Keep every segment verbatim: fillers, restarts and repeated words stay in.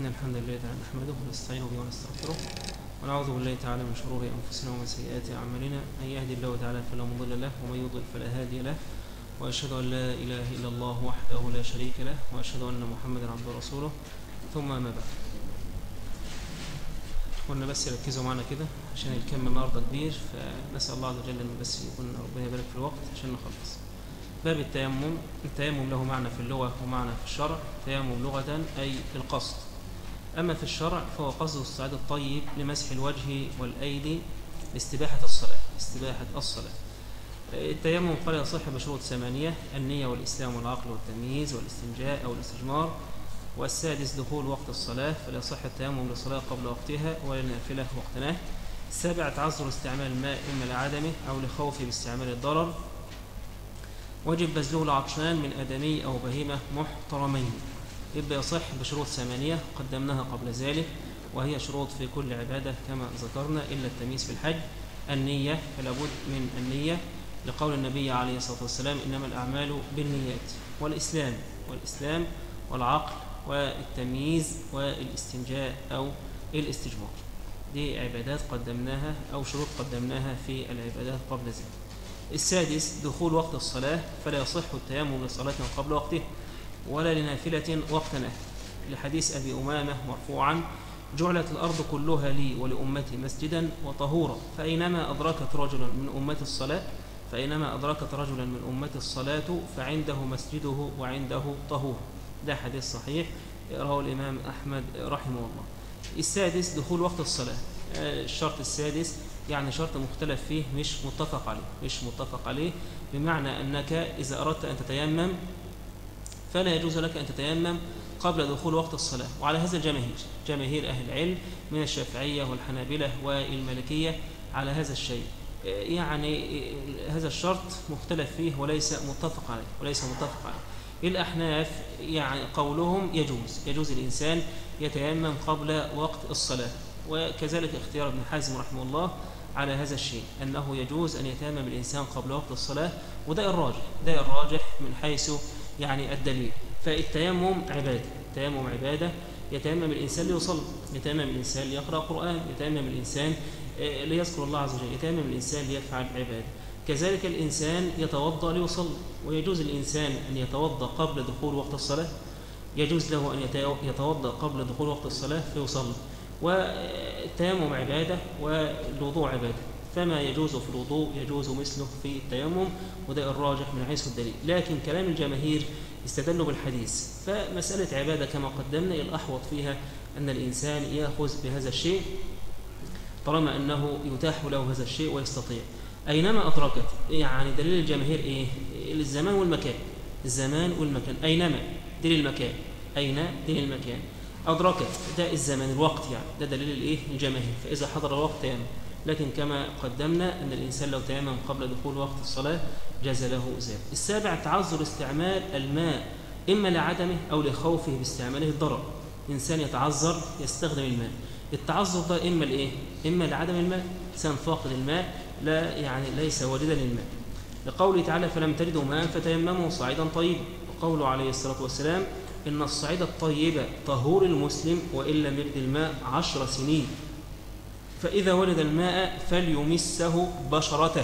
إن الحمد لله تعالى نحمده ونستعين به ونستغفره ونعوذ بالله تعالى من شرور أنفسنا ومن سيئات أعمالنا. من يهدي الله تعالى فلا مضل له ومن يضلل فلا هادي له، وأشهد أن لا إله إلا الله وحده لا شريك له، وأشهد أن محمدا عبده ورسوله، ثم ما بعد. قلنا بس يركزوا معنا كده عشان الكم النهارده كبير، فنسأل الله عز وجل أن بس يكون ربنا يبارك في الوقت عشان نخلص. باب التيمم. التيمم له معنى في اللغة ومعنى في الشرع. التيمم لغة أي القصد، أما في الشرع فهو قصد الصعيد الطيب لمسح الوجه والأيدي لاستباحة الصلاة استباحة الصلاة. التيمم قال يصح بشروط ثمانية: النية والإسلام والعقل والتمييز والاستنجاء أو الاستجمار. والسادس دخول وقت الصلاة، فلا يصح التيمم للصلاة قبل وقتها ولا للنافلة وقتها. السابع تعذر استعمال الماء إما لعدمه أو لخوفه باستعمال الضرر. وجب بذله العطشان من آدمي أو بهيمة محترمين. يبقى يصح بشروط ثمانية قدمناها قبل ذلك، وهي شروط في كل عبادة كما ذكرنا إلا التمييز في الحج. النية، فلا بد من النية لقول النبي عليه الصلاة والسلام: إنما الأعمال بالنيات. والإسلام والإسلام والعقل والتمييز والاستنجاء أو الاستجمار. دي عبادات قدمناها أو شروط قدمناها في العبادات قبل ذلك. السادس دخول وقت الصلاة، فلا يصح التيمم لصلاة قبل وقته ولا لنافلة وقتنا، لحديث أبي أمامة مرفوعا: جعلت الأرض كلها لي ولأمتي مسجدا وطهورا، فأينما أدركت رجلا من أمة الصلاة فأينما أدركت رجلا من أمة الصلاة فعنده مسجده وعنده طهور. ده حديث صحيح رواه الإمام أحمد رحمه الله. السادس دخول وقت الصلاة. الشرط السادس يعني شرط مختلف فيه، مش متفق عليه مش متفق عليه بمعنى أنك إذا أردت أن تتيمم فلا يجوز لك أن تتيمم قبل دخول وقت الصلاة، وعلى هذا الجماهير جماهير أهل العلم من الشافعية والحنابلة والمالكية على هذا الشيء. يعني هذا الشرط مختلف فيه وليس متفق عليه وليس متفق عليه. الأحناف يعني قولهم يجوز يجوز الإنسان يتيمم قبل وقت الصلاة، وكذلك اختيار ابن حزم رحمه الله على هذا الشيء، أنه يجوز أن يتيمم الإنسان قبل وقت الصلاة، وده الراجح ده الراجح من حيث يعني الدليل. فالتيمم عبادة التيمم عبادة يتيمم الإنسان ليصلي، يتيمم الإنسان ليقرأ قرآن، يتيمم الإنسان ليذكر الله عز وجل، يتيمم الإنسان ليفعل عبادة. كذلك الإنسان يتوضأ ليصلي، ويجوز الإنسان أن يتوضأ قبل دخول وقت الصلاة، يجوز له أن يتوضأ قبل دخول وقت الصلاة فيصلي. والتيمم عبادة والوضوء عبادة، فما يجوز في الوضوء يجوز مثله في التيمم، وده الراجح من حيث الدليل. لكن كلام الجماهير استدلوا بالحديث، فمسألة عبادة كما قدمنا الأحوط فيها أن الإنسان يأخذ بهذا الشيء طالما أنه يتاح له هذا الشيء ويستطيع. أينما أدركت، يعني دليل الجماهير إيه؟ الزمان والمكان الزمان والمكان أينما دليل المكان أين دليل المكان أدركت، ده الزمان الوقت، يعني ده دليل الإيه؟ الجماهير. فإذا حضر الوقت تيمم، لكن كما قدمنا أن الإنسان لو تيمم قبل دخول وقت الصلاة جاز له ذلك. السابع تعذر استعمال الماء إما لعدمه أو لخوفه باستعماله الضرر. إنسان يتعذر يستخدم الماء، التعذر ده إما لإيه؟ إما لعدم الماء، إنسان فاقد الماء لا يعني ليس واجدا للماء، لقوله تعالى: فلم تجدوا ماء فتيمموا صعيدا طيبا، وقوله عليه الصلاة والسلام: إن الصعيد الطيب طهور المسلم وإن لم يجد الماء عشر سنين، فإذا ولد الماء فليمسه بشرته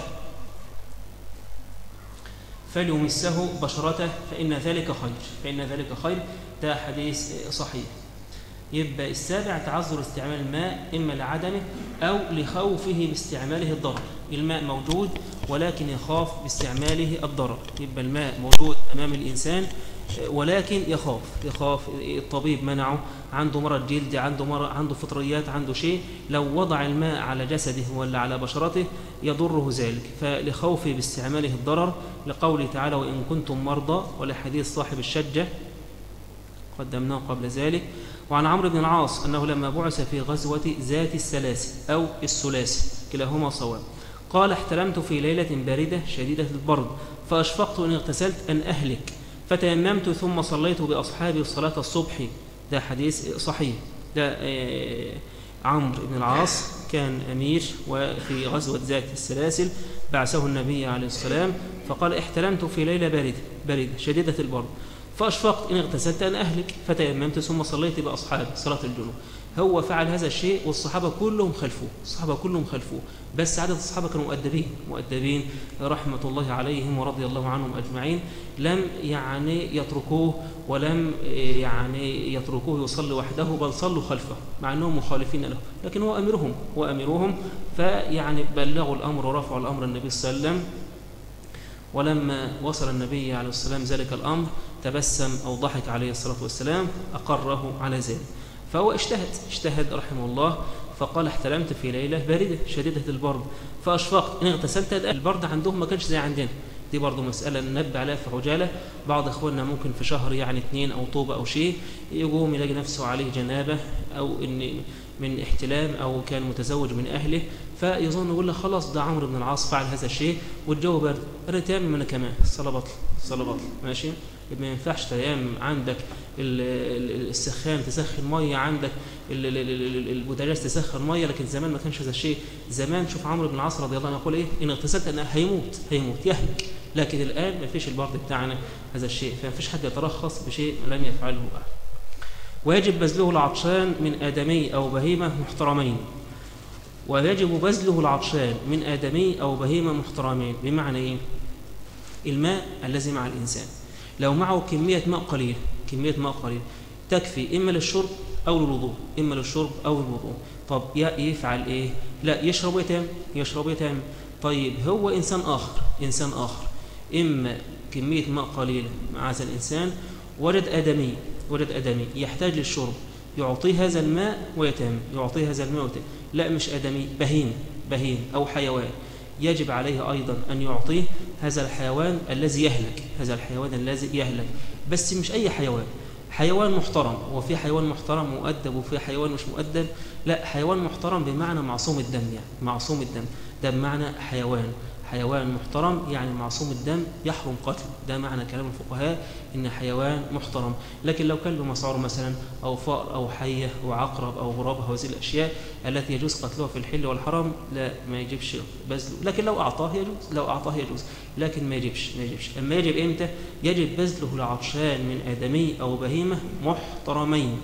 فليمسه بشرته فإن ذلك خير فإن ذلك خير ده حديث صحيح. يبقى السابع تعذر استعمال الماء إما لعدمه أو لخوفه باستعماله الضرر. الماء موجود ولكن يخاف باستعماله الضرر، يبقى الماء موجود أمام الإنسان ولكن يخاف يخاف الطبيب منعه، عنده مرض جلدي، عنده مرض، عنده فطريات، عنده شيء، لو وضع الماء على جسده ولا على بشرته يضره ذلك، فلخوفه باستعماله الضرر، لقوله تعالى: وإن كنتم مرضى، ولحديث صاحب الشجة قدمناه قبل ذلك. وعن عمرو بن العاص أنه لما بعث في غزوة ذات السلاسل أو السلاسل كلاهما صواب، قال: احتلمت في ليلة باردة شديدة البرد، فأشفقت إن اغتسلت أن أهلك، فتيممت ثم صليت بأصحابي صلاة الصبح. ده حديث صحيح. ده عمرو بن العاص كان أمير وفي غزوة ذات السلاسل بعثه النبي عليه السلام، فقال: احتلمت في ليلة باردة باردة شديدة البرد، فأشفقت إن اغتسلت أن أهلك فتيممت ثم صليت بأصحابي صلاة الجنوب. هو فعل هذا الشيء والصحابة كلهم خلفوه، الصحابة كلهم خلفوه، بس عدد الصحابة كانوا مؤدبين مؤدبين رحمة الله عليهم ورضي الله عنهم أجمعين، لم يعني يتركوه ولم يعني يتركوه يصلي وحده، بل صلوا خلفه مع أنهم مخالفين له، لكن هو أميرهم هو أميرهم فيعني بلغوا الأمر ورفعوا الأمر النبي صلى الله عليه وسلم. ولما وصل النبي عليه الصلاة والسلام ذلك الأمر تبسم أو ضحك عليه الصلاة والسلام أقره على ذلك. فهو اجتهد اجتهد رحمه الله، فقال احتلمت في ليلة باردة شديدة البرد فأشفقت إن اغتسلت. البرد عندهم ما كانش زي عندنا، دي برضو مسألة ننبه عليها في عجالة. بعض إخواننا ممكن في شهر يعني اثنين أو طوبة أو شيء يقوم يلاقي نفسه عليه جنابة أو إن من احتلام أو كان متزوج من أهله، فيظن يقول له خلاص ده عمرو بن العاص فعل هذا الشيء والجو برد، أنا تيمم أنا كمان الصلاة بطل الصلاة بطل ماشي. ما ينفعش تيمم عندك السخان تسخن ميه، عندك البوتاجاز تسخن ميه، لكن زمان ما كانش هذا الشيء. زمان شوف عمرو بن العاص رضي الله عنه يقول ايه ان اغتسلت انا هيموت هيموت يهلك، لكن الان ما فيش البرد بتاعنا هذا الشيء، فما فيش حد يترخص بشيء لم يفعله أحد. ويجب بذله العطشان من آدمي أو بهيمة محترمين، ويجب بذله العطشان من آدمي أو بهيمة محترمين. بمعنى إيه؟ الماء الذي مع الإنسان لو معه كمية ماء قليل كمية ماء قليل تكفي إما للشرب أو للوضوء إما للشرب أو للوضوء. طب يفعل إيه؟ لا يشرب يتام يشرب يتام. طيب هو إنسان آخر إنسان آخر إما كمية ماء قليلة مع هذا الإنسان وجد آدمي وجد آدمي يحتاج للشرب، يعطيه هذا الماء ويتام يعطيه هذا الماء ويتام. لا مش آدمي، بهيم بهيم أو حيوان، يجب عليه أيضا أن يعطيه هذا الحيوان الذي يهلك هذا الحيوان الذي يهلك بس مش أي حيوان، حيوان محترم. وفي حيوان محترم مؤدب وفي حيوان مش مؤدب، لا حيوان محترم بمعنى معصوم الدم، يعني معصوم الدم ده بمعنى حيوان حيوان محترم يعني معصوم الدم يحرم قتله، ده معنى كلام الفقهاء إن حيوان محترم. لكن لو كلب مسعور مثلا أو فأر أو حية أو عقرب أو غراب أو هذه الأشياء التي يجوز قتلها في الحل والحرم لا ما يجبش بذله، لكن لو أعطاه يجوز لو أعطاه يجوز لكن ما يجبش ما يجبش أما يجب إمتى؟ يجب بذله العطشان من آدمي أو بهيمة محترمين.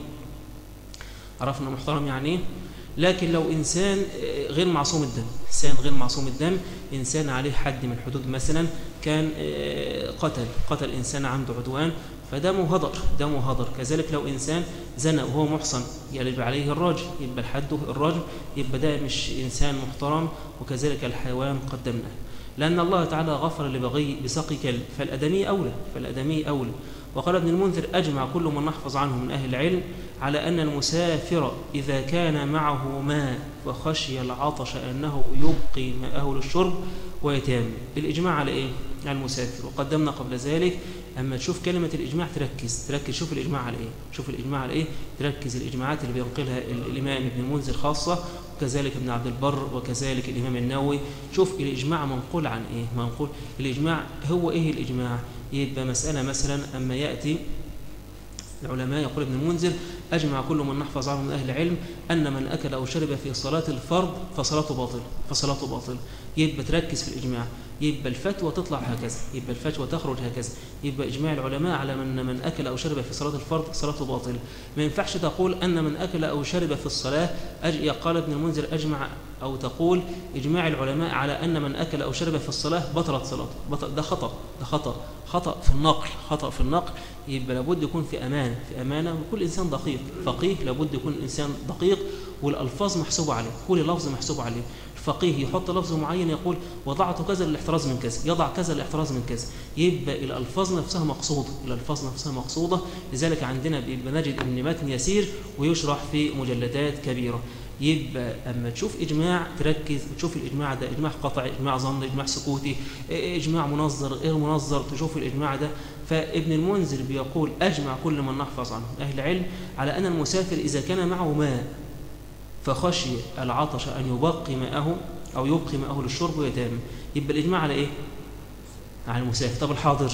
عرفنا محترم يعني إيه؟ لكن لو إنسان غير معصوم الدم إنسان غير معصوم الدم إنسان عليه حد من حدود مثلا كان قتل قتل إنسان عنده عدوان فدمه هدر دمه هدر. كذلك لو إنسان زنى وهو محصن يجب عليه الرجم، يبقى الحد الرجم، يبقى ده مش إنسان محترم. وكذلك الحيوان قدمناه، لأن الله تعالى غفر لبغي بسقي كلب، فالأدمي أولى فالأدمي أولى. وقال ابن المنذر أجمع كل من نحفظ عنه من أهل العلم على أن المسافر إذا كان معه ماء وخشي العطش أنه يبقي ماءه للشرب ويتيمم. الإجماع على إيه؟ على المسافر. وقدمنا قبل ذلك أما تشوف كلمة الإجماع تركز تركز شوف الإجماع على إيه شوف الإجماع على إيه تركز الإجماعات اللي بينقلها الإمام ابن المنذر خاصة، وكذلك ابن عبد البر، وكذلك الإمام النووي. شوف الإجماع منقول عن إيه منقول الإجماع هو إيه الإجماع؟ يبقى مسألة مثلا أما يأتي العلماء يقول ابن المنذر أجمع كل من نحفظ عنه من أهل العلم أن من أكل أو شرب في صلاة الفرض فصلاته باطل فصلاته باطل. يبقى تركز في الإجماع، يبقى الفتوى تطلع هكذا، يبقى الفتوى تخرج هكذا، يبقى إجماع العلماء على من من أكل أو شرب في صلاة الفرض صلاته باطل. ما ينفعش تقول أن من أكل أو شرب في الصلاة أج... قال ابن المنذر أجمع أو تقول إجماع العلماء على أن من أكل أو شرب في الصلاة بطلت صلاته بطل. ده خطأ ده خطأ خطأ في النقل خطأ في النقل. يبقى لابد يكون في أمانة في أمانة وكل إنسان دقيق فقيه لابد يكون إنسان دقيق والألفاظ محسوبة عليه، كل لفظ محسوب عليه. الفقيه يحط لفظ معين يقول وضعت كذا للاحتراز من كذا، يضع كذا للاحتراز من كذا، يبقى الألفاظ نفسها مقصودة الألفاظ نفسها مقصودة. لذلك عندنا بيبقى نجد أن متن يسير ويشرح في مجلدات كبيرة. يبقى أما تشوف إجماع تركز وتشوف الإجماع ده إجماع قطعي، إجماع ظني، إجماع سكوتي، إجماع منظر غير منظر، تشوف الإجماع ده. فابن المنذر بيقول أجمع كل من نحفظ عنه أهل العلم على أن المسافر إذا كان معه ماء فخشي العطش أن يبقي ماءه أو يبقي ماءه للشرب ويتيمم، يبقى الإجماع على إيه؟ على المسافر. طب الحاضر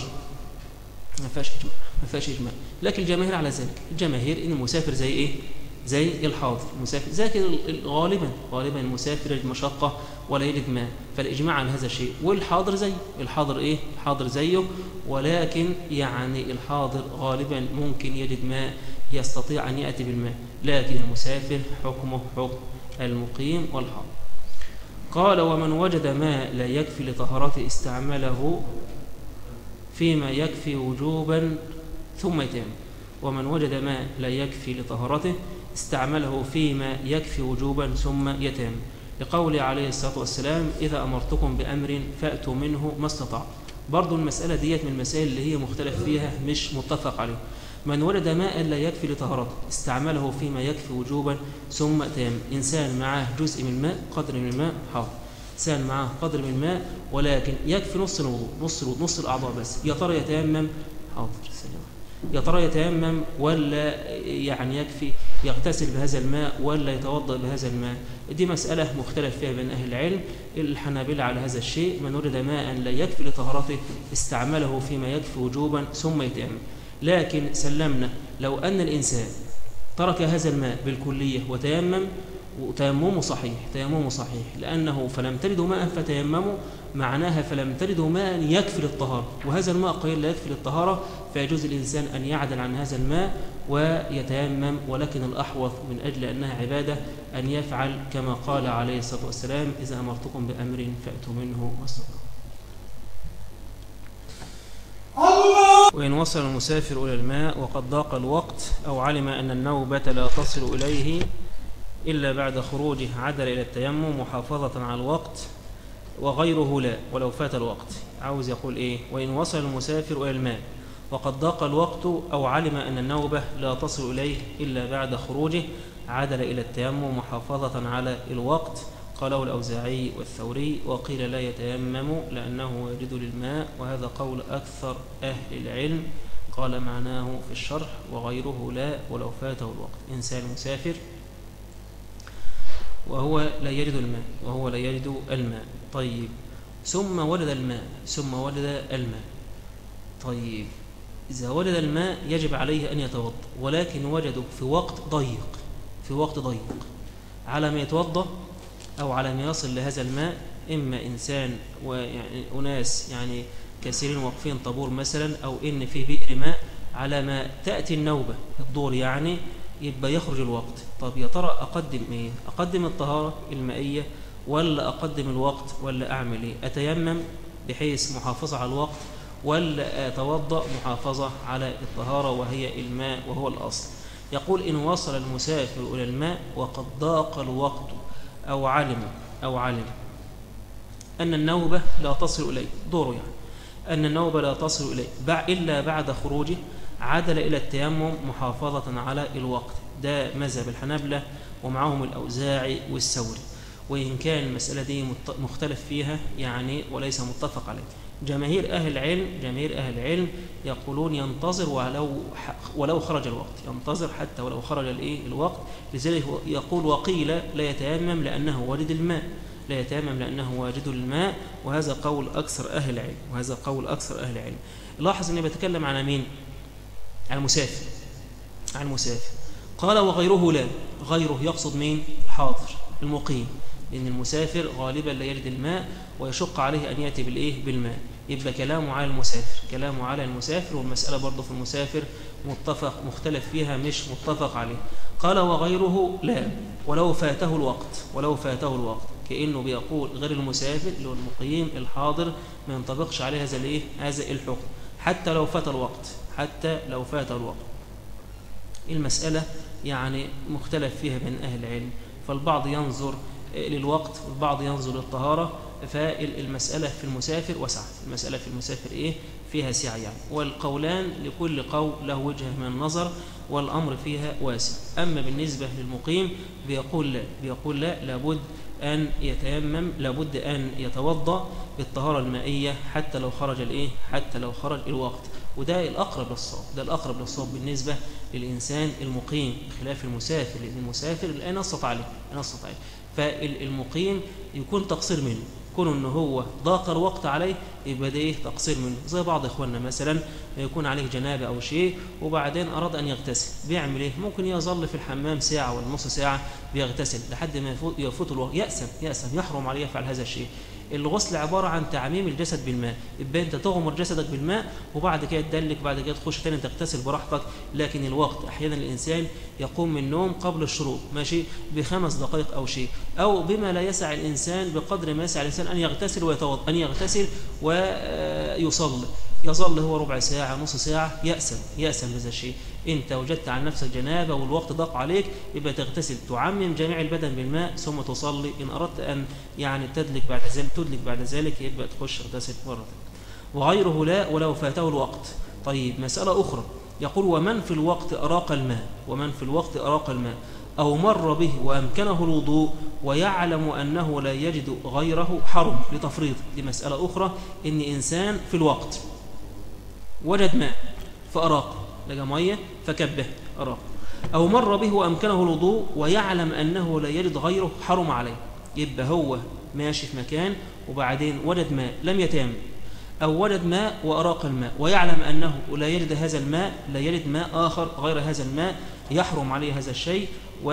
ما فيهاش إجماع ما فيهاش إجماع، لكن الجماهير على ذلك. الجماهير إن المسافر زي إيه؟ زي الحاضر. المسافر زي غالبا غالبا المسافر المشقة ولا يجد ماء، فالإجماع على هذا الشيء. والحاضر زيه، الحاضر إيه؟ الحاضر زيه، ولكن يعني الحاضر غالبا ممكن يجد ماء يستطيع أن يأتي بالماء، لكن المسافر حكمه حكم المقيم والحاضر. قال ومن وجد ماء لا يكفي لطهارته استعمله فيما يكفي وجوبا ثم يتيمم. ومن وجد ماء لا يكفي لطهارته استعمله فيما يكفي وجوبا ثم يتيمم، لقوله عليه الصلاة والسلام إذا أمرتكم بأمر فأتوا منه ما استطعتم. برضو المسألة ديت من المسائل اللي هي مختلف فيها مش متفق عليه. من وجد ماء لا يكفي لطهارته استعمله فيما يكفي وجوبا ثم تيمم. إنسان معاه جزء من الماء، قدر من الماء، حاضر. إنسان معاه قدر من الماء ولكن يكفي نص الوضوء، نص الوضوء، نص الأعضاء بس، يا ترى يتيمم؟ حاضر. يا ترى يتيمم ولا يعني يكفي يغتسل بهذا الماء ولا يتوضأ بهذا الماء؟ دي مسألة مختلف فيها بين أهل العلم. الحنابلة على هذا الشيء، من وجد ماء لا يكفي لطهارته استعمله فيما يكفي وجوبا ثم يتيمم. لكن سلمنا لو أن الإنسان ترك هذا الماء بالكلية وتيمم، وتيممه صحيح، تيممه صحيح، لأنه فلم تجدوا ماء فتيمموا، معناها فلم تجدوا ماء يكفي للطهارة، وهذا الماء قليل لا يكفي للطهارة، فيجوز الإنسان أن يعدل عن هذا الماء ويتيمم. ولكن الأحوط من أجل أنها عبادة أن يفعل كما قال عليه الصلاة والسلام إذا أمرتكم بأمر فأتوا منه ما استطعتم. وإن وصل المسافر إلى الماء وقد ضاق الوقت أو علم أن النوبة لا تصل إليه إلا بعد خروجه عدل إلى التيمم محافظة على الوقت، وغيره لا ولو فات الوقت. عاوز يقول إيه؟ وإن وصل المسافر إلى الماء وقد ضاق الوقت أو علم أن النوبة لا تصل إليه إلا بعد خروجه عدل إلى التيمم محافظة على الوقت. قاله الأوزاعي والثوري. وقيل لا يتيمم لأنه يجد للماء، وهذا قول أكثر أهل العلم. قال معناه في الشرح وغيره لا ولو فاته الوقت. إنسان مسافر وهو لا يجد الماء، وهو لا يجد الماء، طيب، ثم ولد الماء، ثم ولد الماء، طيب، إذا ولد الماء يجب عليه أن يتوضأ، ولكن وجده في وقت ضيق، في وقت ضيق، على ما يتوضأ أو على ما يصل لهذا الماء، إما إنسان ويعني أناس يعني كثيرين واقفين طابور مثلا، أو إن في بئر ماء، على ما تأتي النوبة الدور يعني يبقى يخرج الوقت. طب يا ترى أقدم إيه؟ أقدم الطهارة المائية ولا أقدم الوقت ولا أعمل إيه؟ أتيمم بحيث محافظة على الوقت ولا أتوضأ محافظة على الطهارة وهي الماء وهو الأصل؟ يقول إن وصل المسافر إلى الماء وقد ضاق الوقت أو علم أو علم أن النوبة لا تصل إليه، دوره يعني أن النوبة لا تصل إليه إلا بعد خروجه عدل إلى التيمم محافظة على الوقت. ده مذهب الحنابلة ومعهم الأوزاعي والثوري، وإن كان المسألة دي مختلف فيها يعني وليس متفق عليه. جماهير أهل العلم جماهير أهل العلم يقولون ينتظر ولو ولو خرج الوقت، ينتظر حتى ولو خرج الإيه الوقت. لذلك يقول وقيل لا يتيمم لأنه وجد الماء، لا يتيمم لأنه واجد الماء، وهذا قول أكثر أهل العلم، وهذا قول أكثر أهل العلم. لاحظ أني بتكلم على مين؟ على المسافر، على المسافر. قال وغيره لا، غيره يقصد مين؟ حاضر المقيم، لأن المسافر غالبا لا يجد الماء ويشق عليه أن يأتي بالإيه؟ بالماء. يبقى كلامه على المسافر، كلامه على المسافر، والمسألة برضه في المسافر متفق مختلف فيها مش متفق عليه. قال وغيره لا ولو فاته الوقت، ولو فاته الوقت، كأنه بيقول غير المسافر اللي هو المقيم الحاضر ما ينطبقش عليه هذا الإيه؟ هذا الحكم حتى لو فات الوقت، حتى لو فات الوقت. المسألة يعني مختلف فيها بين أهل العلم، فالبعض ينظر للوقت والبعض ينظر للطهارة، فالمسألة في المسافر وسعة، المسألة في المسافر إيه؟ فيها سعة يعني، والقولان لكل قول له وجهة من النظر والأمر فيها واسع. أما بالنسبة للمقيم بيقول لا، بيقول لا لابد أن يتيمم، لابد أن يتوضأ بالطهارة المائية حتى لو خرج الإيه؟ حتى لو خرج الوقت. وده الأقرب للصواب، ده الأقرب للصواب بالنسبة للإنسان المقيم خلاف المسافر، لأن المسافر الآن نصت عليه، نصت عليه، فالمقيم يكون تقصير منه، كونه إن هو ضاق الوقت عليه يبقى ده إيه تقصير منه. زي بعض إخواننا مثلا يكون عليه جنابة أو شيء وبعدين أراد أن يغتسل، بيعمل إيه؟ ممكن يظل في الحمام ساعة ولا نص ساعة بيغتسل لحد ما يفوت, يفوت الوقت، يأسم يأسم يحرم عليه يفعل هذا الشيء. الغسل عبارة عن تعميم الجسد بالماء، يبقى أنت تغمر جسدك بالماء وبعد كده تدلك، بعد كده تخش تاني تغتسل براحتك. لكن الوقت أحيانا الإنسان يقوم من النوم قبل الشروق ماشي بخمس دقائق أو شيء، أو بما لا يسع الإنسان بقدر ما يسع الإنسان أن يغتسل ويتوضأ، أن يغتسل ويصلي، يظل هو ربع ساعة نص ساعة يأسم يأسم هذا الشيء. أنت وجدت عن نفسك جنابة والوقت ضاق عليك يبقى تغتسل، تعمم جميع البدن بالماء ثم تصلي. إن أردت أن يعني تدلك بعد ذلك تدلك بعد ذلك يبقى تخش تغتسل مرة. وغيره لا ولو فاته الوقت. طيب مسألة أخرى يقول ومن في الوقت أراق الماء، ومن في الوقت أراق الماء أو مر به وأمكنه الوضوء ويعلم أنه لا يجد غيره حرم لتفريط. دي مسألة أخرى، إن إنسان في الوقت وجد ماء فأراق، لقى مية فكبه أراق، أو مر به وأمكنه الوضوء ويعلم أنه لا يجد غيره حرم عليه. يبقى هو ماشي في مكان وبعدين وجد ماء لم يتيمم، أو وجد ماء وأراق الماء ويعلم أنه لا يجد هذا الماء، لا يجد ماء آخر غير هذا الماء، يحرم عليه هذا الشيء،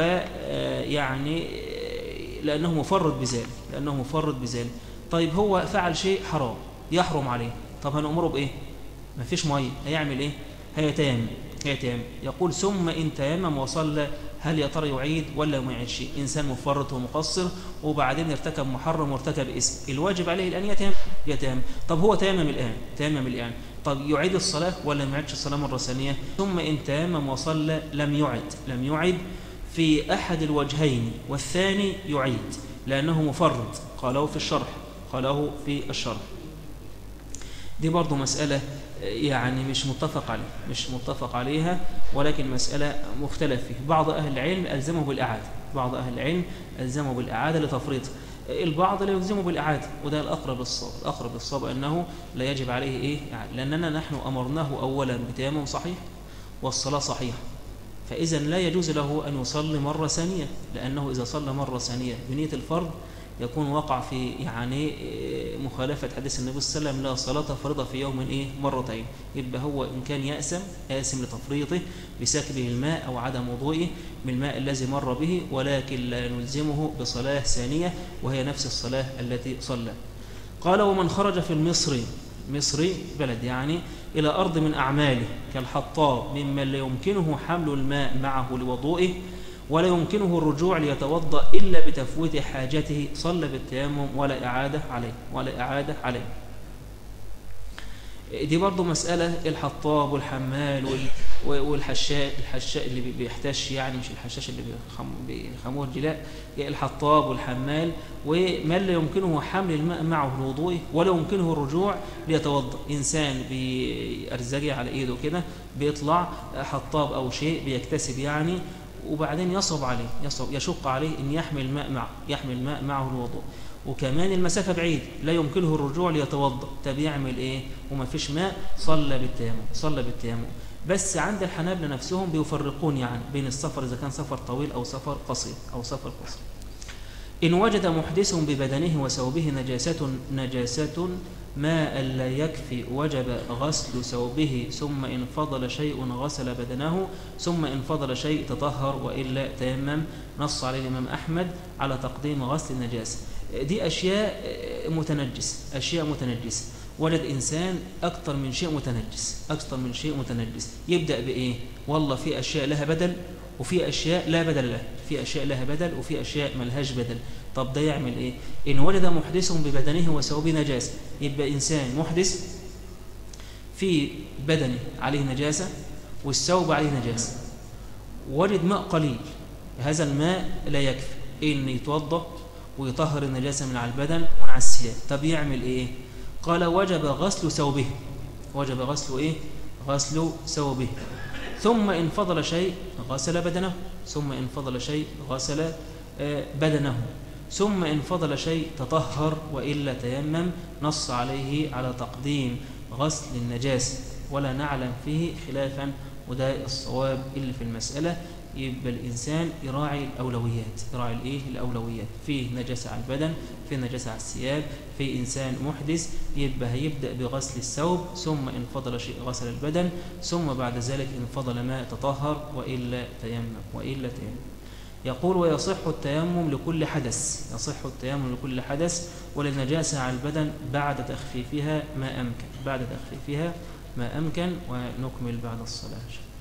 ويعني لأنه مفرط بذلك لأنه مفرط بذلك. طيب هو فعل شيء حرام يحرم عليه، طب هنأمره بإيه؟ ما فيش مية، هيعمل إيه؟ هيتيمم هيتيمم. يقول ثم إن تيمم وصلى، هل يا ترى يعيد ولا ما يعيدش؟ إنسان مفرط ومقصر وبعدين ارتكب محرم وارتكب اسم، الواجب عليه الآن يتيمم يتيمم. طب هو تيمم الآن تيمم الآن طب يعيد الصلاة ولا ما يعيدش الصلاة مرة ثانية؟ ثم إن تيمم وصلى لم يعد لم يعد في أحد الوجهين، والثاني يعيد لأنه مفرط، قاله في الشرح قاله في الشرح. دي برضو مسألة يعني مش متفق عليه مش متفق عليها ولكن مسألة مختلف فيه. بعض أهل العلم ألزمه بالإعادة بعض أهل العلم ألزمه بالإعادة لتفريط، البعض لا يلزمه بالإعادة، وده الأقرب للصواب. الأقرب للصواب أنه لا يجب عليه إيه يعني، لأننا نحن أمرناه أولا بتيمم صحيح والصلاة صحيحة، فإذا لا يجوز له أن يصلي مرة ثانية، لأنه إذا صلى مرة ثانية بنية الفرض يكون وقع في يعني مخالفة حديث النبي صلى الله عليه وسلم لا صلاة فرضة في يوم إيه مرتين. يبقى هو إن كان يأسم آسم لتفريطه بسكبه الماء أو عدم وضوئه من الماء الذي مر به، ولكن لا نلزمه بصلاة ثانية وهي نفس الصلاة التي صلى. قال ومن خرج في المصري مصري بلد يعني إلى أرض من أعماله كالحطاب ممن لا يمكنه حمل الماء معه لوضوئه ولا يمكنه الرجوع ليتوضأ إلا بتفويت حاجته، صلى بالتيمم ولا إعادة عليه ولا إعادة عليه. دي برضو مسألة الحطاب والحمال والحشاء الحشاء اللي بيحتش يعني مش الحشاش اللي بيخموه الجلاء، الحطاب والحمال ومن لا يمكنه حمل الماء معه لوضوئه ولا يمكنه الرجوع ليتوضأ. إنسان بأرزجي على إيده كده بيطلع حطاب أو شيء بيكتسب يعني، وبعدين يصعب عليه يصعب يشق عليه ان يحمل الماء معه يحمل الماء معه الوضوء، وكمان المسافه بعيد لا يمكنه الرجوع ليتوضا. طب يعمل ايه وما فيش ماء؟ صلى بالتيمم صلى بالتيمم. بس عند الحنابلة نفسهم بيفرقون يعني بين السفر اذا كان سفر طويل او سفر قصير او سفر قصير. ان وجد محدث ببدنه وثوبه نجاسه نجاسه ماء لا يكفي وجب غسل ثوبه، ثم إن فضل شيء غسل بدنه، ثم إن فضل شيء تطهر وإلا تيمم. نص عليه الإمام أحمد على تقديم غسل النجاسة. دي أشياء متنجس أشياء متنجسة وجد إنسان أكثر من شيء متنجس أكثر من شيء متنجس يبدأ بإيه؟ والله في أشياء لها بدل وفي أشياء لا بدل لها في أشياء لها بدل وفي أشياء ملهاش بدل. طب ده يعمل إيه؟ إن وجد محدث ببدنه وثوبه نجاسة، يبقى إنسان محدث في بدنه عليه نجاسة والثوب عليه نجاسة، وجد ماء قليل، هذا الماء لا يكفي إن يتوضأ ويطهر النجاسة من على البدن ومن على الثياب. طب يعمل إيه؟ قال وجب غسل ثوبه وجب غسل إيه؟ غسل ثوبه، ثم إن فضل شيء غسل بدنه ثم إن فضل شيء غسل بدنه ثم إن فضل شيء تطهر وإلا تيمم. نص عليه على تقديم غسل النجاسة ولا نعلم فيه خلافا، وده الصواب اللي في المسألة. يبقى الإنسان يراعي الأولويات، يراعي الإيه؟ الأولويات. في نجاسة على البدن، في نجاسة على الثياب، في إنسان محدث، يبقى هيبدأ بغسل الثوب، ثم إن فضل شيء غسل البدن، ثم بعد ذلك إن فضل ماء تطهر، وإلا تيمم وإلا تيمم. يقول ويصح التيمم لكل حدث، يصح التيمم لكل حدث وللنجاسة على البدن بعد تخفيفها ما أمكن، بعد تخفيفها ما أمكن. ونكمل بعد الصلاة.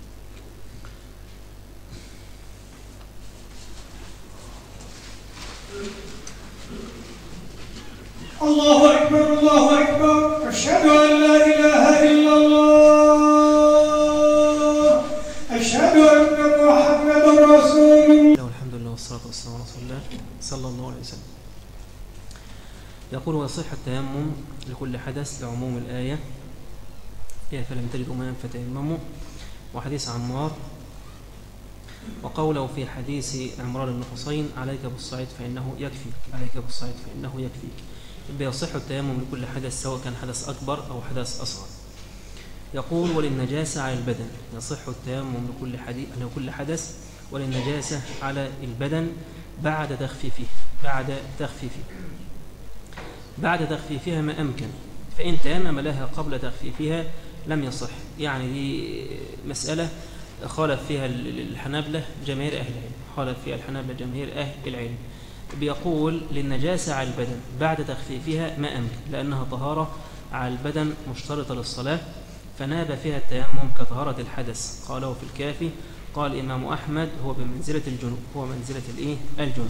الله أكبر الله أكبر، أشهد أن لا إله إلا الله، أشهد أن محمدا رسول الله. الحمد لله والصلاة والسلام على رسول الله صلى الله عليه وسلم. يقول ويصح التيمم لكل حدث لعموم الآية يا فلم تجدوا ماء فتيمموا، وحديث عمار، وقوله في حديث عمران بن حسين عليك بالصعيد فإنه يكفيك، عليك بالصعيد فإنه يكفيك. يصح التيمم لكل حدث سواء كان حدث أكبر أو حدث أصغر. يقول وللنجاسة على البدن، يصح التيمم لكل حدث لكل حدث وللنجاسة على البدن بعد تخفيفه، بعد تخفيفه بعد تخفيفها ما أمكن، فإن تيمم لها قبل تخفيفها لم يصح. يعني دي مسألة خالف فيها الحنابلة جماهير أهل العلم، خالف فيها الحنابلة جماهير أهل العلم. بيقول للنجاسة على البدن بعد تخفيفها ما أمكن، لأنها طهارة على البدن مشترطة للصلاة، فناب فيها التيمم كطهارة الحدث. قاله في الكافي، قال الإمام أحمد هو بمنزلة الجنوب، هو منزلة الإيه؟ الجنوب.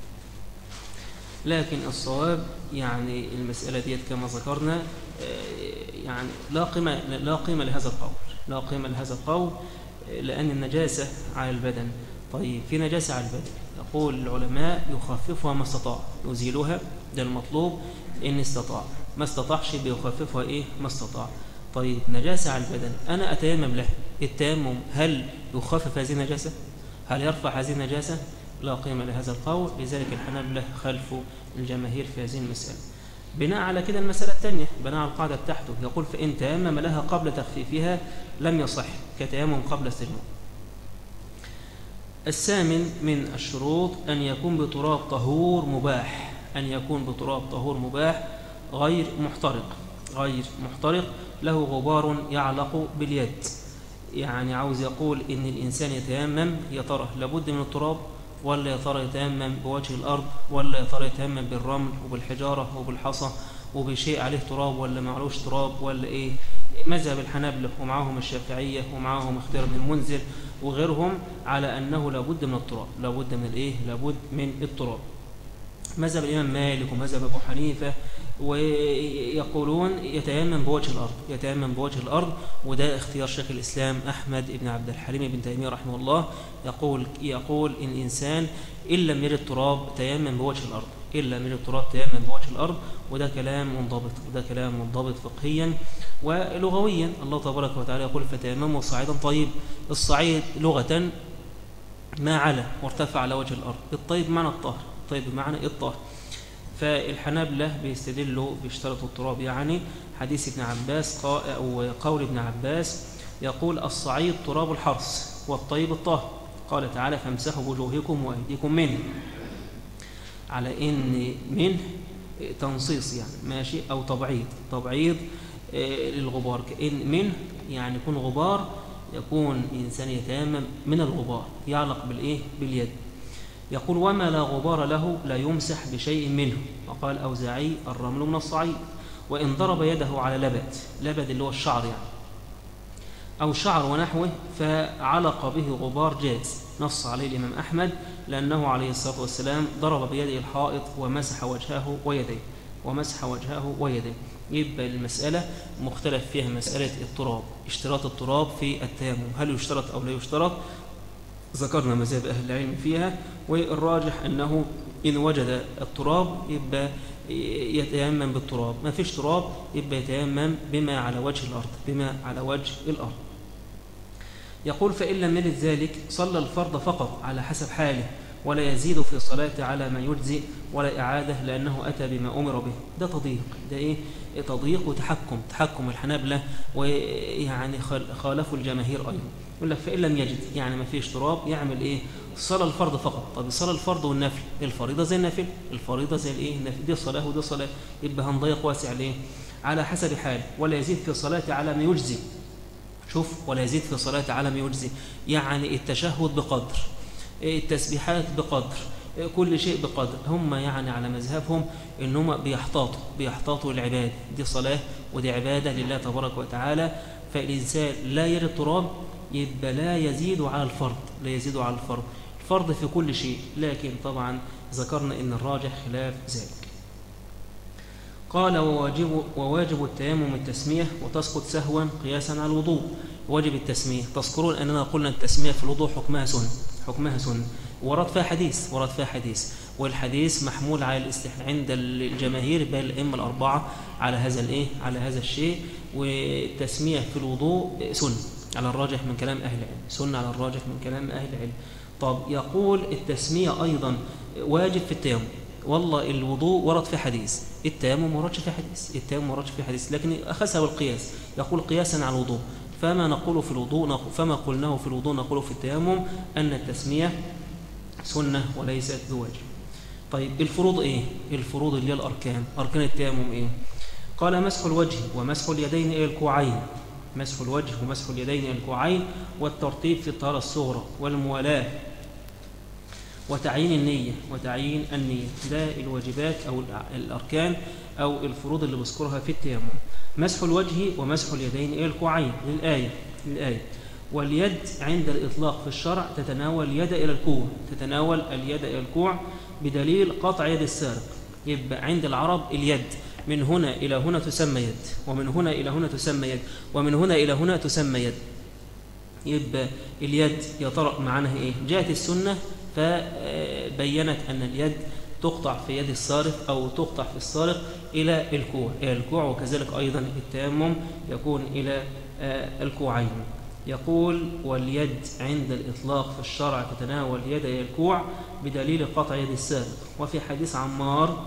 لكن الصواب يعني المسألة ديت كما ذكرنا يعني لا قيمة لا قيمة لهذا القول، لا قيمة لهذا القول، لأن النجاسة على البدن. طيب في نجاسة على البدن، يقول العلماء يخففها ما استطاع، يزيلها، ده المطلوب إن استطاع، ما استطاعش بيخففها إيه؟ ما استطاع. طيب نجاسة على البدن أنا أتيمم له، التيمم هل يخفف هذه النجاسة؟ هل يرفع هذه النجاسة؟ لا قيمة لهذا القول، لذلك الحنابلة خلفوا الجماهير في هذه المسألة. بناء على كده المسألة الثانية، بناء على القاعدة بتاعته، يقول فإن تيمم لها قبل تخفيفها لم يصح كتيمم قبل استجمام. الثامن من الشروط أن يكون بتراب طهور مباح، أن يكون بتراب طهور مباح غير محترق، غير محترق له غبار يعلق باليد. يعني عاوز يقول إن الإنسان يتيمم، يا ترى لابد من التراب، ولا يا ترى يتيمم بوجه الأرض، ولا يا ترى يتيمم بالرمل وبالحجارة وبالحصى وبشيء عليه تراب ولا ما عليهوش تراب ولا إيه؟ مذهب الحنابلة ومعهم الشافعية ومعهم اختيار ابن المنذر وغيرهم على أنه لابد من التراب، لابد من الإيه؟ لابد من التراب. مذهب الإمام مالك ومذهب أبو حنيفة ويقولون يتيمم بوجه الأرض، يتيمم بوجه الأرض، وده اختيار شيخ الإسلام أحمد بن عبد الحليم بن تيمية رحمه الله. يقول يقول إن الإنسان إن لم يجد تراب تيمم بوجه الأرض، إن لم يجد تراب تيمم بوجه الأرض، وده كلام منضبط، وده كلام منضبط فقهيا ولغويا. الله تبارك وتعالى يقول فتيمموا صعيدا طيب. الصعيد لغة ما على وارتفع على وجه الأرض، الطيب بمعنى الطهر، الطيب بمعنى الطهر. فالحنابلة بيستدلوا بيشترطوا التراب، يعني حديث ابن عباس أو قول ابن عباس يقول الصعيد تراب الحرث والطيب الطهر، قال تعالى فامسحوا بوجوهكم وأيديكم منه، على إن منه تنصيص يعني ماشي، أو تبعيض، تبعيض للغبار، كأن منه يعني يكون غبار، يكون إنسان يتيمم من الغبار يعلق بالإيه؟ باليد. يقول وما لا غبار له لا يمسح بشيء منه، وقال أوزاعي الرمل من الصعيد، وإن ضرب يده على لبد، لبد اللي هو الشعر يعني، أو شعر ونحوه فعلق به غبار جاز، نص عليه الإمام أحمد، لأنه عليه الصلاة والسلام ضرب بيده الحائط ومسح وجهه ويديه، ومسح وجهه ويديه. يبقى المسألة مختلف فيها مسألة التراب، اشتراط التراب في التيمم، هل يشترط أو لا يشترط؟ ذكرنا مذاهب أهل العلم فيها، والراجح أنه إن وجد التراب يبقى يتيمم بالتراب، ما فيش تراب يبقى يتيمم بما على وجه الأرض، بما على وجه الأرض. يقول فإن لم يجد ذلك صلى الفرض فقط على حسب حاله، ولا يزيد في صلاته على ما يجزئ ولا إعادة لأنه أتى بما أمر به. ده تضييق، ده إيه؟ تضييق وتحكم، تحكم الحنابلة، ويعني خالفوا الجماهير أيضا. يقول لك فإن لم يجد، يعني ما فيش تراب، يعمل إيه؟ صلاة الفرض فقط. طب الصلاة الفرض والنفل، الفريضة زي النافل، الفريضة زي الإيه؟ النافل. دي صلاة ودي صلاة، يبقى هنضيق واسع ليه؟ على حسب حال. ولا يزيد في صلاته على ما يجزي. شوف، ولا يزيد في صلاته على ما يجزي، يعني التشهد بقدر، التسبيحات بقدر، كل شيء بقدر. هم يعني على مذهبهم إنهم بيحتاطوا بيحتاطوا العبادة، دي صلاة ودي عبادة لله تبارك وتعالى. فالإنسان لا يرد تراب يبقى لا يزيد على الفرض، لا يزيد على الفرض، الفرض في كل شيء. لكن طبعا ذكرنا إن الراجح خلاف ذلك. قال وواجب, وواجب التيمم التسمية وتسقط سهوا قياسا على الوضوء. واجب التسمية، تذكرون أننا قلنا التسمية في الوضوء حكمها سنة، حكمها سنة، ورد فيها حديث، ورد فيها حديث، والحديث محمول على الاستحلال عند الجماهير بل الأئمة الأربعة على هذا الإيه؟ على هذا الشيء. والتسمية في الوضوء سنة على الراجح من كلام أهل العلم، سنة على الراجح من كلام أهل العلم. طب يقول التسمية أيضا واجب في التيمم. والله الوضوء ورد في حديث، التيمم ما وردش في حديث، التيمم ما وردش في حديث، لكن أخذها بالقياس، يقول قياسا على الوضوء. فما نقول في الوضوء، فما قلناه في الوضوء نقول في التيمم أن التسمية سنة وليست بواجب. طيب الفروض إيه؟ الفروض اللي هي الأركان، أركان التيمم إيه؟ قال مسح الوجه ومسح اليدين إلى الكوعين، مسح الوجه ومسح اليدين إلى الكوعين، والترتيب في الطهارة الصغرى والموالاة، وتعيين النية، وتعيين النية. ده الواجبات أو الأركان أو الفروض اللي بذكرها في التيمم. مسح الوجه ومسح اليدين إلى الكوعين للآية، للآية. واليد عند الإطلاق في الشرع تتناول اليد إلى الكوع، تتناول اليد إلى الكوع بدليل قطع يد السارق. يبقى عند العرب اليد من هنا إلى هنا تسمى يد، ومن هنا إلى هنا تسمى يد، ومن هنا إلى هنا تسمى يد. يبقى اليد يا ترى معناها إيه؟ جاءت السنة فبينت أن اليد تقطع في يد السارق أو تقطع في السارق إلى الكوع، إلى الكوع. وكذلك أيضا التيمم يكون إلى الكوعين. يقول واليد عند الإطلاق في الشرع تتناول يد إلى الكوع بدليل قطع يد السارق. وفي حديث عمار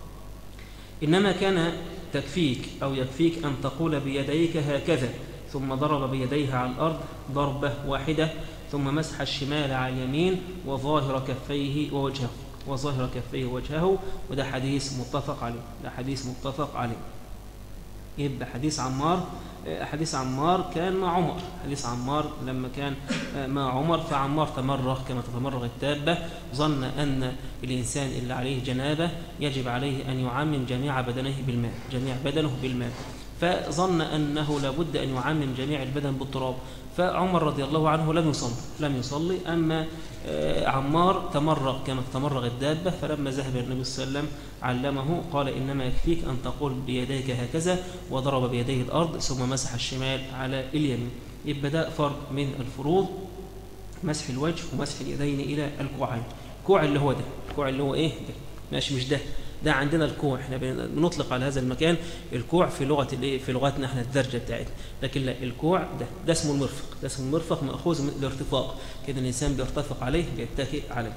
إنما كان تكفيك أو يكفيك أن تقول بيديك هكذا، ثم ضرب بيديها على الأرض ضربة واحدة، ثم مسح الشمال على اليمين وظاهر كفيه ووجهه، وظاهر كفيه ووجهه. وده حديث متفق عليه، ده حديث متفق عليه. يبقى حديث عمار، حديث عمار كان مع عمر، حديث عمار لما كان مع عمر، فعمار تمرغ كما تتمرغ الدابة، ظن أن الإنسان اللي عليه جنابة يجب عليه أن يعمم جميع بدنه بالماء، جميع بدنه بالماء، فظن أنه لابد أن يعمم جميع البدن بالتراب. فعمر رضي الله عنه لم يصلي لم يصلي أما عمار تمرغ كما تمرغ الدابة. فلما ذهب النبي صلى الله عليه وسلم علمه قال إنما يكفيك أن تقول بيديك هكذا، وضرب بيديه الأرض ثم مسح الشمال على اليمين. يبقى ده فرض من الفروض، مسح الوجه ومسح اليدين إلى الكوعين. الكوع اللي هو ده، الكوع اللي هو إيه ده، ماشي، مش ده، ده عندنا الكوع، احنا بنطلق على هذا المكان الكوع في لغه الايه، في لغتنا احنا الدرجه بتاعتنا. لكن لا، الكوع ده ده اسمه المرفق، ده اسمه المرفق، ماخوذ من الارتفاق، كده الانسان بيرتفق عليه، بيتكئ عليه.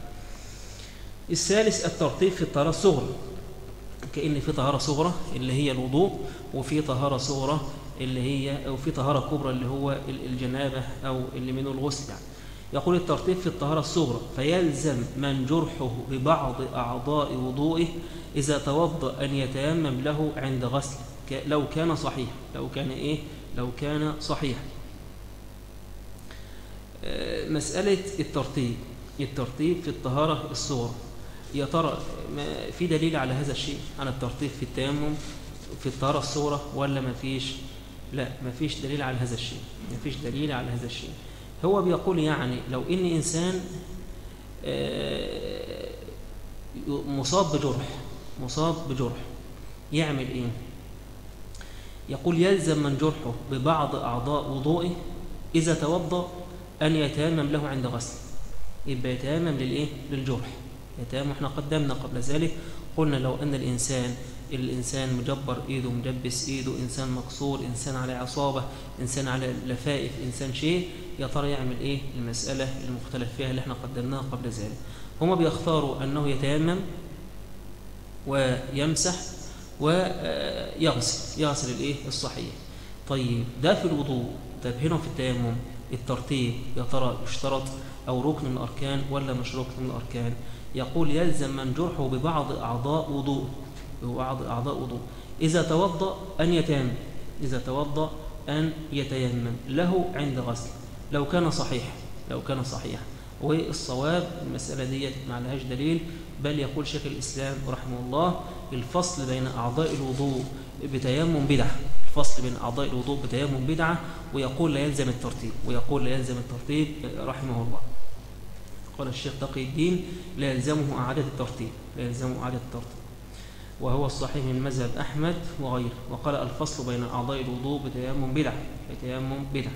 الثالث الترتيب في الطهاره الصغرى، كأن في طهاره صغرى اللي هي الوضوء، وفي طهاره صغرى اللي هي، او في طهاره كبرى اللي هو الجنابه او اللي منه الغسل يعني. يقول الترتيب في الطهارة الصغرى فيلزم من جرحه ببعض أعضاء وضوئه إذا توضأ أن يتيمم له عند غسل لو كان صحيح، لو كان إيه؟ لو كان صحيح. مسألة الترتيب، الترتيب في الطهارة الصغرى، يا ترى في دليل على هذا الشيء، على الترتيب في التيمم في الطهارة الصغرى ولا ما فيش؟ لا، ما فيش دليل على هذا الشيء، ما فيش دليل على هذا الشيء. هو بيقول يعني لو إن إنسان مصاب بجرح، مصاب بجرح يعمل إيه؟ يقول يلزم من جرحه ببعض أعضاء وضوئه إذا توضأ أن يتيمم له عند غسل. يبقى يتيمم للإيه؟ للجرح، يتيمم. احنا قدمنا قبل ذلك قلنا لو أن الإنسان الإنسان مجبر إيده، مجبس إيده، إنسان مكسور، إنسان على عصابة، إنسان على لفائف، إنسان شيء، يا ترى يعمل إيه؟ المسألة المختلف فيها اللي احنا قدمناها قبل ذلك. هما بيختاروا أنه يتيمم ويمسح ويغسل يغسل الإيه الصحيح. طيب ده في الوضوء. طيب هنا في التيمم الترتيب يا ترى يشترط أو ركن من الأركان ولا مش ركن من الأركان؟ يقول يلزم من جرحه ببعض أعضاء وضوء ببعض أعضاء وضوء إذا توضأ أن يتيمم إذا توضأ أن يتيمم له عند غسل لو كان صحيح لو كان صحيح والصواب المسألة دي ما لهاش دليل، بل يقول شيخ الإسلام رحمه الله الفصل بين أعضاء الوضوء بتيمم بدعة الفصل بين أعضاء الوضوء بتيمم بدعة، ويقول لا يلزم الترتيب ويقول لا يلزم الترتيب رحمه الله. قال الشيخ تقي الدين لا يلزمه إعادة الترتيب لا يلزمه إعادة الترتيب وهو الصحيح من مذهب أحمد وغيره. وقال الفصل بين أعضاء الوضوء بتيمم بدعة بتيمم بدعة.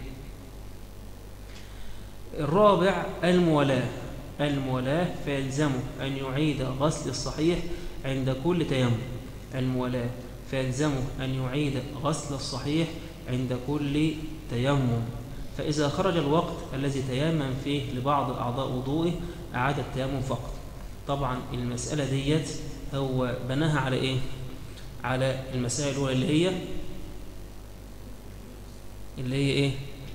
الرابع المولاة المولاة فيلزمه أن يعيد غسل الصحيح عند كل تيمم المولاة فيلزمه أن يعيد غسل الصحيح عند كل تيمم، فإذا خرج الوقت الذي تيمم فيه لبعض أعضاء وضوئه أعاد التيمم فقط. طبعا المسألة ديت هو بناها على إيه؟ على المسائل الأولى اللي هي اللي هي إيه؟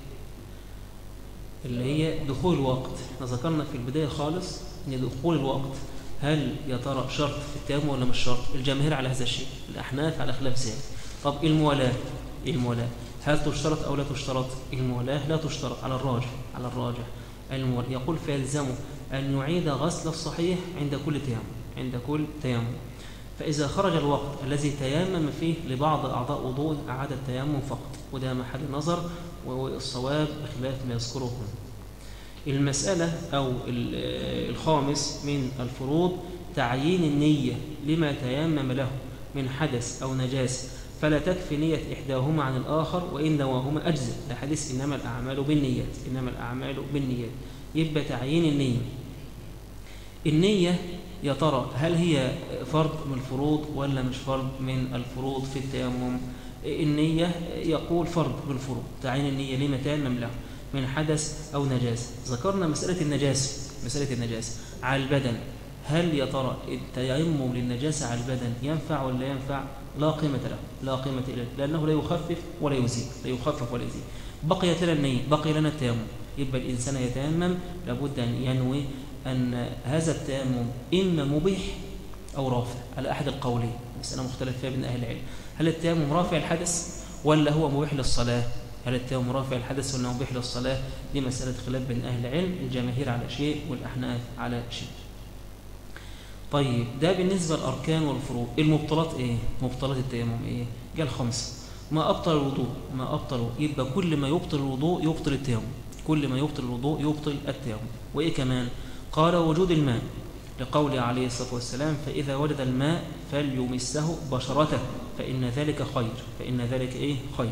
اللي هي دخول الوقت. احنا ذكرنا في البداية خالص ان دخول الوقت هل يا ترى شرط في التيمم ولا مش شرط؟ الجماهير على هذا الشيء، الأحناف على خلاف ذلك. طب المولاة المولاة هل تشترط أو لا تشترط؟ المولاة لا تشترط على الراجح على الراجح المولاة يقول فيلزمه أن يعيد غسل الصحيح عند كل تيمم عند كل تيمم، فإذا خرج الوقت الذي تيمم فيه لبعض أعضاء وضوء أعاد التيمم فقط، وده محل نظر والصواب بخلاف ما يذكره هنا. المسألة أو الخامس من الفروض تعيين النية لما تيمم له من حدث أو نجاسة، فلا تكفي نية إحداهما عن الآخر وإن نواهما أجزاء، لحديث إنما الأعمال بالنيات إنما الأعمال بالنيات. يبقى تعيين النية النية يا ترى هل هي فرض من الفروض ولا مش فرض من الفروض في التيمم؟ النية يقول فرض بالفروض تعيين النية لما تيمم له من حدث أو نجاسة. ذكرنا مسألة النجاسة مسألة النجاسة على البدن، هل يا ترى التيمم للنجاسة على البدن ينفع ولا ينفع؟ لا قيمة له لا قيمة له لأنه لا يخفف ولا يزيل لا يخفف ولا يزيل. بقيت لنا النية بقي لنا التيمم. يبقى الإنسان يتيمم لابد أن ينوي أن هذا التيمم إما مبيح أو رافع على أحد القولين، مسألة مختلف فيها بين أهل العلم. هل التيمم رافع الحدث ولا هو مبيح للصلاة؟ هل التيمم رافع الحدث ولا مبيح للصلاة؟ دي مسألة خلاف بين أهل العلم، الجماهير على شيء والأحناف على شيء. طيب ده بالنسبة للأركان والفروض. المبطلات إيه؟ مبطلات التيمم إيه؟ قال خمسة. ما أبطل الوضوء ما أبطله يبقى كل ما يبطل الوضوء يبطل التيمم كل ما يبطل الوضوء يبطل التيمم. وإيه كمان؟ قال وجود الماء لقوله عليه الصلاة والسلام فإذا وجد الماء فليمسه بشرته فإن ذلك خير فإن ذلك إيه؟ خير.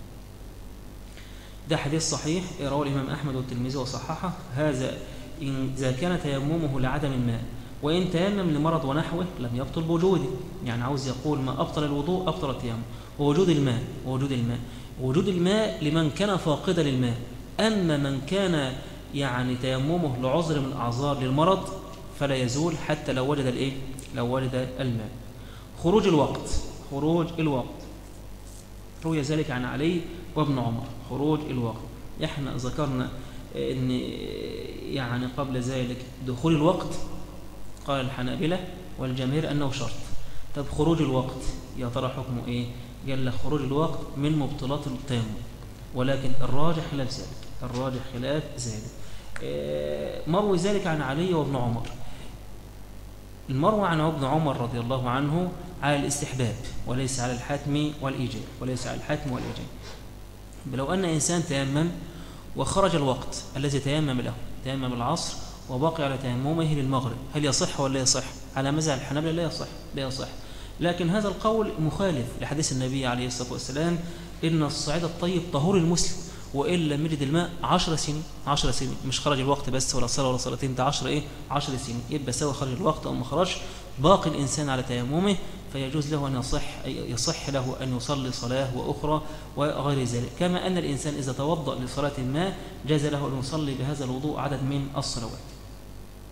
ده حديث صحيح رواه الإمام أحمد والترمذي وصححه. هذا إذا كان تيممه لعدم الماء، وإن تيمم لمرض ونحوه لم يبطل بوجوده. يعني عاوز يقول ما أبطل الوضوء أبطل التيمم. ووجود الماء ووجود الماء وجود الماء لمن كان فاقدا للماء. أما من كان يعني تيممه لعذر من الأعذار للمرض فلا يزول حتى لو وجد الإيه؟ لو وجد الماء. خروج الوقت خروج الوقت روي ذلك عن علي وابن عمر. خروج الوقت احنا ذكرنا ان يعني قبل ذلك دخول الوقت قال الحنابلة والجماهير أنه شرط. طب خروج الوقت يا ترى حكمه إيه؟ قال لك خروج الوقت من مبطلات التيمم، ولكن الراجح خلاف ذلك الراجح خلاف ذلك. مروي ذلك عن علي وابن عمر. المروي عن ابن عمر رضي الله عنه على الاستحباب وليس على الحتم والإيجاب وليس على الحتم والإيجاب. لو أن إنسان تيمم وخرج الوقت الذي تيمم له تيمم العصر وبقي على تيممه للمغرب، هل يصح ولا يصح؟ على مذهب الحنابلة لا يصح لا يصح لكن هذا القول مخالف لحديث النبي عليه الصلاة والسلام إن الصعيد الطيب طهور المسلم وإن لم يجد الماء عشر سنين عشر سنين مش خرج الوقت بس ولا صلاة ولا صلاتين، ده عشر إيه؟ عشر سنين. يبقى سواء خرج الوقت أو ما خرجش باقي الإنسان على تيممه، فيجوز له أن يصح يصح له أن يصلي صلاة وأخرى وغير ذلك. كما أن الإنسان إذا توضأ لصلاة ما جاز له أن يصلي بهذا الوضوء عدد من الصلوات.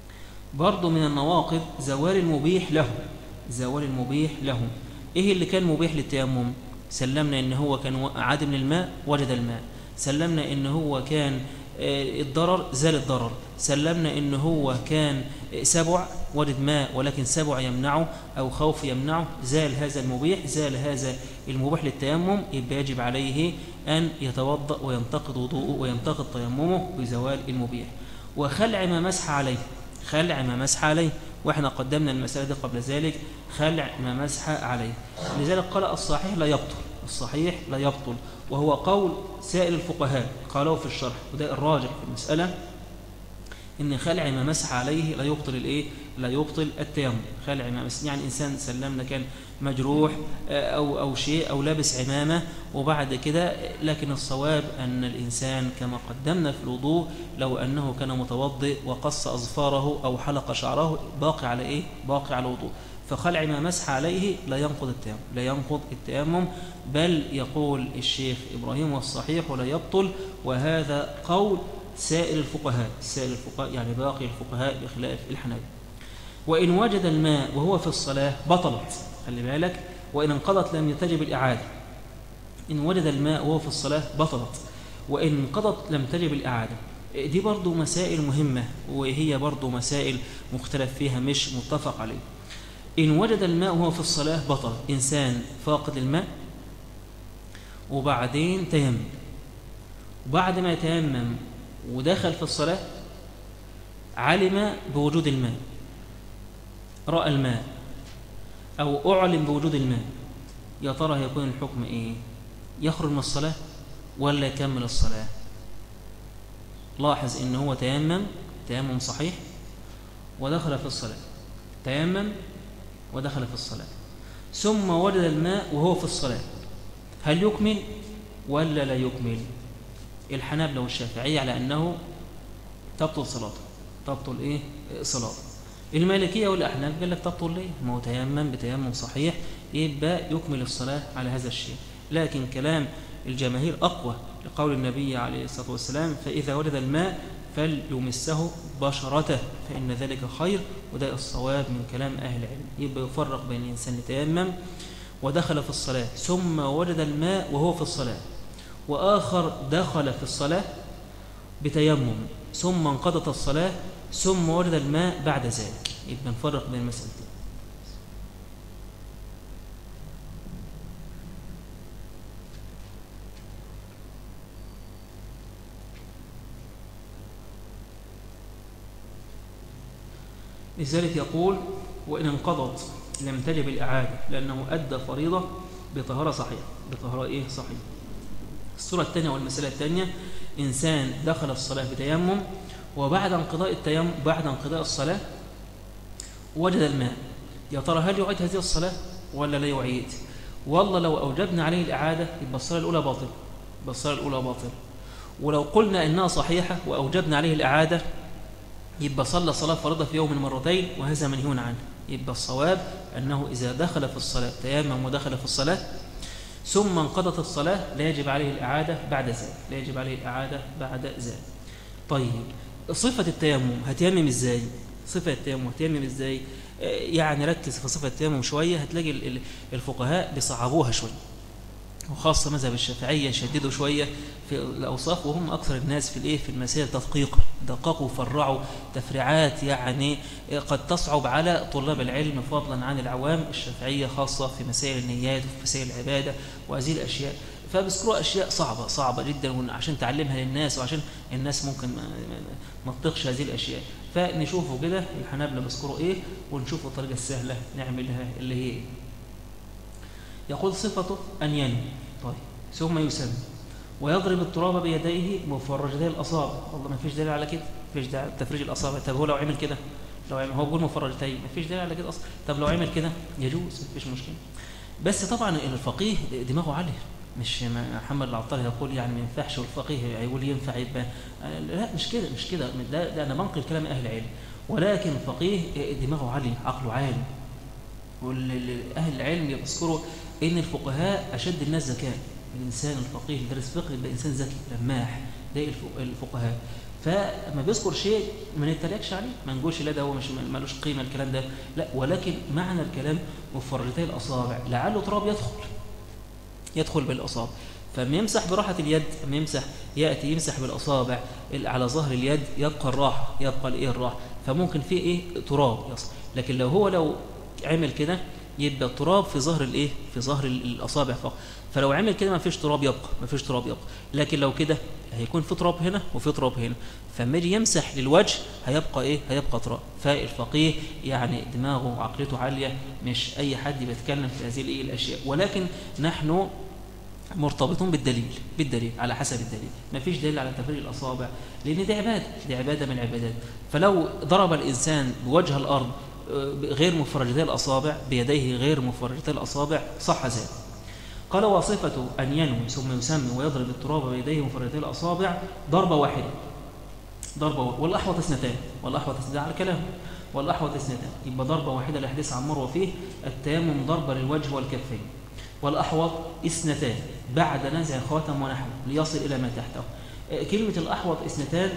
برضو من النواقض زوال المبيح له، زوال المبيح له. إيه اللي كان مبيح للتيمم؟ سلمنا إن هو كان عدم الماء وجد الماء، سلمنا إن هو كان الضرر زال الضرر، سلمنا إن هو كان سبع وجد ماء ولكن سبع يمنعه أو خوف يمنعه، زال هذا المبيح، زال هذا المبيح للتيمم، يبقى يجب عليه أن يتوضأ وينتقض وضوءه وينتقض تيممه بزوال المبيح. وخلع ما مسح عليه، خلع ما مسح عليه، وإحنا قدمنا المسألة دي قبل ذلك، خلع ما مسح عليه. لذلك قال الصحيح لا يبطل، الصحيح لا يبطل، وهو قول سائر الفقهاء قالوا في الشرح، وده الراجح في المسألة، إن خلع ما مسح عليه لا يبطل الإيه؟ لا يبطل التيمم. خلع ما مسح يعني إنسان سلمنا كان مجروح أو أو شيء أو لابس عمامة وبعد كده، لكن الصواب أن الإنسان كما قدمنا في الوضوء لو أنه كان متوضئ وقص أظفاره أو حلق شعره باقي على إيه؟ باقي على الوضوء. فخلع ما مسح عليه لا ينقض التيمم، لا ينقض التيمم، بل يقول الشيخ إبراهيم والصحيح ولا يبطل، وهذا قول سائر الفقهاء، سائر الفقهاء يعني باقي الفقهاء بخلاف الحنابلة. وإن وجد الماء وهو في الصلاة بطلت، خلي بالك، وإن انقضت لم تجب الإعادة. إن وجد الماء وهو في الصلاة بطلت، وإن انقضت لم تجب الإعادة. دي برضو مسائل مهمة، وهي برضو مسائل مختلف فيها مش متفق عليه. إن وجد الماء وهو في الصلاة بطل، إنسان فاقد الماء وبعدين تيمم، وبعد ما يتيمم ودخل في الصلاة علم بوجود الماء، رأى الماء أو أعلم بوجود الماء، يا ترى هيكون الحكم إيه؟ يخرج من الصلاة ولا يكمل الصلاة؟ لاحظ إن هو تيمم تيمم صحيح ودخل في الصلاة، تيمم ودخل في الصلاة، ثم وجد الماء وهو في الصلاة، هل يكمل ولا لا يكمل؟ الحنابلة والشافعية على أنه تبطل صلاته، تبطل إيه؟ صلاته. المالكية والأحناف قال لك تبطل ليه؟ ما هو تيمم بتيمم صحيح، يبقى يكمل الصلاة على هذا الشيء. لكن كلام الجماهير أقوى لقول النبي عليه الصلاة والسلام: فإذا وجد الماء فليمسه بشرته فإن ذلك خير، وده الصواب من كلام أهل العلم. يبقى يفرق بين إنسان تيمم ودخل في الصلاة ثم وجد الماء وهو في الصلاة، وآخر دخل في الصلاة بتيمم ثم انقضت الصلاة ثم وجد الماء بعد ذلك، يبقى نفرق بين المسألتين. لذلك يقول: وإن انقضت لم تجب الإعادة، لأنه أدى فريضة بطهارة صحيحة، بطهارة إيه؟ صحيحة. الصورة الثانية والمسألة الثانية: إنسان دخل الصلاة بتيمم وبعد انقضاء التيمم بعد انقضاء الصلاة وجد الماء، يا ترى هل يعيد هذه الصلاة ولا لا يعيد؟ والله لو أوجبنا عليه الإعادة يبقى الصلاة الأولى باطل، يبقى الصلاة الأولى باطل. ولو قلنا إنها صحيحة وأوجبنا عليه الإعادة يبقى صلى صلاة فريضة في يوم مرتين، وهذا منهي عنه. يبقى الصواب أنه إذا دخل في الصلاة تيمم ودخل في الصلاة ثم انقضت الصلاة لا يجب عليه الإعادة بعد ذلك، لا يجب عليه الإعادة بعد ذلك. طيب صفة التيمم هتيمم إزاي؟ صفة التيمم هتيمم إزاي؟ يعني ركز في صفة التيمم شوية، هتلاقي الفقهاء بيصعبوها شوية، وخاصة مذهب الشافعية يشددوا شوية في الأوصاف، وهم أكثر الناس في الإيه في المسائل تدقيقا، دققوا وفرعوا تفريعات يعني قد تصعب على طلاب العلم فضلا عن العوام. الشافعية خاصة في مسائل النيات وفي مسائل العبادة وهذه الأشياء، فبذكروا أشياء صعبة صعبة جدا عشان تعلمها للناس، وعشان الناس ممكن ما تطيقش هذه الأشياء. فنشوفوا كده الحنابلة بذكروا إيه ونشوفوا الطريقة السهلة نعملها اللي هي إيه. يقول صفته أن ينوي، طيب ثم يسمي ويضرب التراب بيديه مفرجتي الأصابع. والله ما فيش دليل على كده، ما فيش دليل تفريج الأصابع. طب هو لو عمل كده، لو عمل هو بيقول مفرجتين، ما فيش دليل على كده أصلا. طب لو عمل كده يجوز، ما فيش مشكلة. بس طبعا الفقيه دماغه عالية، مش محمد العطار يقول يعني ما ينفعش، والفقيه يقول ينفع، يبقى لا مش كده، مش كده. ده, ده أنا بنقل كلام أهل العلم، ولكن الفقيه دماغه عالية، عقله عالي. والأهل العلم يذكروا إن الفقهاء أشد الناس ذكاء. الإنسان الفقيه اللي درس فقه يبقى إنسان ذكي لماح، ده الفقهاء. فما بيذكر شيء ما نتريقش عليه، ما نقولش لا ده هو مش مالوش قيمه الكلام ده، لا، ولكن معنى الكلام مفرجتي الاصابع لعله تراب يدخل يدخل بالاصابع، فما يمسح براحه اليد، ما يمسح ياتي يمسح بالاصابع على ظهر اليد يبقى الراحه، يبقى الايه الراحه، فممكن في ايه تراب يصل. لكن لو هو لو عمل كده يبقى التراب في ظهر الايه في ظهر الاصابع فقط، فلو عمل كده ما فيش تراب يبقى ما فيش تراب يبقى لكن لو كده هيكون في تراب هنا وفي تراب هنا، فلما يجي يمسح للوجه هيبقى ايه هيبقى تراب. فالفقيه يعني دماغه وعقلته عاليه، مش اي حد بيتكلم في هذه الايه الاشياء، ولكن نحن مرتبطون بالدليل بالدليل على حسب الدليل، ما فيش دليل على تفريج الاصابع لان دي عباده دي عباده من العبادات. فلو ضرب الانسان بوجه الارض غير مفرجتي الاصابع بيديه غير مفرجتي الاصابع صح ذلك. قال وصفة أن ينوي ثم يسمي ويضرب التراب بيديه مفرجتي الأصابع ضربة واحدة ضربة واحدة والأحوط اثنتان والأحوط اثنتان على كلامه والأحوط اثنتان، يبقى ضربة واحدة لحديث عن مروة فيه التيمم ضربة للوجه والكفين، والأحوط اثنتان بعد نزع خاتم ونحوه ليصل إلى ما تحته. كلمة الأحوط اثنتان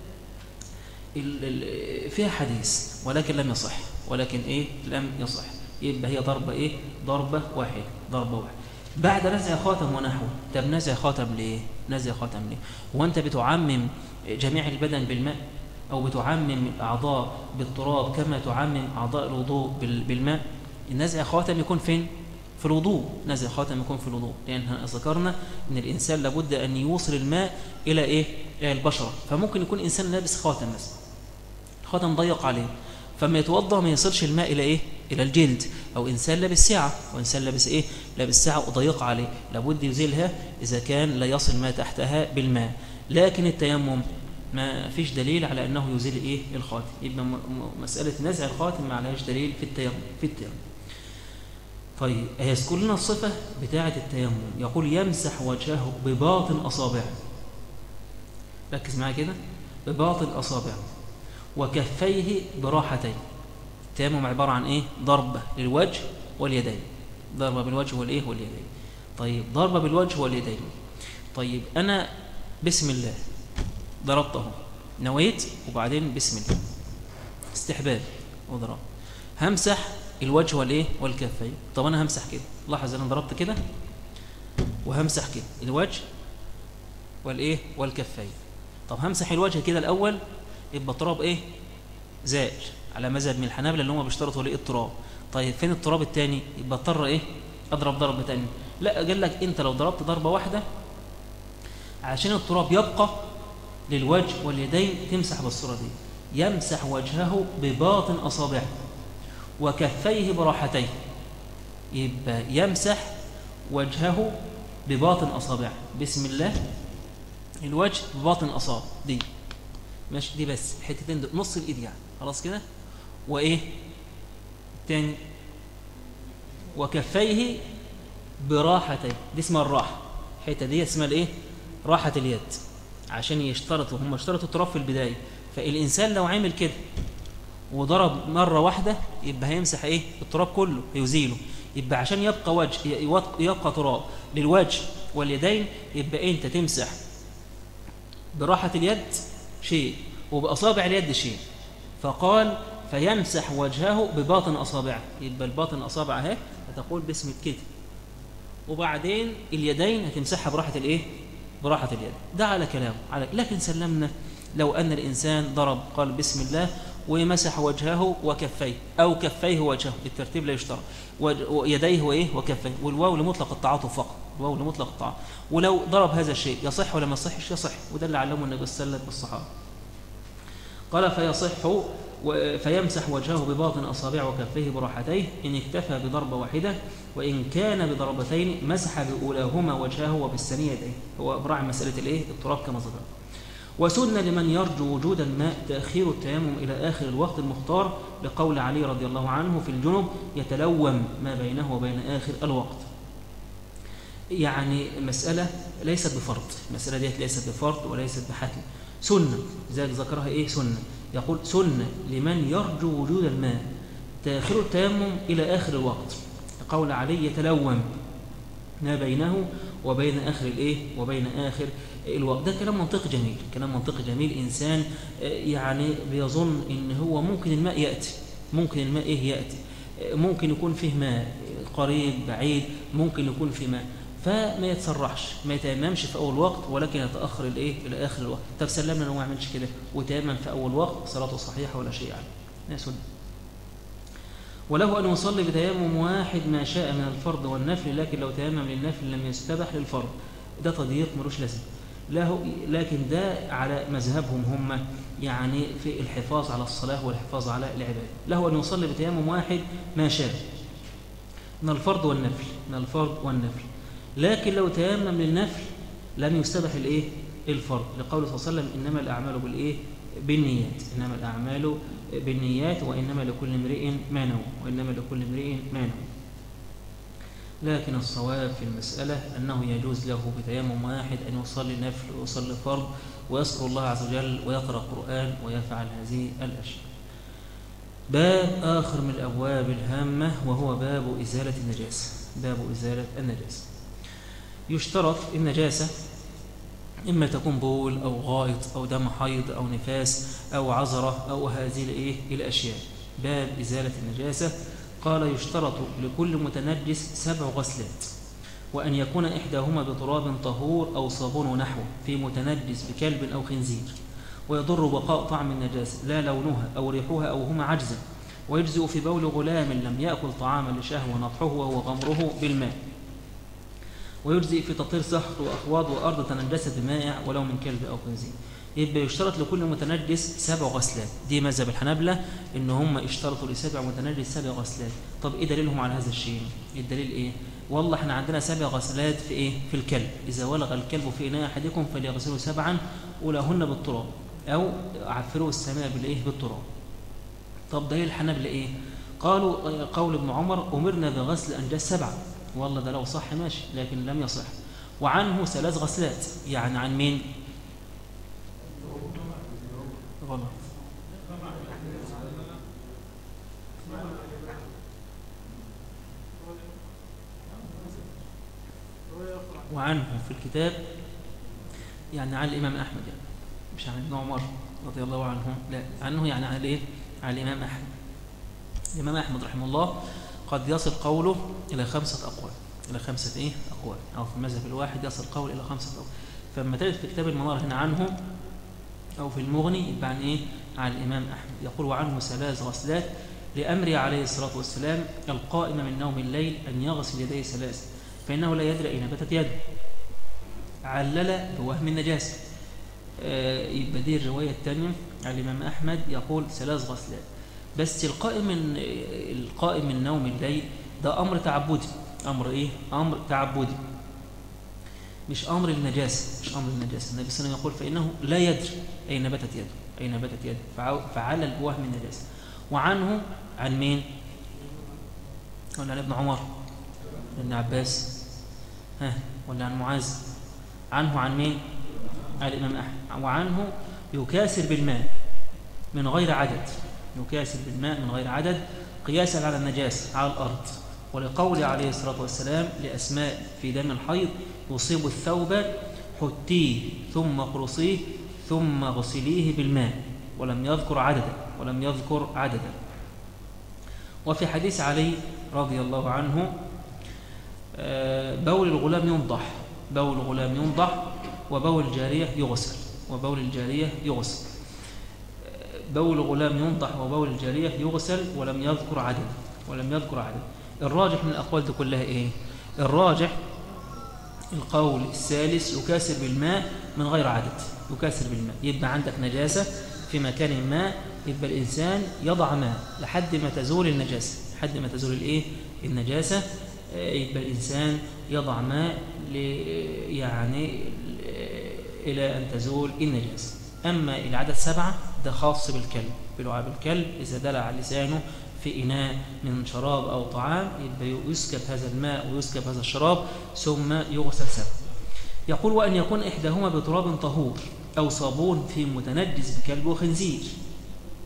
فيها حديث ولكن لم يصح ولكن إيه لم يصح، يبقى هي ضربة إيه ضربة واحدة ضربة واحدة بعد نزع خاتم ونحوه. طب نزع خاتم ليه؟ نزع خاتم ليه؟ وأنت بتعمم جميع البدن بالماء أو بتعمم الأعضاء بالتراب كما تعمم أعضاء الوضوء بالماء؟ النزع خاتم يكون فين؟ في الوضوء، نزع خاتم يكون في الوضوء، لأن ذكرنا أن الإنسان لابد أن يوصل الماء إلى إيه؟ إلى البشرة، فممكن يكون إنسان لابس خاتم مثلا خاتم ضيق عليه، فما يتوضأ ما يصلش الماء إلى إيه؟ إلى الجلد، أو إنسان لابس ساعة وإنسان لابس إيه؟ لابس ساعة وضيق عليه، لابد يزيلها إذا كان لا يصل ما تحتها بالماء. لكن التيمم ما فيش دليل على أنه يزيل إيه؟ الخاتم، يبقى مسألة نزع الخاتم ما عليهاش دليل في التيمم في التيمم. طيب هيذكر لنا الصفة بتاعة التيمم، يقول يمسح وجهه بباطن أصابعه، ركز معايا كده، بباطن أصابعه وكفيه براحتين. التيمم عبارة عن إيه؟ ضربة للوجه واليدين، ضربة بالوجه والإيه واليدين. طيب ضربة بالوجه واليدين، طيب أنا بسم الله ضربته، نويت وبعدين بسم الله استحباب وضرب، همسح الوجه والإيه والكفين. طب أنا همسح كده، لاحظ أنا ضربت كده وهمسح كده الوجه والإيه والكفين. طب همسح الوجه كده الأول يبقى تراب إيه زائل على مذهب من الحنابلة اللي هم بيشترطوا ليه التراب. طيب فين التراب الثاني؟ يبقى اضطر ايه اضرب ضربه ثانيه. لا قال لك انت لو ضربت ضربه واحده عشان التراب يبقى للوجه واليدين تمسح بالصوره دي، يمسح وجهه بباطن اصابعه وكفيه براحتيه، يبقى يمسح وجهه بباطن اصابعه بسم الله الوجه بباطن اصابع دي ماشي، دي بس حتتين دول نص الايد يعني خلاص كده، وايه تاني وكفيه براحتين، دي اسمها الراحه، الحته دي اسمها الايه راحه اليد، عشان يشترطوا هم اشترطوا التراب في البدايه، فالانسان لو عمل كده وضرب مره واحده يبقى هيمسح ايه التراب كله يزيله، يبقى عشان يبقى وجه يبقى تراب للوجه واليدين يبقى انت تمسح براحه اليد شيء وباصابع اليد شيء، فقال فيمسح وجهه بباطن اصابعه، يبقى الباطن اصابع اهي هتقول باسم كده، وبعدين اليدين هتمسحها براحه الايه براحه اليد، ده على كلامه على. لكن سلمنا لو ان الانسان ضرب قال بسم الله ومسح وجهه وكفيه او كفيه وجهه بالترتيب لا يشترط، ويديه وايه وكفيه، والواو لمطلق التعاطف فقط، الواو لمطلق التعاطف، ولو ضرب هذا الشيء يصح ولا ما يصحش؟ يصح، وده اللي علمه النبي صلى الله عليه وسلم بالصحابه. قال فيصح فيمسح وجهه بباطن اصابعه وكفيه براحتيه ان اكتفى بضربه واحده، وان كان بضربتين مسح باولاهما وجهه وبالثانيه يديه، هو براعي مساله الايه التراب كما ذكر. وسن لمن يرجو وجود الماء تاخير التيمم الى اخر الوقت المختار لقول علي رضي الله عنه في الجنب يتلوم ما بينه وبين اخر الوقت. يعني مساله ليست بفرض، المساله ديت ليست بفرض وليست بحتم، سنه، لذلك ذكرها ايه سنه، يقول سنه لمن يرجو وجود الماء تاخير التيمم الى اخر الوقت لقول علي يتلوم ما بينه وبين آخر الإيه وبين آخر الوقت. ده كلام منطقي جميل، كلام منطقي جميل. إنسان يعني بيظن إن هو ممكن الماء يأتي، ممكن الماء إيه يأتي، ممكن يكون فيه ماء قريب بعيد، ممكن يكون فيه ماء، فما يتسرحش، ما يتيممش في أول وقت، ولكن يتأخر الإيه إلى آخر الوقت. طب سلمنا لو ما عملش كده وتيمم في أول وقت، صلاته صحيحة ولا شيء يعني. ناس وله أن يصلي بتيمم واحد ما شاء من الفرض والنفل، لكن لو تيمم للنفل لم يستبح للفرض. ده تضييق ملوش لازم له، لكن ده على مذهبهم هم، يعني في الحفاظ على الصلاة والحفاظ على العبادة. له أن يصلي بتيمم واحد ما شاء من الفرض والنفل، من الفرض والنفل، لكن لو تيمم للنفل لم يستبح الإيه الفرض، لقوله صلى الله عليه وسلم إنما الأعمال بالإيه بالنيات، إنما الأعمال بالنيات وإنما لكل امرئ ما نوى، وإنما لكل امرئ ما نوى. لكن الصواب في المسألة أنه يجوز له بتيمم واحد أن يصلي نفل ويصلي فرض ويذكر الله عز وجل ويقرأ القرآن ويفعل هذه الأشياء. باب آخر من الأبواب الهامة وهو باب إزالة النجاسة. باب إزالة النجاسة، يشترط النجاسة إما تكون بول أو غائط أو دم حيض أو نفاس أو عذرة أو هذه الإيه الأشياء. باب إزالة النجاسة قال يشترط لكل متنجس سبع غسلات، وأن يكون إحداهما بتراب طهور أو صابون ونحوه في متنجس بكلب أو خنزير، ويضر بقاء طعم النجاسة لا لونها أو ريحها أو هما عجزا، ويجزئ في بول غلام لم يأكل طعاما لشهوة نطحه وهو غمره بالماء، ويجزئ في تطهير صخر وأخواض وأرض تنجست بمائع ولو من كلب أو خنزير. يبقى يشترط لكل متنجس سبع غسلات. دي مذهب الحنابلة إن هم اشترطوا لسبع متنجس سبع غسلات. طب إيه دليلهم على هذا الشيء؟ الدليل إيه؟ والله إحنا عندنا سبع غسلات في إيه؟ في الكلب. إذا ولغ الكلب في إناء أحدكم فليغسله سبعا أولاهن بالتراب أو عفروا السماء بالإيه؟ بالتراب. طب دليل الحنابلة إيه؟ قالوا قول ابن عمر أمرنا بغسل أنجاس سبعة. والله ده لو صح ماشي، لكن لم يصح. وعنه ثلاث غسلات. يعني عن مين؟ غلط. وعنه في الكتاب يعني عن الإمام أحمد، يعني مش عن ابن عمر رضي الله عنه، لا عنه يعني عن إيه؟ عن الإمام أحمد. الإمام أحمد رحمه الله قد يصل قوله إلى خمسة أقوال، إلى خمسة إيه أقوال، أو في المذهب الواحد يصل قول إلى خمسة أقوال. فلما تجد في كتاب المنار هنا عنه أو في المغني يبقى عن إيه؟ عن الإمام أحمد. يقول وعنه ثلاث غسلات لأمره عليه الصلاة والسلام القائم من نوم الليل أن يغسل يديه ثلاث فإنه لا يدري أين باتت يده. علل بوهم النجاسة. آه يبقى دي الرواية الثانية عن الإمام أحمد يقول ثلاث غسلات. بس القائم من القائم من نوم الليل ده أمر تعبدي. أمر إيه؟ أمر تعبدي، مش أمر النجاسة، مش أمر النجاسة. النبي صلى الله عليه وسلم يقول فإنه لا يدري أين باتت يده، أين باتت يده، فعلل بوهم النجاسة. وعنه عن مين؟ ولا عن ابن عمر؟ ابن عباس؟ ها؟ ولا عن معاذ؟ عنه عن مين؟ عن الإمام أحمد. وعنه يكاسر بالماء من غير عدد، يكاسر بالماء من غير عدد قياسا على النجاسة على الأرض، ولقول عليه الصلاة والسلام لأسماء في دم الحيض يصيب الثوب حتيه ثم قرصيه ثم غسليه بالماء، ولم يذكر عددا ولم يذكر عددا. وفي حديث علي رضي الله عنه بول الغلام ينضح، بول الغلام ينضح وبول الجارية يغسل، وبول الجارية يغسل. بول الغلام ينضح وبول الجارية يغسل ولم يذكر عددا، ولم يذكر عددا. الراجح من الأقوال دي كلها إيه؟ الراجح القول الثالث يكاسر بالماء من غير عدد، يكاسر بالماء. يبقى عندك نجاسة في مكان ما، يبقى الإنسان يضع ماء لحد ما تزول النجاسة، لحد ما تزول الإيه؟ النجاسة. يبقى الإنسان يضع ماء يعني إلى أن تزول النجاسة. أما العدد سبعة ده خاص بالكلب، بلعاب الكلب إذا دلع لسانه في إناء من شراب أو طعام يبقى يسكب هذا الماء ويسكب هذا الشراب ثم يغسل سبع. يقول وأن يكون إحداهما بتراب طهور أو صابون في متنجس بكلب وخنزير.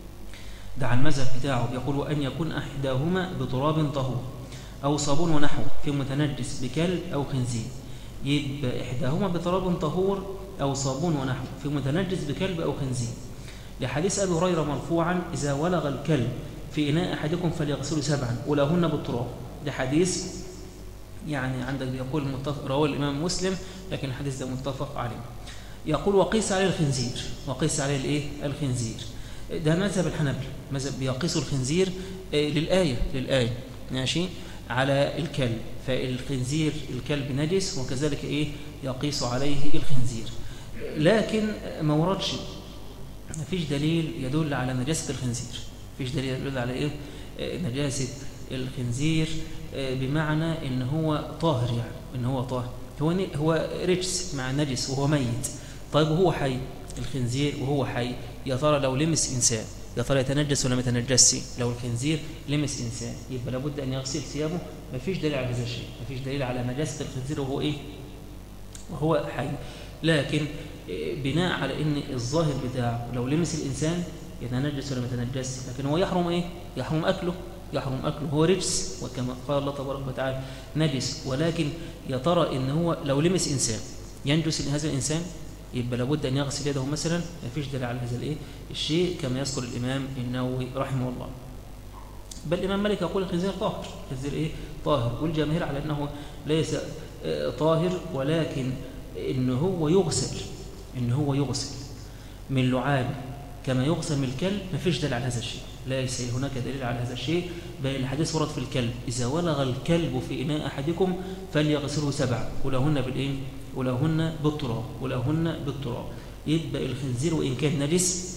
ده على المذهب بتاعه. يقول وأن يكون إحداهما بتراب طهور أو صابون ونحوه في متنجس بكلب أو خنزير، يبقى إحداهما بتراب طهور أو صابون ونحو في متنجس بكلب أو خنزير، لحديث أبي هريرة مرفوعا إذا ولغ الكلب في إناء أحدكم فليغسله سبعا ولهن بالتراب. ده حديث يعني عندك بيقول رواه الإمام مسلم، لكن الحديث ده متفق عليه. يقول وقيس عليه الخنزير، وقيس عليه الإيه؟ الخنزير. ده مذهب الحنابلة، مذهب بيقيسوا الخنزير للآية للآية ماشي على الكلب، فالخنزير الكلب نجس وكذلك إيه يقيس عليه الخنزير، لكن ما وردش ما فيش دليل يدل على نجاسة الخنزير، فيش دليل يدل على إيه نجاسة الخنزير بمعنى إن هو طاهر، يعني إن هو طاهر، هو هو رجس مع نجس وهو ميت. طيب وهو حي الخنزير وهو حي، يا ترى لو لمس إنسان يا ترى يتنجس ولا ما يتنجسش؟ لو الخنزير لمس إنسان يبقى لابد أن يغسل ثيابه، ما فيش دليل على هذا الشيء، ما فيش دليل على نجاسة الخنزير وهو إيه وهو حي. لكن بناء على إن الظاهر بتاعه لو لمس الإنسان يتنجس ولا ما يتنجسش، لكن هو يحرم إيه؟ يحرم أكله، يحرم أكله، هو رجس وكما قال الله تبارك وتعالى نجس، ولكن يا ترى إن هو لو لمس إنسان ينجس هذا الإنسان؟ يبقى لابد أن يغسل يده مثلا، ما فيش دليل على هذا الإيه الشيء كما يذكر الإمام النووي رحمه الله. بل الإمام مالك يقول الخنزير طاهر، الخنزير إيه طاهر، والجماهير على أنه ليس طاهر، ولكن إن هو يغسل، إن هو يغسل من لعابه كما يغسل من الكلب، ما فيش دليل على هذا الشيء، ليس هناك دليل على هذا الشيء. بل الحديث ورد في الكلب إذا ولغ الكلب في إناء أحدكم فليغسله سبعا ولهن بالإيه ولهن بالتراب، ولهن بالتراب. يبقى الخنزير وإن كان نجس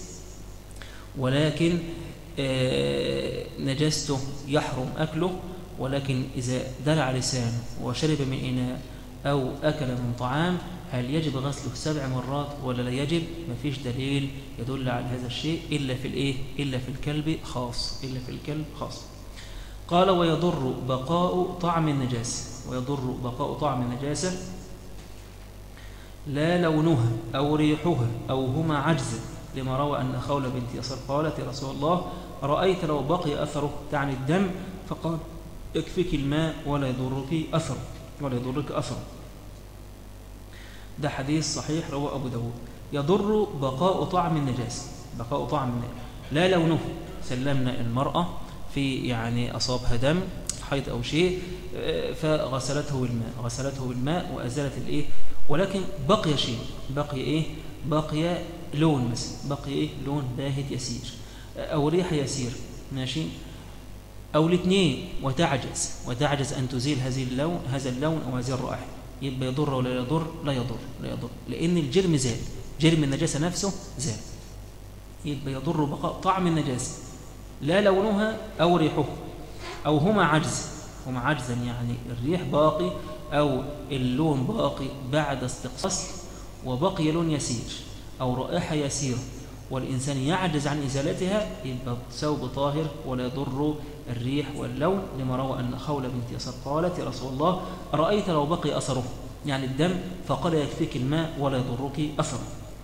ولكن آه نجاسته يحرم أكله، ولكن إذا دلع لسانه وشرب من إناء أو أكل من طعام هل يجب غسله سبع مرات ولا لا يجب؟ ما فيش دليل يدل على هذا الشيء إلا في الإيه؟ إلا في الكلب خاص، إلا في الكلب خاص. قال ويضر بقاء طعم النجاسة، ويضر بقاء طعم النجاسة لا لونها أو ريحها أو هما عجز، لما روى أن خولة بنت يسار قالت يا رسول الله رأيت لو بقي أثره تعني الدم، فقال يكفيك الماء ولا يضرك أثره ولا يضرك أثره. ده حديث صحيح رواه أبو داود. يضر بقاء طعم النجاسة، بقاء طعم النجاسة لا لونه، سلمنا المرأة في يعني أصابها دم حيض أو شيء فغسلته بالماء، غسلته بالماء وأزالت الإيه، ولكن بقي شيء، بقي إيه؟ بقي لون مثلا، بقي إيه؟ لون باهت يسير أو ريح يسير ماشي، أو الاثنين وتعجز وتعجز أن تزيل هذه اللون هذا اللون أو هذه الرائحة، يبقى يضر ولا يضر؟ لا يضر، لا يضر، لأن الجرم زال، جرم النجاسة نفسه زال، يبقى يضر بقاء طعم النجاسة لا لونها أو ريحه أو هما عجز، هما عجزا يعني الريح باقي أو اللون باقي بعد استقصاص وبقي لون يسير أو رائحة يسيرة والإنسان يعجز عن إزالتها، يبقى ثوب طاهر ولا يضر الريح واللون، لما روى أن خولة بنت يسار قالت يا رسول الله رأيت لو بقي أثره يعني الدم، فقال يكفيك الماء ولا يضرك أثره.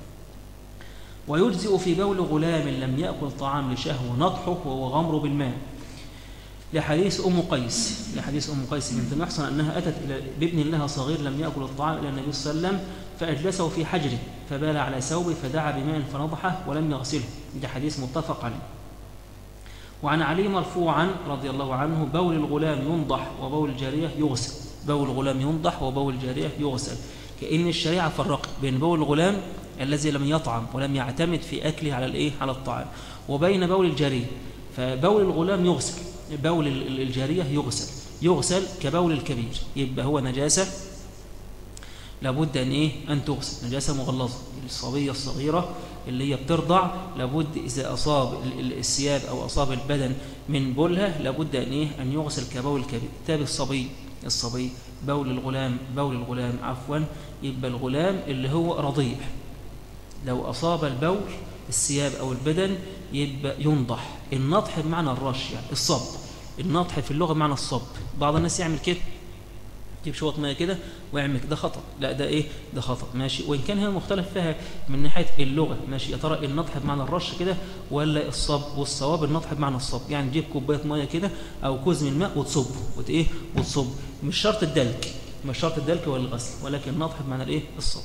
ويجزئ في بول غلام لم يأكل طعام لشهوة نطحه وهو غمر بالماء، لحديث أم قيس لحديث أم قيس بنت محصن أنها أتت إلى بابن لها صغير لم يأكل الطعام إلى النبي صلى الله عليه وسلم فأجلسه في حجره فبال على ثوبه فدعا بماء فنضحه ولم يغسله، ده حديث متفق عليه. وعن علي مرفوعا رضي الله عنه بول الغلام ينضح وبول الجارية يغسل، بول الغلام ينضح وبول الجارية يغسل، كأن الشريعة فرقت بين بول الغلام الذي لم يطعم ولم يعتمد في أكله على الإيه على الطعام وبين بول الجارية، فبول الغلام يغسل، بول الجارية يغسل يغسل كبول الكبير، يبقى هو نجاسة لابد أن إيه أن تغسل، نجاسة مغلظة. الصبية الصغيرة اللي هي بترضع لابد إذا أصاب الثياب أو أصاب البدن من بولها لابد أن إيه أن يغسل كبول الكبير. تابع الصبي الصبي بول الغلام بول الغلام عفوا يبقى الغلام اللي هو رضيع لو أصاب البول الثياب أو البدن يبقى ينضح. النضح بمعنى الرش يعني الصب، النضح في اللغة بمعنى الصب، بعض الناس يعمل كده جيب شويه ميه كده واعمل ده خطأ، لا ده ايه ده خطأ ماشي. وان كان هي مختلف فيها من ناحيه اللغه ماشي، يا ترى النطح بمعنى الرش كده ولا الصب، والصواب النطح بمعنى الصب. يعني تجيب كوبايه ميه كده او كوز من الماء وتصب وت ايه وتصب، مش شرط الدلك، مش شرط الدلك ولا الغسل، ولكن النطح بمعنى الايه الصب.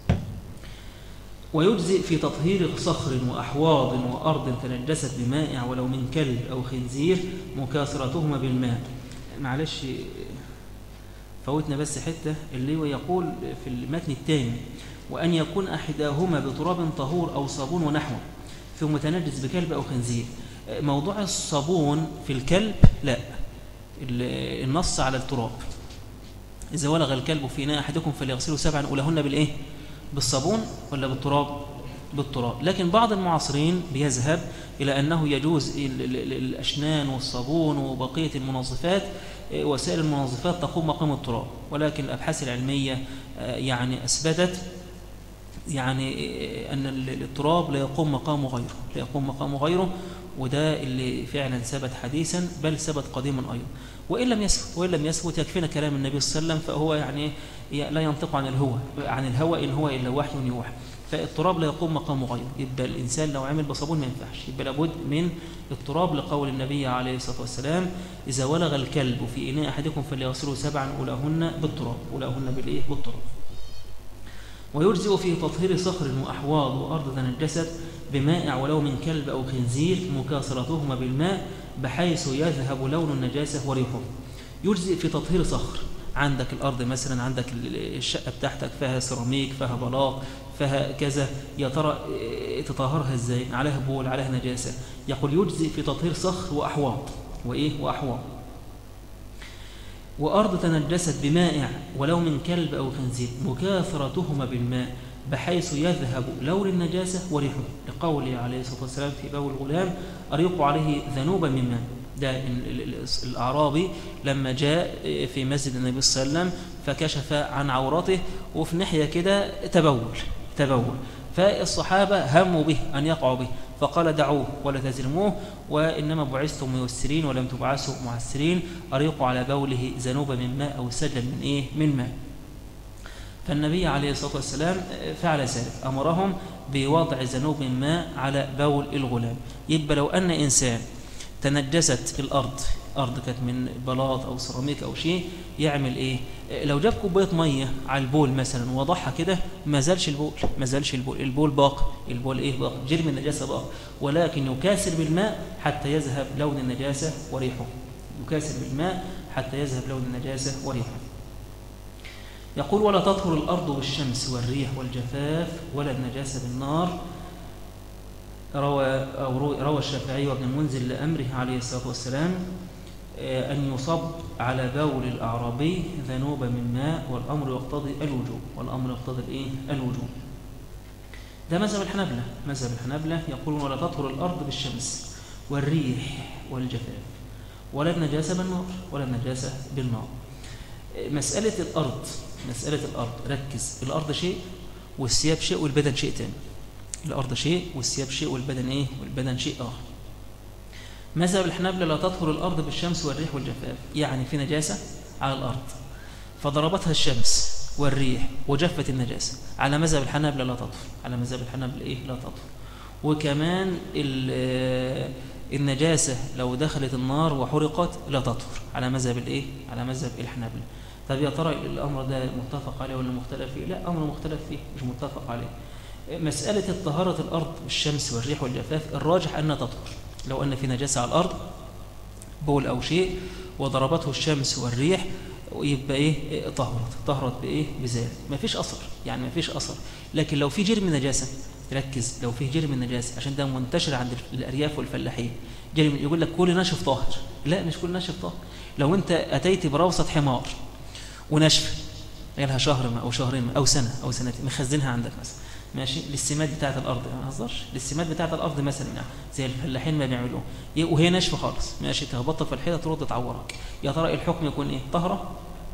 ويجزئ في تطهير صخر وأحواض وأرض تنجست بمائع ولو من كلب أو خنزير مكاثرتهما بالماء. معلش فوتنا بس حتة اللي هو يقول في المتن الثاني وأن يكون أحداهما بتراب طهور أو صابون ونحوه ثم متنجس بكلب أو خنزير. موضوع الصابون في الكلب لا، النص على التراب. إذا ولغ الكلب في إناء أحدكم فليغسله سبعا أولهن بالإيه؟ بالصابون ولا بالتراب؟ بالتراب. لكن بعض المعاصرين بيذهب إلى أنه يجوز الأشنان والصابون وبقية المنظفات، وسائل المنظفات تقوم مقام التراب، ولكن الأبحاث العلمية يعني أثبتت يعني أن التراب لا يقوم مقامه غيره، لا يقوم مقامه غيره، وده اللي فعلا ثبت حديثا بل ثبت قديما أيضا. وإن لم يثبت وإن لم يثبت يكفينا كلام النبي صلى الله عليه وسلم، فهو يعني لا ينطق عن الهوى عن الهوى إن هو إلا وحي يوحى، فالتراب لا يقوم مقامه غيره. يبقى الإنسان لو عمل بصابون ما ينفعش، يبقى لابد من التراب لقول النبي عليه الصلاة والسلام إذا ولغ الكلب في إناء أحدكم فليغسله سبعا أولاهن بالتراب، أولاهن بالإيه؟ بالتراب. ويجزئ في تطهير صخر وأحواض وأرض تنجست بمائع ولو من كلب أو خنزير مكاثرتهما بالماء بحيث يذهب لون النجاسة وريحه. يجزئ في تطهير صخر، عندك الأرض مثلا، عندك الشقة بتاعتك فيها سيراميك فيها بلاط فيها كذا، يا ترى تطهرها ازاي؟ عليها بول عليها نجاسة. يقول يجزئ في تطهير صخر وأحواض وإيه وأحواض وأرض تنجست بمائع ولو من كلب أو خنزير مكاثرتهما بالماء بحيث يذهب لون النجاسة وريحه، لقوله عليه الصلاة والسلام في بول الغلام أريق عليه ذنوبا من ماء. ده الأعرابي لما جاء في مسجد النبي صلى الله عليه وسلم فكشف عن عورته وفي ناحية كده تبول تبول فالصحابة هموا به أن يقعوا به، فقال دعوه ولا تزرموه، وإنما بعثتم ميسرين ولم تبعثوا معسرين، أريقوا على بوله ذنوبا من ماء أو سجلا من إيه من ماء. فالنبي عليه الصلاة والسلام فعل ذلك، أمرهم بوضع ذنوب من ماء على بول الغلام. يبقى لو أن إنسان تنجست الأرض، أرض كانت من بلاط أو سيراميك أو شيء، يعمل إيه؟ لو جاب كوباية مية على البول مثلا ووضعها كده ما زالش البول، ما زالش البول، البول باقي، البول إيه باقي، جرم النجاسة باقي، ولكن يكاسر بالماء حتى يذهب لون النجاسة وريحه، يكاسر بالماء حتى يذهب لون النجاسة وريحه. يقول ولا تطهر الأرض بالشمس والريح والجفاف ولا النجاسة بالنار. روى أو روى الشافعي وابن المنذر لأمره عليه الصلاة والسلام أن يصب على بول الأعرابي ذنوب من ماء والأمر يقتضي الوجوب، والأمر يقتضي الإيه؟ الوجوب. ده مذهب الحنابلة، مذهب الحنابلة يقولون ولا تطهر الأرض بالشمس والريح والجفاف ولا النجاسة بالنار، ولا النجاسة بالنار. مسألة الأرض، مسألة الأرض ركز، الأرض شيء والثياب شيء والبدن شيء تاني. الأرض شيء والثياب شيء والبدن إيه؟ والبدن شيء آخر. مذهب الحنابلة لا تطهر الأرض بالشمس والريح والجفاف، يعني في نجاسة على الأرض فضربتها الشمس والريح وجفت النجاسة، على مذهب الحنابلة لا تطهر، على مذهب الحنابلة إيه؟ لا تطهر. وكمان النجاسة لو دخلت النار وحرقت لا تطهر، على مذهب الإيه؟ على مذهب الحنابلة. طب يا ترى الأمر ده متفق عليه ولا مختلف فيه؟ لا، أمر مختلف فيه مش متفق عليه. مسألة طهارة الأرض بالشمس والريح والجفاف الراجح أنها تطهر. لو أن في نجاسة على الأرض بول أو شيء وضربته الشمس والريح يبقى إيه؟ طهرت، طهرت بإيه؟ بذلك، ما فيش أثر، يعني ما فيش أثر. لكن لو في جرم نجاسة، ركز، لو في جرم نجاسة، عشان ده منتشر عند الأرياف والفلاحين، جرم يقول لك كل ناشف طاهر، لا مش كل ناشف طاهر. لو أنت أتيت بروثة حمار ونشف لها شهر أو شهرين أو سنة أو سنتين مخزنها عندك مثلا ماشي للسمات بتاعت الأرض، يعني ما هزرش، للسمات بتاعت الأرض مثلا يعني زي الفلاحين ما بيعملوه، وهي ناشفة خالص ماشي، تهبطك في الحيطة ترد تعورك، يا ترى الحكم يكون إيه؟ طهرة؟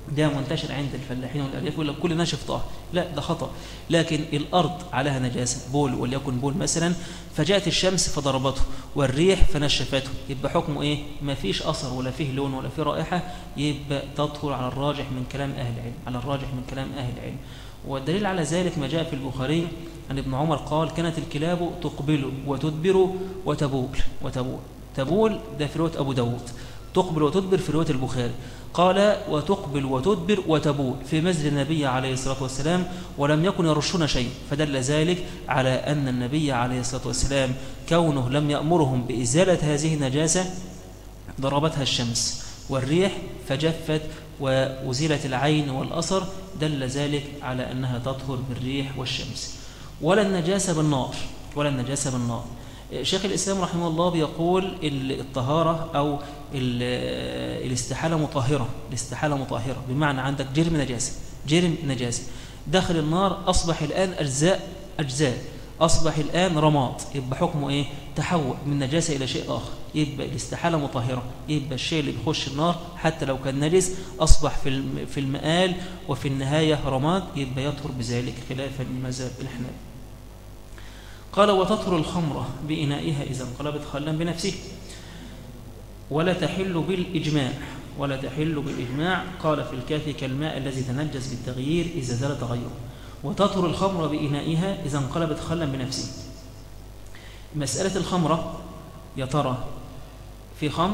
ده منتشر عند الفلاحين والأرياف، يقول لك كل ناشف طاهر. لا، ده خطأ. لكن الأرض عليها نجاسة، بول وليكن بول مثلا، فجاءت الشمس فضربته والريح فنشفته، يبقى حكمه إيه؟ ما فيش أثر ولا فيه لون ولا فيه رائحة، يبقى تطهر على الراجح من كلام أهل العلم، على الراجح من كلام أهل العلم. والدليل على ذلك ما جاء في البخاري عن ابن عمر قال: كانت الكلاب تقبل وتدبر وتبول. وتبول تبول ده في رواية أبو داود، تقبل وتدبر في رواية البخاري. قال: وتقبل وتدبر وتبول في مسجد النبي عليه الصلاة والسلام، ولم يكن يرشون شيء، فدل ذلك على أن النبي عليه الصلاة والسلام كونه لم يأمرهم بإزالة هذه النجاسة، ضربتها الشمس والريح فجفت وأزيلت العين والأثر، دل ذلك على أنها تطهر بالريح والشمس. ولا النجاسة بالنار، ولا النجاسة بالنار. شيخ الإسلام رحمه الله بيقول الطهارة أو الاستحالة مطهرة، الاستحالة مطهرة بمعنى عندك جرم نجاسة، جرم نجاسة داخل النار، أصبح الآن أجزاء أجزاء أصبح الآن رماد، يبقى حكمه إيه؟ تحول من نجاسة إلى شيء آخر، يبقى الاستحالة مطهرة، يبقى الشيء اللي بيخش النار حتى لو كان نجس أصبح في في المآل وفي النهاية رماد، يبقى يطهر بذلك خلافا لمذهب الحنابلة. قال: وتطهر الخمرة بإنائها إذا انقلبت خلا بنفسه، ولا تحل بالإجماع، ولا تحل بالإجماع. قال في الكافي: كالماء الذي تنجس بالتغيير إذا زال تغيره. وتطهر الخمرة بإنائها إذا انقلبت خلا بنفسه. مسألة الخمرة يا ترى في خمر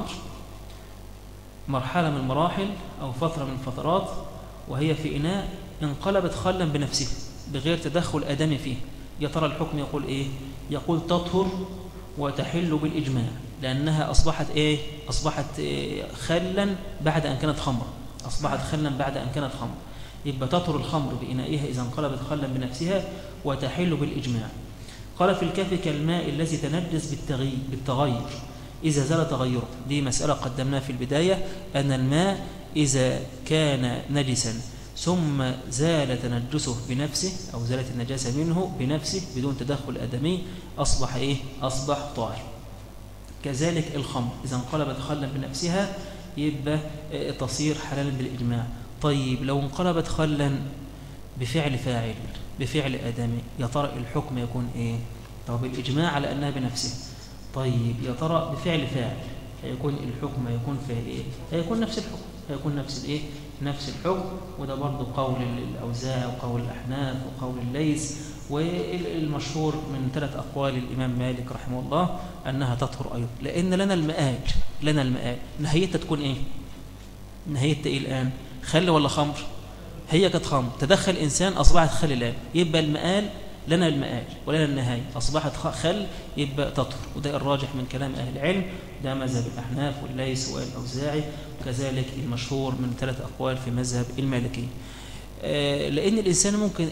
مرحلة من المراحل أو فترة من الفترات وهي في إناء انقلبت خلا بنفسه بغير تدخل آدمي فيه، يا ترى الحكم يقول إيه؟ يقول تطهر وتحل بالإجماع، لأنها أصبحت إيه؟ أصبحت إيه؟ خلا بعد أن كانت خمر، أصبحت خلا بعد أن كانت خمر، يبقى تطهر الخمر بإنائها إذا انقلبت خلا بنفسها وتحل بالإجماع. قال في الكافي: كالماء الذي تنجس بالتغير إذا زال تغيره. دي مسألة قدمناها في البداية، أن الماء إذا كان نجسا ثم زال تنجسه بنفسه أو زالت النجاسة منه بنفسه بدون تدخل آدمي أصبح إيه؟ أصبح طاهر. كذلك الخمر إذا انقلبت خلا بنفسها يبقى تصير حلالا بالإجماع. طيب لو انقلبت خلا بفعل فاعل، بفعل آدمي، يا ترى الحكم يكون إيه؟ طب الإجماع على أنها بنفسه. طيب يا ترى بفعل فاعل هيكون الحكم يكون في إيه؟ هيكون نفس الحكم، هيكون نفس الإيه؟ نفس الحكم. وده برضه قول الأوزاعي وقول الأحناف وقول الليث، والمشهور من ثلاث أقوال الإمام مالك رحمه الله أنها تطهر أيضا، لأن لنا المآل، لنا المآل نهايتها تكون إيه؟ نهايتها إيه الآن؟ خل ولا خمر؟ هي كانت خمر، تدخل إنسان أصبحت خل الآن، يبقى المآل لنا المآل ولنا النهاية، أصبحت خل يبقى تطهر. وده الراجح من كلام أهل العلم، ده مذهب الأحناف والليث والأوزاعي، وكذلك المشهور من ثلاث أقوال في مذهب المالكي. آه لأن الإنسان ممكن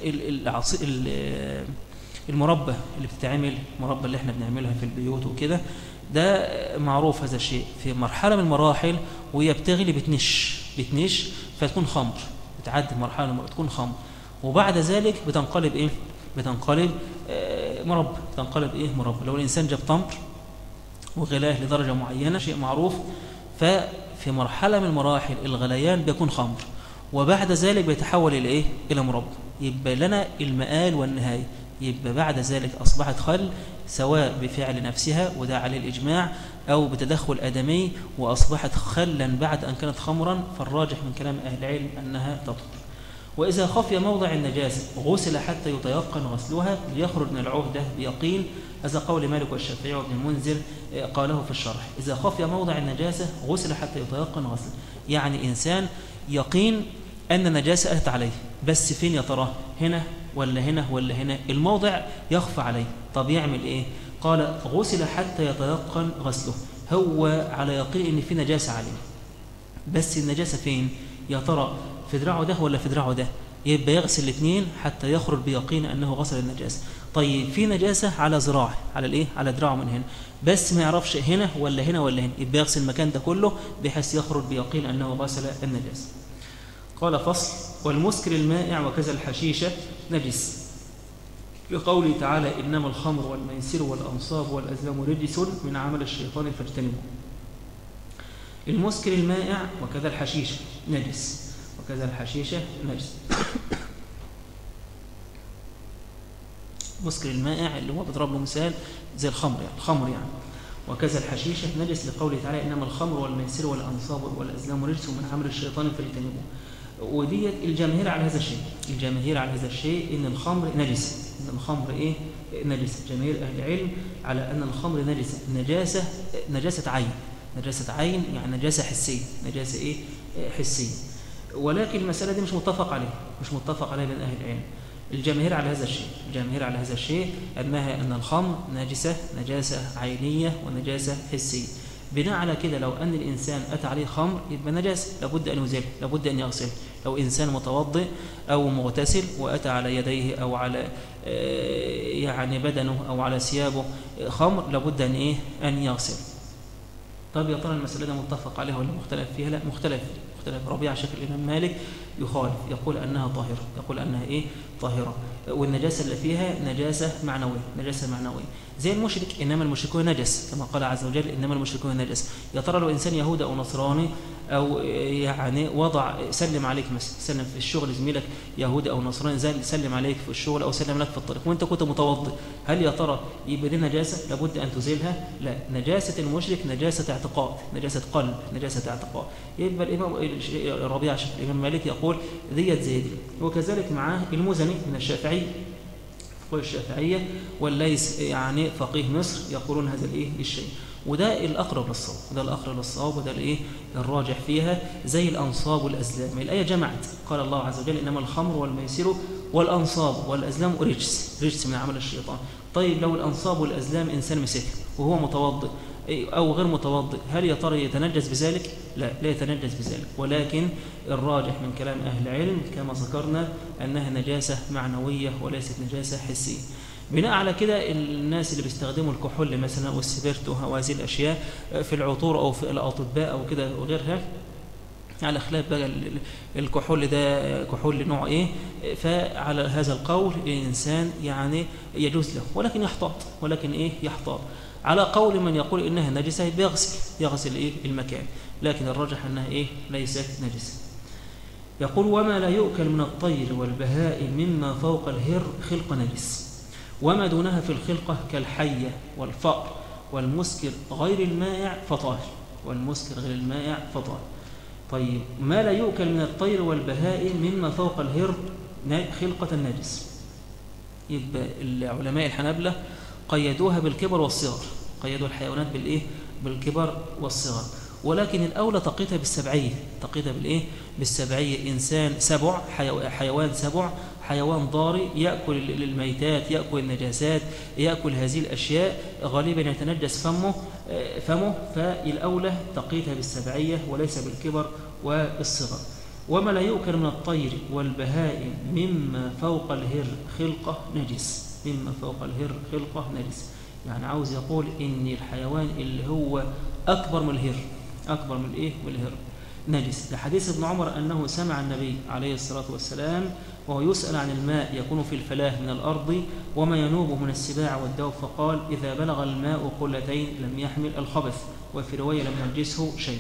المربى اللي بتتعمل، المربى اللي احنا بنعملها في البيوت وكده، ده معروف هذا الشيء في مرحلة من المراحل وهي بتغلي بتنش بتنش فتكون خمر، بتعدي مرحلة لما تكون خمر، وبعد ذلك بتنقلب إيه؟ بتنقلب آه مربى، بتنقلب إيه؟ مربى. لو الإنسان جاب تمر وغلاه لدرجة معينة شيء معروف، ففي مرحلة من مراحل الغليان بيكون خمر، وبعد ذلك بيتحول إلى إيه؟ إلى مربى. يبقى لنا المآل والنهاية، يبقى بعد ذلك أصبحت خل سواء بفعل نفسها وده عليه الإجماع أو بتدخل آدمي وأصبحت خلا بعد أن كانت خمرا، فالراجح من كلام أهل العلم أنها تطهر. وإذا خفي موضع النجاسة غسل حتى يتيقن غسلها ليخرج من العهدة بيقين، هذا قول مالك والشافعي وابن المنذر قاله في الشرح. إذا خفي موضع النجاسة غسل حتى يتيقن غسله، يعني إنسان يقين أن النجاسة أتت عليه، بس فين يا ترى؟ هنا ولا هنا ولا هنا؟ الموضع يخفى عليه، طب يعمل إيه؟ قال غسل حتى يتيقن غسله، هو على يقين إن في نجاسة عليه، بس النجاسة فين؟ يا ترى في دراعه ده ولا في دراعه ده؟ يبقى يغسل الاثنين حتى يخرج بيقين أنه غسل النجاسة. طيب في نجاسة على ذراعه، على الإيه؟ على دراعه من هنا، بس ما يعرفش هنا ولا هنا ولا هنا، يبقى يغسل المكان ده كله بحيث يخرج بيقين أنه غسل النجاسة. قال فصل: والمسكر المائع وكذا الحشيشة نجس، لقوله تعالى: إنما الخمر والميسر والأنصاب والأزلام رجس من عمل الشيطان فاجتنبوه. المسكر المائع وكذا الحشيشة نجس، وكذا الحشيشة نجس. مسكر المائع اللي هو بضرب له مثال زي الخمر يعني الخمر يعني. وكذا الحشيشة نجس لقوله تعالى إنما الخمر والميسر والأنصاب والأزلام رجس من عمل الشيطان فاجتنبوه. وديت الجماهير على هذا الشيء، الجماهير على هذا الشيء إن الخمر نجس، إن الخمر إيه؟ نجس. جماهير أهل العلم على أن الخمر نجسة، نجاسة نجاسة عين، نجاسة عين يعني نجاسة حسية، نجاسة إيه؟ حسية. ولكن المسألة دي مش متفق عليها، مش متفق عليها بين أهل العلم. الجماهير على هذا الشيء، الجماهير على هذا الشيء أنها أن الخمر نجسة، نجاسة عينية ونجاسة حسية. بناء على كده لو أن الإنسان أتى عليه خمر يبقى نجاسة، لابد أن يزيل، لابد أن يغسل. لو إنسان متوضئ أو مغتسل وأتى على يديه أو على يعني بدنه أو على ثيابه خمر لابد أن إيه؟ أن يغسل. طب يا ترى المسألة دي متفق عليها ولا مختلف فيها؟ لا، مختلف. مختلف. ربيعة شكل الإمام مالك يخالف، يقول أنها طاهرة، يقول أنها إيه؟ طاهرة. والنجاسة اللي فيها نجاسة معنوية، نجاسة معنوية زي المشرك، إنما المشركون نجس كما قال عز وجل إنما المشركون نجس. يا ترى لو إنسان يهودي أو نصراني أو يعني وضع سلم عليك مثلا، سلم في الشغل زميلك يهودي أو نصراني سلم عليك في الشغل أو سلم لك في الطريق وأنت كنت متوضئ، هل يا ترى يبقى دي نجاسة لابد أن تزيلها؟ لا، نجاسة المشرك نجاسة اعتقاد، نجاسة قلب، نجاسة اعتقاد. يبقى الإمام ربيعة شيخ الإمام مالك يقول ديت زي دي. وكذلك معاه المزني من الشافعي، فقيه الشافعية والليث يعني فقيه مصر يقولون هذا الإيه الشيء. وده الأقرب للصواب، وده الأقرب للصواب، وده الإيه الراجح فيها. زي الأنصاب والأزلام، الآية جمعت، قال الله عز وجل إنما الخمر والميسر والأنصاب والأزلام رجس، رجس من عمل الشيطان. طيب لو الأنصاب والأزلام إنسان مسكها وهو متوضئ أو غير متوضئ، هل يا ترى يتنجس بذلك؟ لا، لا يتنجس بذلك. ولكن الراجح من كلام أهل العلم كما ذكرنا أنها نجاسة معنوية وليست نجاسة حسية. بناء على كده الناس اللي بيستخدموا الكحول مثلا والسبيرتو وهذه الأشياء في العطور أو في الأطباء أو كده وغيرها، على خلاف بقى الكحول ده كحول نوع إيه، فعلى هذا القول الإنسان يعني يجوز له، ولكن يحتاط، ولكن إيه يحتاط. على قول من يقول إنها نجسة بيغسل، يغسل إيه المكان، لكن الرجح أنها إيه ليست نجسة. يقول وما لا يؤكل من الطير والبهائم مما فوق الهر خلق نجس، وما دونها في الخلقة كالحية والفأر والمسكر غير المائع فطاهر، والمسكر غير المائع فطاهر. طيب ما لا يؤكل من الطير والبهائم مما فوق الهر خلقة نجس، يبقى العلماء الحنابلة قيدوها بالكبر والصغر، قيدوا الحيوانات بالإيه بالكبر والصغر. ولكن الأولى تقيتها بالسبعية، تقيتها بالإيه بالسبعية. إنسان سبع، حيوان سبع، حيوان ضاري يأكل الميتات، يأكل النجاسات، يأكل هذه الأشياء، غالبا يتنجس فمه فمه فالأولى تقيتها بالسبعية وليس بالكبر والصغر. وما لا يؤكل من الطير والبهائم مما فوق الهر خلقة نجس، مما فوق الهر خلقة نجس، يعني عاوز يقول إن الحيوان اللي هو أكبر من الهر، أكبر من إيه من الهر نجس. لحديث ابن عمر أنه سمع النبي عليه الصلاة والسلام وهو يسأل عن الماء يكون في الفلاة من الأرض وما ينوب من السباع والدواب، فقال إذا بلغ الماء قلتين لم يحمل الخبث، وفي رواية لم ينجسه شيء.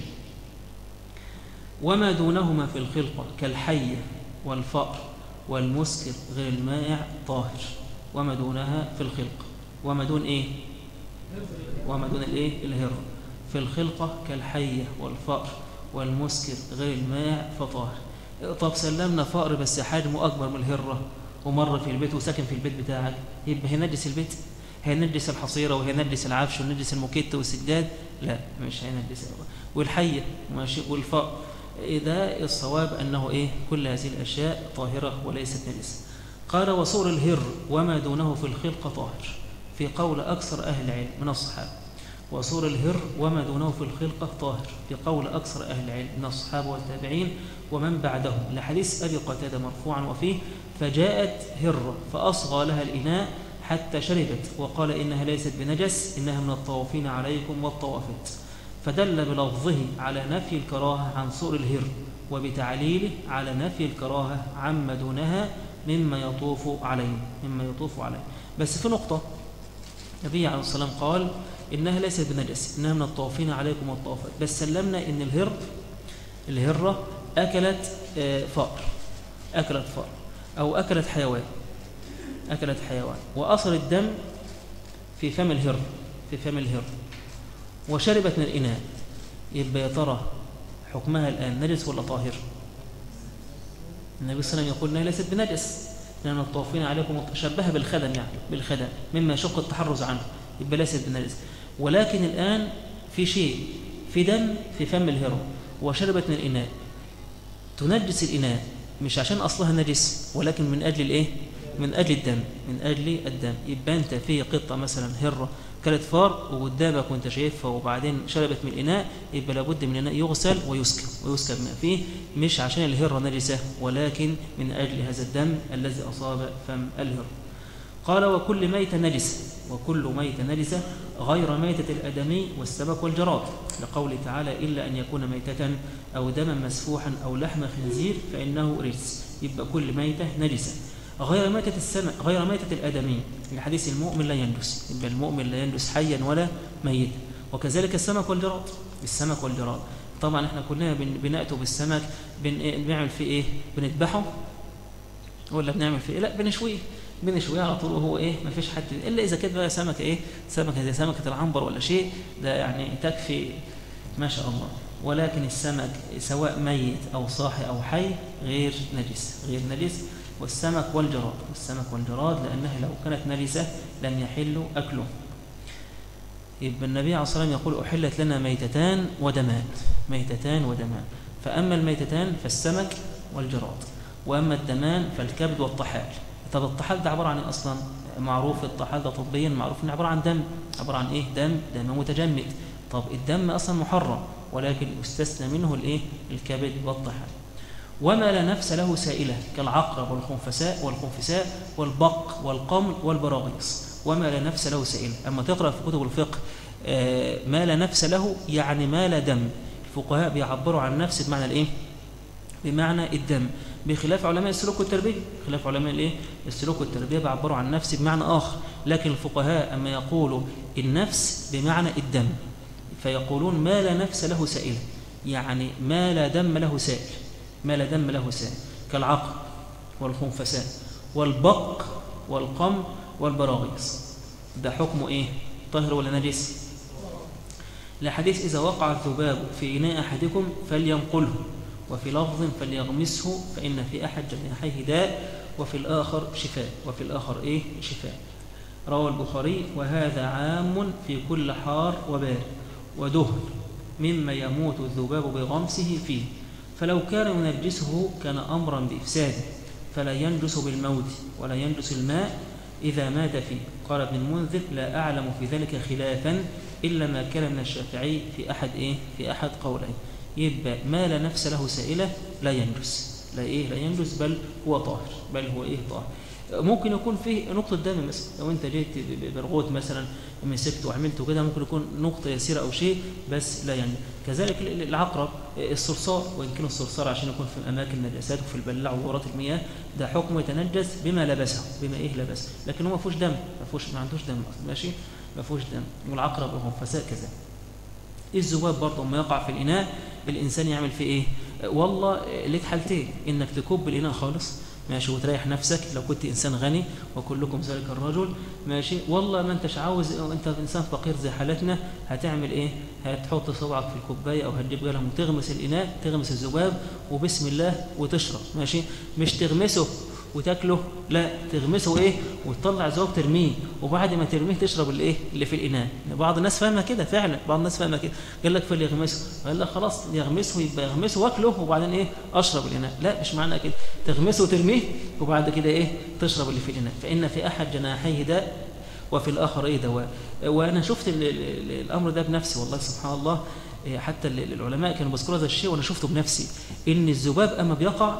وما دونهما في الخلقة كالحية والفأر والمسكر غير المائع طاهر. وما دونها في الخلقة، وما دون إيه وما دون الإيه الهر في الخلقة كالحية والفأر والمسكر غير المائع فطاهر. طب سلمنا فأر بس حجمه أكبر من الهرة ومر في البيت وساكن في البيت بتاعك، يبقى هينجس البيت؟ هينجس الحصيرة وهينجس العفش ونجس الموكيت والسجاد؟ لا، مش هينجس. والحية ماشي والفأر، ده الصواب أنه إيه كل هذه الأشياء طاهرة وليست نجسة. قال وصور الهر وما دونه في الخلقة طاهر، في قول أكثر أهل العلم من الصحابة. وصور الهر وما دونه في الخلقة طاهر، في قول أكثر أهل العلم من الصحابة والتابعين ومن بعدهم، لحديث أبي قتادة مرفوعا وفيه فجاءت هرة فأصغى لها الإناء حتى شربت وقال إنها ليست بنجس إنها من الطوافين عليكم والطوافات، فدل بلفظه على نفي الكراهة عن صور الهر وبتعليله على نفي الكراهة عما دونها مما يطوف عليه مما يطوف عليه. بس في نقطة، النبي عليه الصلاة والسلام قال إنها ليست بنجس إنها من الطوافين عليكم والطوافات، بس سلمنا إن الهر الهرة أكلت فأر أكلت فأر أو أكلت حيوان أكلت حيوان وأثر الدم في فم الهر في فم الهر وشربت من الإناء، يبقى يا ترى حكمها الآن نجس ولا طاهر؟ النبي صلى الله عليه وسلم يقول إنها ليست بنجس، لأن الطوافين عليكم شبهها بالخدم، يعني بالخدم مما يشق التحرز عنه، يبقى ليست بنجس. ولكن الآن في شيء في دم في فم الهر وشربت من الإناء، تنجس الإناء مش عشان أصلها نجس، ولكن من أجل الإيه؟ من أجل الدم، من أجل الدم. يبقى أنت في قطة مثلا هرة كلت فار وقدامك وأنت شايفها وبعدين شربت من الإناء، يبقى لابد من الإناء يغسل ويسكب ويسكب ما فيه، مش عشان الهرة نجسة، ولكن من أجل هذا الدم الذي أصاب فم الهرة. قال وكل ميتة نجسة، وكل ميتة نجسة غير ميتة الآدمي والسمك والجراد، لقوله تعالى إلا أن يكون ميتة أو دما مسفوحا أو لحم خنزير فإنه رجس. يبقى كل ميتة نجسة غير ميتة السمك غير ميتة الآدمي، الحديث المؤمن لا ينجس، يبقى المؤمن لا ينجس حيا ولا ميتا. وكذلك السمك والجراد، السمك والجراد طبعا احنا كلنا بنأتوا بالسمك بنعمل فيه ايه؟ بنذبحه ولا بنعمل فيه إيه؟ لا بنشويه بنشويه على طول، وهو ايه؟ ما فيش حد الا اذا كانت بقى سمكه ايه؟ سمكه زي سمكه العنبر ولا شيء، ده يعني تكفي ما شاء الله. ولكن السمك سواء ميت او صاحي او حي غير نجس غير نجس والسمك والجراد والسمك والجراد لأنها لو كانت نجسة لم يحل أكله. يبقى النبي عليه الصلاة والسلام يقول أحلت لنا ميتتان ودمان ميتتان ودمان فأما الميتتان فالسمك والجراد، وأما الدمان فالكبد والطحال. طب الطحال ده عبارة عن إيه أصلا؟ معروف الطحال ده طبيا معروف إنه عبارة عن دم، عبارة عن إيه؟ دم دم متجمد. طب الدم أصلا محرم، ولكن استثنى منه الإيه؟ الكبد والطحال. وما لا نفس له سائلة كالعقرب والخنفساء والخنفساء والبق والقمل والبراغيث، وما لا نفس له سائلة. أما تقرأ في كتب الفقه ما لا نفس له يعني ما لا دم، الفقهاء بيعبروا عن نفس بمعنى الإيه؟ بمعنى الدم، بخلاف علماء السلوك والتربية. خلاف علماء الإيه؟ السلوك والتربية بيعبروا عن نفس بمعنى آخر، لكن الفقهاء أما يقولوا النفس بمعنى الدم فيقولون ما لا نفس له سائلة، يعني ما لا دم له سائل ما لا دم له سائل كالعقرب والخنفساء والبق والقمل والبراغيث. ده حكمه إيه؟ طاهر ولا نجس؟ الحديث إذا وقع الذباب في إناء أحدكم فلينقله، وفي لفظ فليغمسه فإن في أحد جناحيه داء وفي الآخر شفاء وفي الآخر إيه؟ شفاء. روى البخاري وهذا عام في كل حار وبارد ودهن مما يموت الذباب بغمسه فيه، فلو كان ينجسه كان أمرا بإفساده، فلا ينجس بالموت ولا ينجس الماء إذا مات فيه. قال ابن المنذر لا أعلم في ذلك خلافا إلا ما كان من الشافعي في أحد إيه؟ في أحد قولين. يبقى ما لا نفس له سائلة لا ينجس لا إيه؟ لا ينجس بل هو طاهر بل هو إيه؟ طاهر. ممكن يكون فيه نقطة دم مثلا، لو أنت جيت برغوت مثلا مسكت وعملته كده ممكن يكون نقطة يسيرة أو شيء بس لا يعني. كذلك العقرب الصرصار، وإن كان الصرصار عشان يكون في أماكن النجاسات وفي البلاع ودورات المياه ده حكمه يتنجس بما لبسه بما إيه لبسه، لكن هو ما فيهوش دم ما فيهوش ما عندوش دم ماشي ما فيهوش دم. والعقرب والخنفساء كذا. الذباب برضه لما يقع في الإناء الإنسان يعمل فيه إيه؟ والله ليك حالتين، إنك تكب الإناء خالص ماشي وتريح نفسك لو كنت إنسان غني وكلكم ذلك الرجل ماشي. والله ما أنتش عاوز أنت إنسان فقير زي حالتنا، هتعمل إيه؟ هتحط صبعك في الكوباية أو هتجيب قلم وتغمس الإناء تغمس الذباب وبسم الله وتشرب ماشي، مش تغمسه وتاكله، لا تغمسه ايه وتطلع ذوب ترميه وبعد ما ترميه تشرب الايه اللي في الاناء. بعض الناس فاهمه كده فعلا، بعض الناس فاهمه كده، قال لك فليغمسه، قال لك خلاص يغمسه يبقى يغمسه واكله وبعدين ايه اشرب الاناء. لا مش معنى كده، تغمسه وترميه وبعد كده ايه تشرب اللي في الاناء. فان في احد جناحيه داء وفي الاخر ايه دواء. وانا شفت ال ال الامر ده بنفسي والله سبحان الله، حتى العلماء كانوا بيذكروا هذا الشيء وانا شفته بنفسي، ان الذباب اما بيقع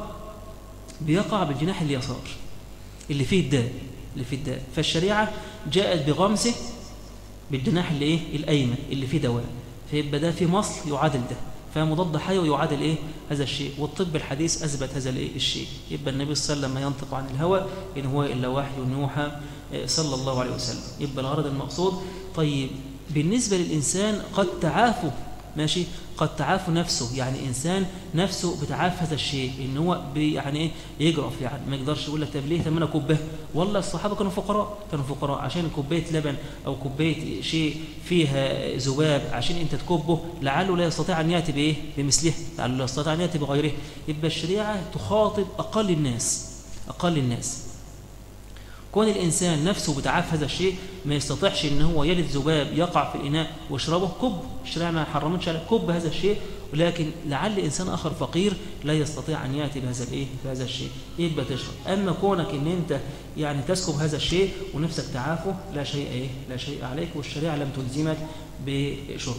بيقع بالجناح اليسار اللي فيه الداء اللي فيه الداء فالشريعه جاءت بغمسه بالجناح اللي ايه الايمن اللي فيه دواء، فيبقى ده في مصل يعادل ده، فمضاد حيوي يعادل ايه هذا الشيء. والطب الحديث اثبت هذا الايه الشيء. يبقى النبي صلى الله عليه وسلم ينطق عن الهوى ان هو الا وحي يوحى صلى الله عليه وسلم. يبقى الغرض المقصود. طيب بالنسبه للانسان قد تعافوا ماشي. قد تعاف نفسه، يعني إنسان نفسه بتعاف هذا الشيء، إن هو يعني إيه يجرف، يعني ما يقدرش يقول لك طب ليه تمنى كوبايه. والله الصحابة كانوا فقراء، كانوا فقراء عشان كوباية لبن أو كوباية شيء فيها ذباب عشان أنت تكبه لعله لا يستطيع أن يأتي بإيه بمثله، لعله لا يستطيع أن يأتي بغيره. يبقى الشريعة تخاطب أقل الناس، أقل الناس. كون الإنسان نفسه بتعاف هذا الشيء ما يستطيعش إن هو يلد ذباب يقع في الإناء ويشربه، كب. الشريعة ما حرمتش على كب هذا الشيء، ولكن لعل إنسان آخر فقير لا يستطيع أن يأتي بهذا الإيه بهذا الشيء يبقى تشرب. أما كونك إن أنت يعني تسكب هذا الشيء ونفسك تعافه لا شيء إيه لا شيء عليك، والشريعة لم تلزمك بشرب.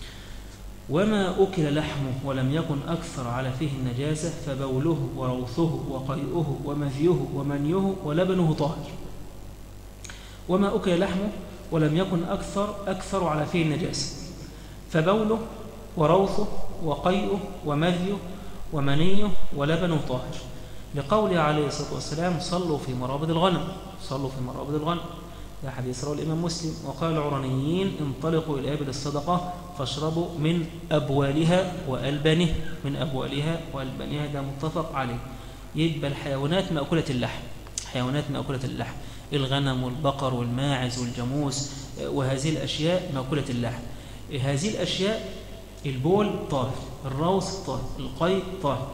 وما أكل لحمه ولم يكن أكثر على فيه النجاسة فبوله وروثه وقيئه ومذيه ومنيه ولبنه طاهر. وما أكل لحمه ولم يكن أكثر أكثر على فيه النجاسة فبوله وروثه وقيئه ومذيه ومنيه ولبنه طاهر، لقوله عليه الصلاة والسلام صلوا في مرابض الغنم، صلوا في مرابض الغنم، يا حديث رواه الإمام مسلم. وقال العرانيين انطلقوا إلى إبل الصدقة فاشربوا من أبوالها وألبانها، من أبوالها وألبانها، ده متفق عليه. يبقى الحيوانات مأكولة اللحم، حيوانات مأكولة اللحم، الغنم والبقر والماعز والجاموس وهذه الأشياء مأكولة اللحم. هذه الأشياء البول طاهر، الروث طاهر، القيء طاهر،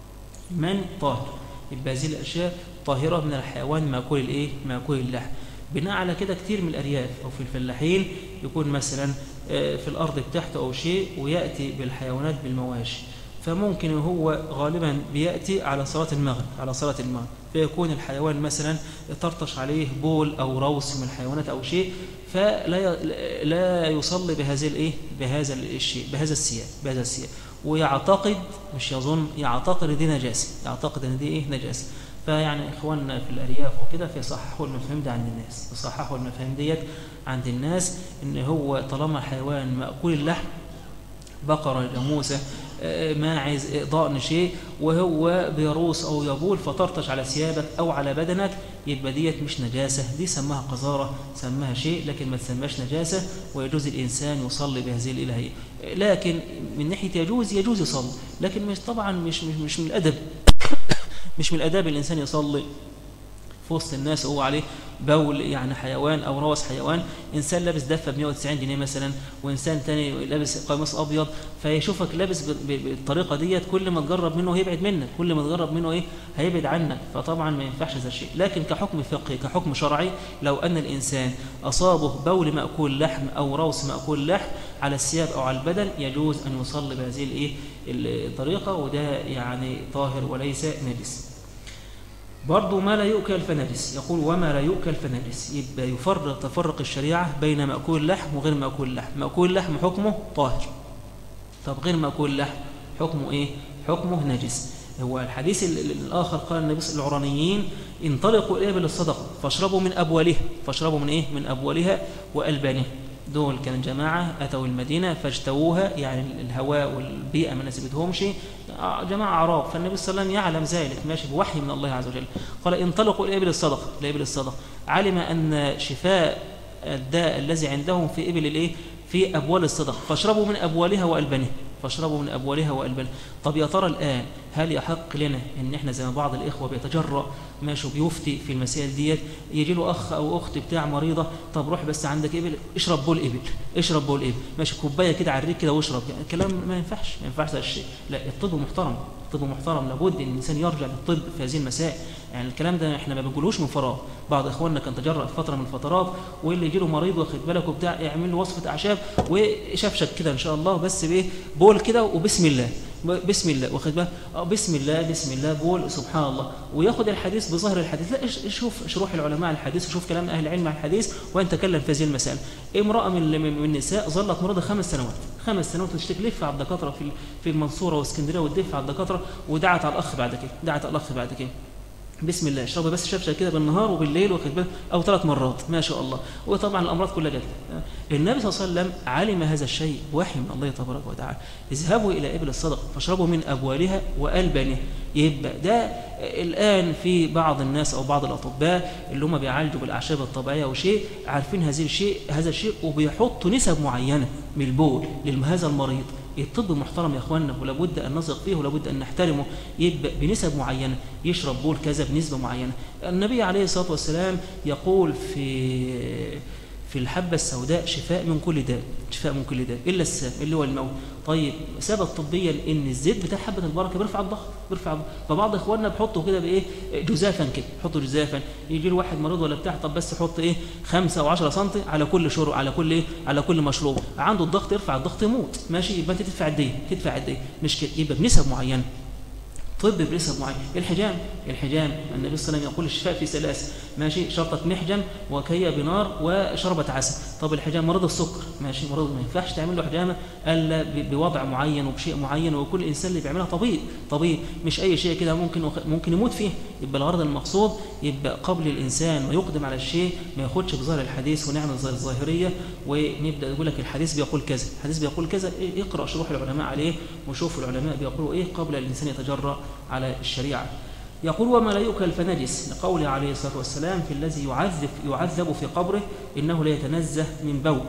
من طاهر. يبقى هذه الأشياء طاهرة من الحيوان مأكول الإيه مأكول اللحم. بناء على كده كتير من الأرياف أو في الفلاحين يكون مثلا في الأرض بتاعته أو شيء ويأتي بالحيوانات بالمواشي، فممكن هو غالبا بيأتي على صلاة المغرب، على صلاة المغرب فيكون الحيوان مثلا ترطش عليه بول أو روث من الحيوانات أو شيء، فلا لا يصلي بهذا الإيه بهذا الشيء بهذا السياق بهذا السياق ويعتقد، مش يظن، يعتقد دي نجاسة، يعتقد ان دي ايه نجاسة. فيعني اخواننا في الارياف وكده فيصححوا المفاهيم دي عند الناس، يصححوا المفاهيم ديت عند الناس، ان هو طالما حيوان مأكول اللحم، بقرة، جاموسة، ماعز، ضأن شيء، وهو بيروس او يبول فترطش على ثيابك او على بدنك، يبقى ديت مش نجاسة، دي سماها قذارة، سماها شيء، لكن ما تسماش نجاسة، ويجوز الإنسان يصلي بهذه الإلهية. لكن من ناحية يجوز يجوز يصلي، لكن مش طبعا مش مش, مش من الأدب مش من الأداب الإنسان يصلي في وسط الناس وهو عليه بول يعني حيوان أو روث حيوان. إنسان لابس دفة ب مئة وتسعين جنيه مثلا، وإنسان تاني لابس قميص أبيض، فيشوفك لابس بالطريقة ديت، كل ما تجرب منه هيبعد منك، كل ما تجرب منه إيه هيبعد عنك، فطبعا ما ينفعش هذا الشيء. لكن كحكم فقهي كحكم شرعي، لو أن الإنسان أصابه بول مأكول لحم أو روث مأكول لحم على الثياب أو على البدن، يجوز أن يصلي بهذه الإيه الطريقة، وده يعني طاهر وليس نجس. برضو ما لا يؤكل فنجس، يقول وما لا يؤكل فنجس، يبقى يفرق تفرق الشريعة بين مأكول اللحم وغير مأكول اللحم. مأكول اللحم حكمه طاهر، طب غير مأكول اللحم حكمه إيه؟ حكمه نجس. هو الحديث الآخر قال النبي صلى الله عليه وسلم العرانيين انطلقوا إلى إبل الصدقة فاشربوا من أبوالها، فاشربوا من إيه؟ من أبوالها وألبانها. دول كان جماعة أتوا المدينة فاجتووها، يعني الهواء والبيئة ما نسبتهمش، جماعة أعراب، فالنبي صلى الله عليه وسلم يعلم ذلك ماشي بوحي من الله عز وجل، قال انطلقوا إلى إبل الصدقة، إلى إبل الصدقة. علم أن شفاء الداء الذي عندهم في إبل الإيه؟ في أبوال الصدقة، فاشربوا من أبوالها وألبانها، فاشربوا من أبوالها وألبانها. طب يا ترى الآن هل يحق لنا إن إحنا زي ما بعض الإخوة بيتجرأ ماشي بيفتي في المسائل ديت، يجي له أخ أو أخت بتاع مريضة، طب روح بس عندك إبل اشرب بول إبل، اشرب بول إبل ماشي، كوباية كده على الريق كده واشرب، يعني الكلام ما ينفعش، ما ينفعش هذا الشيء. لا، الطب محترم، الطب محترم، لابد ان الانسان يرجع للطب في هذه المسائل. يعني الكلام ده احنا ما بنقولوش من فراغ، بعض اخواننا كان تجرأ في فتره من الفترات، واللي يجي له مريض واخد بالك وبتاع يعمل له وصفه اعشاب وشفشك كده ان شاء الله، بس بايه بول كده وبسم الله بسم الله واخد بالك بسم الله بسم الله بول سبحان الله، وياخد الحديث بظاهر الحديث. لا، شوف شروح العلماء الحديث وشوف كلام اهل العلم عن الحديث وان تكلم في هذه المسائل. امراه من من النساء ظلت مريضه خمس سنوات خمس سنوات وتشتكي لف على الدكاتره في في المنصوره واسكندريه وتدف على الدكاتره، ودعت على الاخ بعد كده دعت على الاخ بعد كده بسم الله اشربها بس شفشه كده بالنهار وبالليل واخد بالك او ثلاث مرات ما شاء الله، وطبعا الامراض كلها جت. النبي صلى الله عليه وسلم علم هذا الشيء وحي من الله تبارك وتعالى، اذهبوا الى ابل الصدقه فاشربوا من ابوالها والبانها. يبقى ده الان في بعض الناس او بعض الاطباء اللي هم بيعالجوا بالاعشاب الطبيعيه وشيء عارفين هذا الشيء هذا الشيء وبيحطوا نسب معينه من البول لهذا المريض، الطب محترم يا اخواننا، ولابد ان نثق فيه ولابد ان نحترمه. يبقى بنسب معينه، يشرب بول كذا بنسبه معينه. النبي عليه الصلاه والسلام يقول في في الحبة السوداء شفاء من كل داء، شفاء من كل داء إلا السام اللي هو الموت. طيب ثبت طبيا إن الزيت بتاع حبة البركة بيرفع الضغط، بيرفع الضغط. فبعض إخواننا بيحطوا كده بإيه جزافا كده، يحطوا جزافا، يجي له واحد مريض ولا بتاع، طب بس يحط إيه خمسة أو عشرة سنتي على كل شرب، على كل إيه على كل مشروب، عنده الضغط يرفع الضغط يموت، ماشي. يبقى أنت تدفع قد إيه؟ تدفع قد إيه؟ مش كده، يبقى بنسب معينة. طب بنسب معينه. الحجام، الحجام النبي صلى الله عليه وسلم يقول الشفاء في ثلاث، ماشي، شرطة محجم وكي بنار وشربة عسل. طب الحجام مريض السكر، ماشي، مريض ما ينفعش تعمل له حجامه الا بوضع معين وبشيء معين، وكل انسان اللي بيعملها طبيب، طبيب مش اي شيء كده ممكن ممكن يموت فيه. يبقى الغرض المقصود يبقى قبل الانسان ما يقدم على الشيء ما ياخدش بظاهر الحديث ونعمل زي الظاهريه ونبدا نقول لك الحديث بيقول كذا، الحديث بيقول كذا، اقرا شروح العلماء عليه وشوف العلماء بيقولوا ايه قبل الانسان يتجرأ على الشريعة. يقول وما لا يؤكل فنجس، لقوله عليه الصلاة والسلام في الذي يعذب يعذب في قبره إنه لا يتنزه من بول.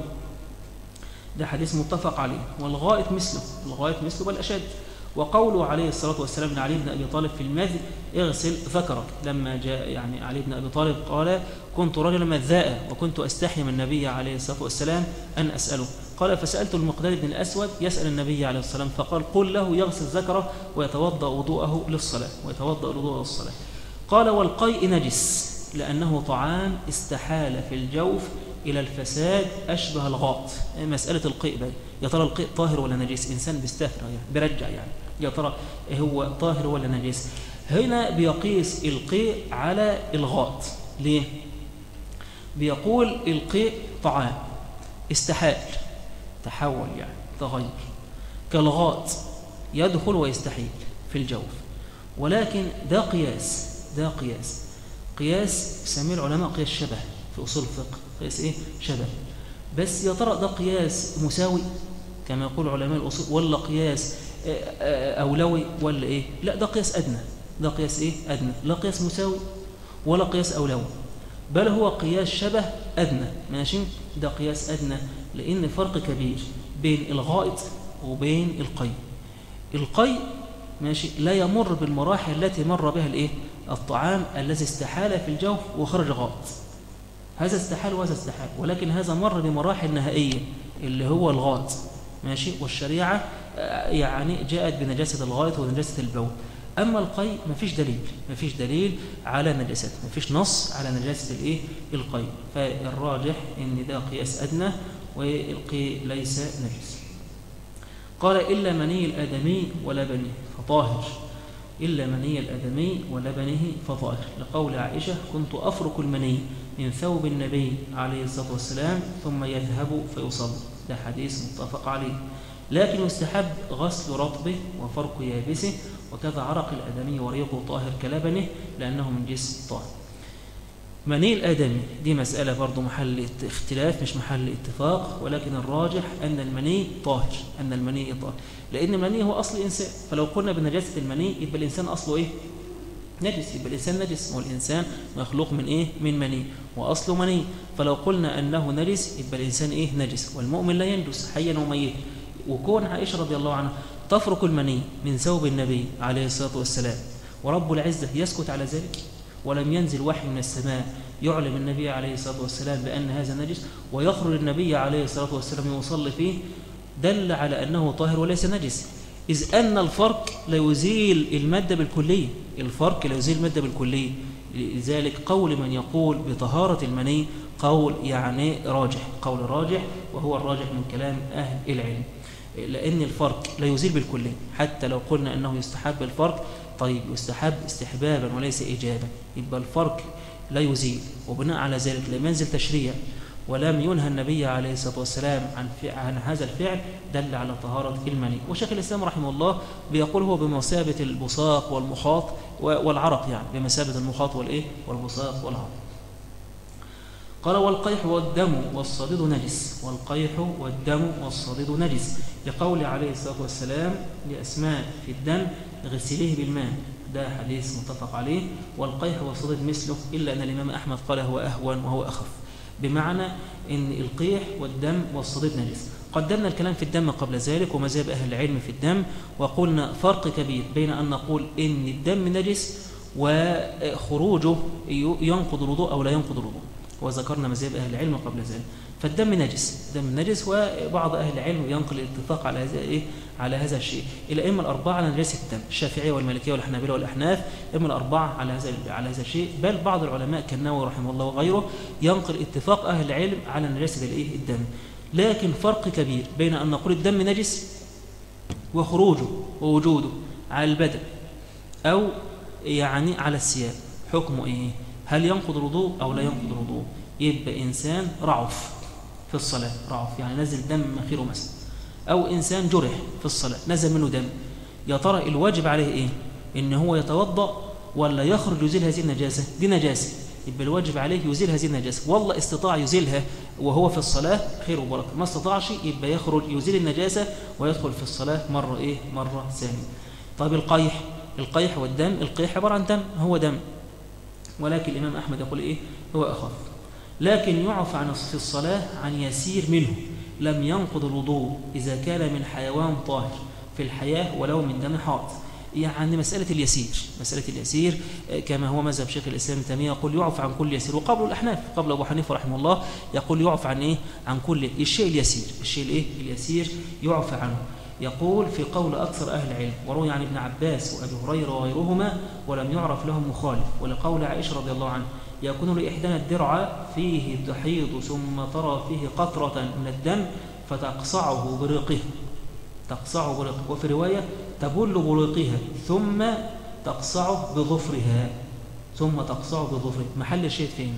ده حديث متفق عليه. والغائط مثله، الغائط مثله بل أشد. وقوله عليه الصلاة والسلام لعلي بن أبي طالب في المذي اغسل ذكرك، لما جاء يعني علي بن أبي طالب قال كنت رجلا مذاء وكنت أستحي من النبي عليه الصلاة والسلام أن أسأله، قال فسألت المقداد بن الأسود يسأل النبي عليه الصلاة والسلام فقال قل له يغسل ذكره ويتوضأ وضوءه للصلاة، ويتوضأ وضوءه للصلاة. قال والقيء نجس لأنه طعام استحال في الجوف إلى الفساد أشبه الغاط. مسألة القيء بقى، يا ترى القيء طاهر ولا نجس؟ إنسان بيستفرغ يعني بيرجع يعني، يا ترى هو طاهر ولا نجس؟ هنا بيقيس القيء على الغاط. ليه؟ بيقول القيء طعام استحال، تحول يعني تغير، كالغاط يدخل ويستحيل في الجوف. ولكن ده قياس، ده قياس قياس يسميه العلماء قياس شبه في أصول الفقه، قياس إيه؟ شبه. بس يا ترى ده قياس مساوي كما يقول علماء الأصول ولا قياس أولوي ولا إيه؟ لا، ده قياس أدنى، ده قياس إيه؟ أدنى، لا قياس مساوي ولا قياس أولوي، بل هو قياس شبه أدنى، ماشي؟ ده قياس أدنى لأن فرق كبير بين الغائط وبين القيء. القيء ماشي لا يمر بالمراحل التي مر بها الإيه؟ الطعام الذي استحال في الجوف وخرج غائط، هذا استحال وهذا استحال، ولكن هذا مر بمراحل نهائية اللي هو الغائط، ماشي. والشريعة يعني جاءت بنجاسة الغائط ونجاسة البول. أما القيء مفيش دليل، مفيش دليل على نجاسته، مفيش نص على نجاسة الإيه؟ القيء. فالراجح إن ده قياس أدنى والقيء ليس نجس. قال إلا مني الآدمي ولبنه فطاهر، إلا مني الآدمي ولبنه فطاهر، لقول عائشة كنت أفرك المني من ثوب النبي عليه الصلاة والسلام ثم يذهب فيصلي. ده حديث متفق عليه. لكن يستحب غسل رطبه وفرك يابسه، وكذا عرق الآدمي وريقه طاهر كلبنه لأنه من جنس طاهر. مني الآدمي دي مسألة برضو محل اختلاف مش محل اتفاق، ولكن الراجح أن المني طاهر، أن المني طاهر، لأن المني هو أصل الإنسان. فلو قلنا بنجاسة المني يبقى الإنسان أصله إيه؟ نجس، يبقى الإنسان نجس، والإنسان مخلوق من إيه؟ من مني، وأصله مني. فلو قلنا أنه نجس يبقى الإنسان إيه؟ نجس، والمؤمن لا ينجس حيا وميتا. وكون عائشة رضي الله عنها تفرك المني من ثوب النبي عليه الصلاة والسلام ورب العزة يسكت على ذلك، ولم ينزل وحي من السماء يعلم النبي عليه الصلاة والسلام بأن هذا نجس، ويخرج النبي عليه الصلاة والسلام يصلي فيه، دل على أنه طاهر وليس نجس، إذ أن الفرق لا يزيل المادة بالكلية، الفرق لا يزيل المادة بالكلية. لذلك قول من يقول بطهارة المني قول يعني راجح، قول راجح، وهو الراجح من كلام أهل العلم، لأن الفرق لا يزيل بالكلية. حتى لو قلنا أنه يستحب الفرق، طيب يستحب استحبابا وليس إيجابا، يبقى الفرق لا يزيل، وبناء على ذلك لم ينزل تشريع ولم ينهى النبي عليه الصلاة والسلام عن, عن هذا الفعل، دل على طهارة المني. وشيخ الإسلام رحمه الله بيقول هو بمثابة البصاق والمخاط والعرق، يعني بمثابة المخاط والإيه؟ والبصاق والعرق. قال والقيح والدم والصديد نجس، والقيح والدم والصديد نجس، لقول عليه الصلاة والسلام لأسماء في الدم غسليه بالماء، ده حديث متفق عليه. والقيح والصديد مثله، إلا أن الإمام أحمد قال هو أهون وهو أخف، بمعنى أن القيح والدم والصديد نجس. قدمنا الكلام في الدم قبل ذلك ومذهب أهل العلم في الدم، وقلنا فرق كبير بين أن نقول إن الدم نجس وخروجه ينقض الوضوء أو لا ينقض الوضوء، وذكرنا مذهب أهل العلم قبل ذلك. فالدم نجس، دم نجس، وبعض أهل العلم ينقل الاتفاق على هذا إيه؟ على هذا الشيء. الأئمة الأربعة على نجاسة الدم، الشافعية والمالكية والحنابلة والأحناف، الأئمة الأربعة على هذا على هذا الشيء، بل بعض العلماء كالنووي رحمه الله وغيره ينقل اتفاق أهل العلم على نجاسة الإيه؟ الدم. لكن فرق كبير بين أن نقول الدم نجس وخروجه ووجوده على البدن أو يعني على الثياب، حكمه إيه؟ هل ينقض الوضوء أو لا ينقض الوضوء؟ يبقى إنسان رعف في الصلاة، رعف يعني نزل دم مناخيره مثلا، أو إنسان جرح في الصلاة نزل منه دم، يا ترى الواجب عليه إيه؟ إن هو يتوضأ ولا يخرج يزيل هذه النجاسة؟ دي نجاسة، يبقى الواجب عليه يزيل هذه النجاسة، والله استطاع يزيلها وهو في الصلاة خير وبركة، ما استطاعش يبقى يخرج يزيل النجاسة ويدخل في الصلاة مرة إيه؟ مرة ثانية. طيب القيح، القيح والدم، القيح عبارة عن دم، هو دم، ولكن الإمام أحمد يقول إيه؟ هو أخف، لكن يعفى عن في الصلاة عن يسير منه لم ينقض الوضوء إذا كان من حيوان طاهر في الحياة ولو من دم حائض. يعني مسألة اليسير، مسألة اليسير كما هو مذهب شيخ الإسلام ابن تيمية يقول يعفى عن كل يسير، وقبل الأحناف قبل أبو حنيفة رحمه الله يقول يعفى عن إيه؟ عن كل الشيء اليسير، الشيء الإيه؟ اليسير يعفى عنه. يقول في قول أكثر أهل العلم، وروي عن ابن عباس وأبي هريرة وغيرهما ولم يعرف لهم مخالف، ولقول عائشة رضي الله عنها يكون لإحدانا الدرع فيه تحيض ثم ترى فيه قطرة من الدم فتقصعه بريقه، تقصعه بريقه، وفي رواية تبل بريقها ثم تقصعه بظفرها، ثم تقصعه بظفره. محل الشيء فين؟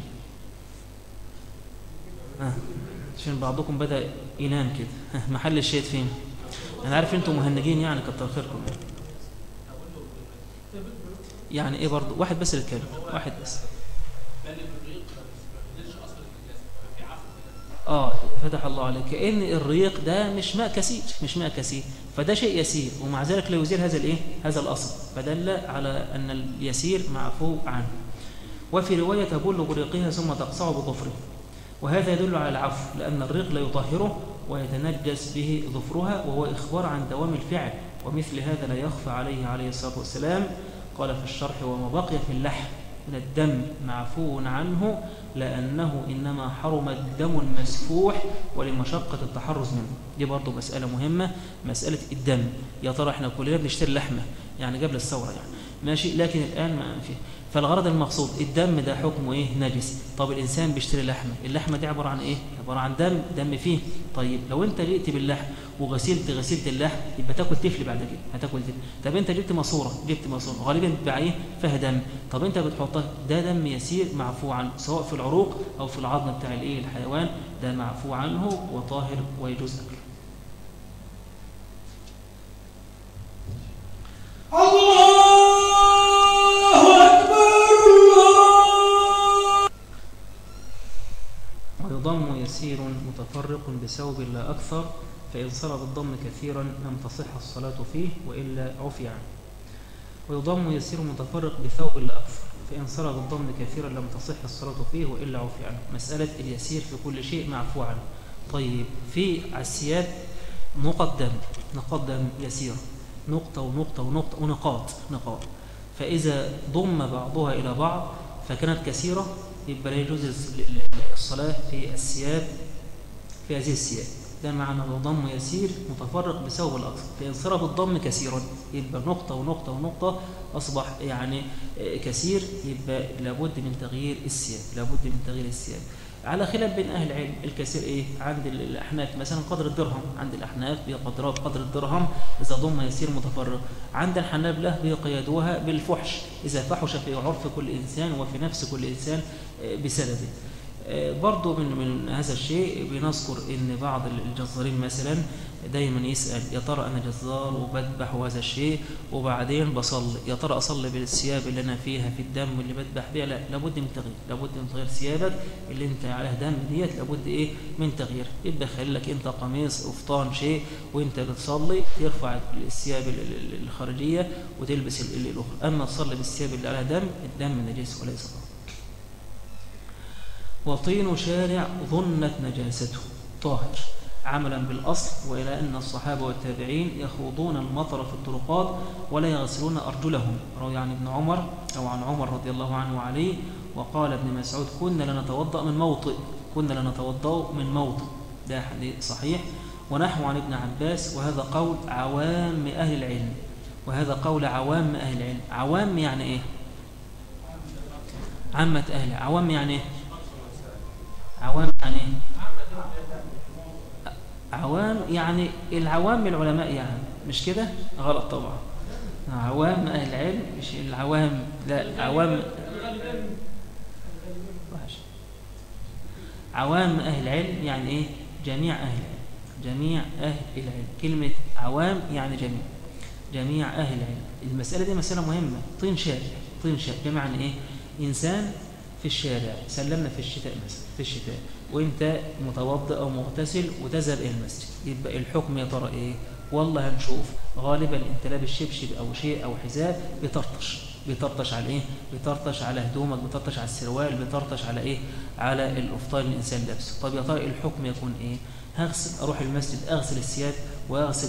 آه. عشان بعضكم بدأ ينام كده. آه. محل الشيء فين؟ أنا عارف أنتم مهنجين يعني كتر خيركم. يعني إيه برضو؟ واحد بس اللي اتكلم، واحد بس. آه فتح الله عليك، كأن الريق ده مش ماء كثير، مش ماء كثير، فده شيء يسير ومع ذلك لا يزيل هذا الإيه؟ هذا الأصل، فدل على أن اليسير معفو عنه. وفي رواية تبل بريقها ثم تقصعه بظفره، وهذا يدل على العفو لأن الريق لا يطهره ويتنجس به ظفرها، وهو إخبار عن دوام الفعل، ومثل هذا لا يخفى عليه عليه الصلاة والسلام. قال في الشرح وما بقي في اللحم من الدم معفو عنه لأنه إنما حرم الدم المسفوح ولمشقة التحرز منه. دي برضو مسألة مهمة، مسألة الدم. يا ترى احنا كلنا بنشتري لحمة يعني قبل الثورة يعني ماشي، لكن الآن ما فيه، فالغرض المقصود الدم ده حكمه ايه؟ نجس. طب الإنسان بيشتري لحمة، اللحمة دي عبارة عن ايه؟ عبارة عن دم، دم فيه. طيب لو انت جئت باللحم وغسلت غسلت اللحم يبقى تاكل تفل بعد كده، هتاكل تفل. طب انت جبت ماسوره، جبت ماسوره غالبا بتبقى ايه؟ فيها دم، طب انت بتحطها، ده دم يسير معفو عنه سواء في العروق او في العظم بتاع الايه؟ الحيوان، ده معفو عنه وطاهر ويجوز اكله. ويضم يسير متفرق بثوب لا أكثر، فإن صار بالضم كثيرا لم تصح الصلاة فيه وإلا عفي عنه. ويضم يسير متفرق بثوب لا أكثر، فإن صار بالضم كثيرا لم تصح الصلاة فيه وإلا عفي عنه. مسألة اليسير في كل شيء معفو عنه. طيب في الثياب نقط دم، نقاط دم يسيرة، نقطة ونقطة ونقطة ونقاط نقاط، فإذا ضم بعضها إلى بعض فكانت كثيرة يبقى لا يجوز الصلاة في الثياب، في هذه الثياب. ده معنى الضم يسير متفرق بثوب الأكثر، فإن صار بالضم كثيرا يبقى نقطة ونقطة ونقطة أصبح يعني كثير، يبقى لابد من تغيير الثياب، لابد من تغيير الثياب. على خلاف بين أهل العلم، الكثير إيه؟ عند الأحناف مثلا قدر الدرهم، عند الأحناف بقدر قدر الدرهم إذا ضم يسير متفرق، عند الحنابلة بيقيدوها بالفحش إذا فحش في عرف كل إنسان وفي نفس كل إنسان بسببه. برضو من من هذا الشيء بنذكر ان بعض الجزارين مثلا دايما يسأل يا ترى انا جزار وبذبح وهذا الشيء وبعدين بصلي، يا ترى اصلي بالثياب اللي انا فيها في الدم اللي بذبح بيها؟ لا، لابد من تغيير، لابد من تغيير ثيابك اللي انت عليها دم ديت، لابد ايه؟ من تغيير. يبقى خلي لك انت قميص قفطان شيء وانت بتصلي ترفع الثياب الخارجيه وتلبس الاخرى، اما تصلي بالثياب اللي عليها دم، الدم نجس وليس طاهر. وطين شارع ظنت نجاسته طاهر، عملا بالأصل، وإلى أن الصحابة والتابعين يخوضون المطر في الطرقات ولا يغسلون أرجلهم، روي عن ابن عمر أو عن عمر رضي الله عنه وعليه. وقال ابن مسعود كنا لنتوضأ من موطئ، كنا لنتوضأ من موطئ، ده حديث صحيح. ونحو عن ابن عباس، وهذا قول عوام أهل العلم، وهذا قول عوام أهل العلم. عوام يعني إيه؟ عامة أهل. عوام يعني إيه؟ عوام يعني إيه؟ عوام يعني العوام من العلماء، يعني مش كده؟ غلط طبعا. عوام أهل العلم مش العوام، لا، عوام عوام أهل العلم يعني إيه؟ جميع أهل العلم، جميع أهل العلم. كلمة عوام يعني جميع، جميع أهل العلم. المسألة دي مسألة مهمة. طين شارع، طين شارع بمعنى إيه؟ إنسان في الشارع، سلمنا في الشتاء مثلا، في الشتاء وإنت متوضئ أو مغتسل وتذهب إلى المسجد، يبقى الحكم يا ترى إيه؟ والله هنشوف. غالبا أنت لابس شبشب أو شيء أو حذاء بترطش، بترطش على إيه؟ بترطش على هدومك، بترطش على السروال، بترطش على إيه؟ على الأفطار اللي الإنسان لابسه. طب يا ترى الحكم يكون إيه؟ هغسل، أروح المسجد أغسل الثياب وأغسل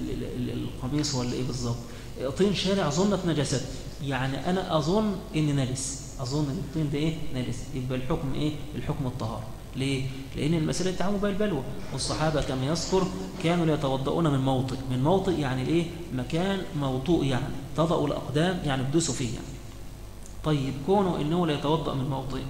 القميص ولا إيه بالظبط؟ طين شارع ظنت نجاسته، يعني أنا أظن إن نجس، أظن إن الطين ده إيه؟ نجس، يبقى الحكم إيه؟ الحكم الطهارة. ليه؟ لأن المسألة تعامل بها البلوى، والصحابة كما يذكر كانوا يتوضؤون من موطئ، من موطئ يعني إيه؟ مكان موطوء، يعني تضعوا الأقدام، يعني بدوسوا فيه يعني. طيب كونه إنه لا يتوضأ من موطئ،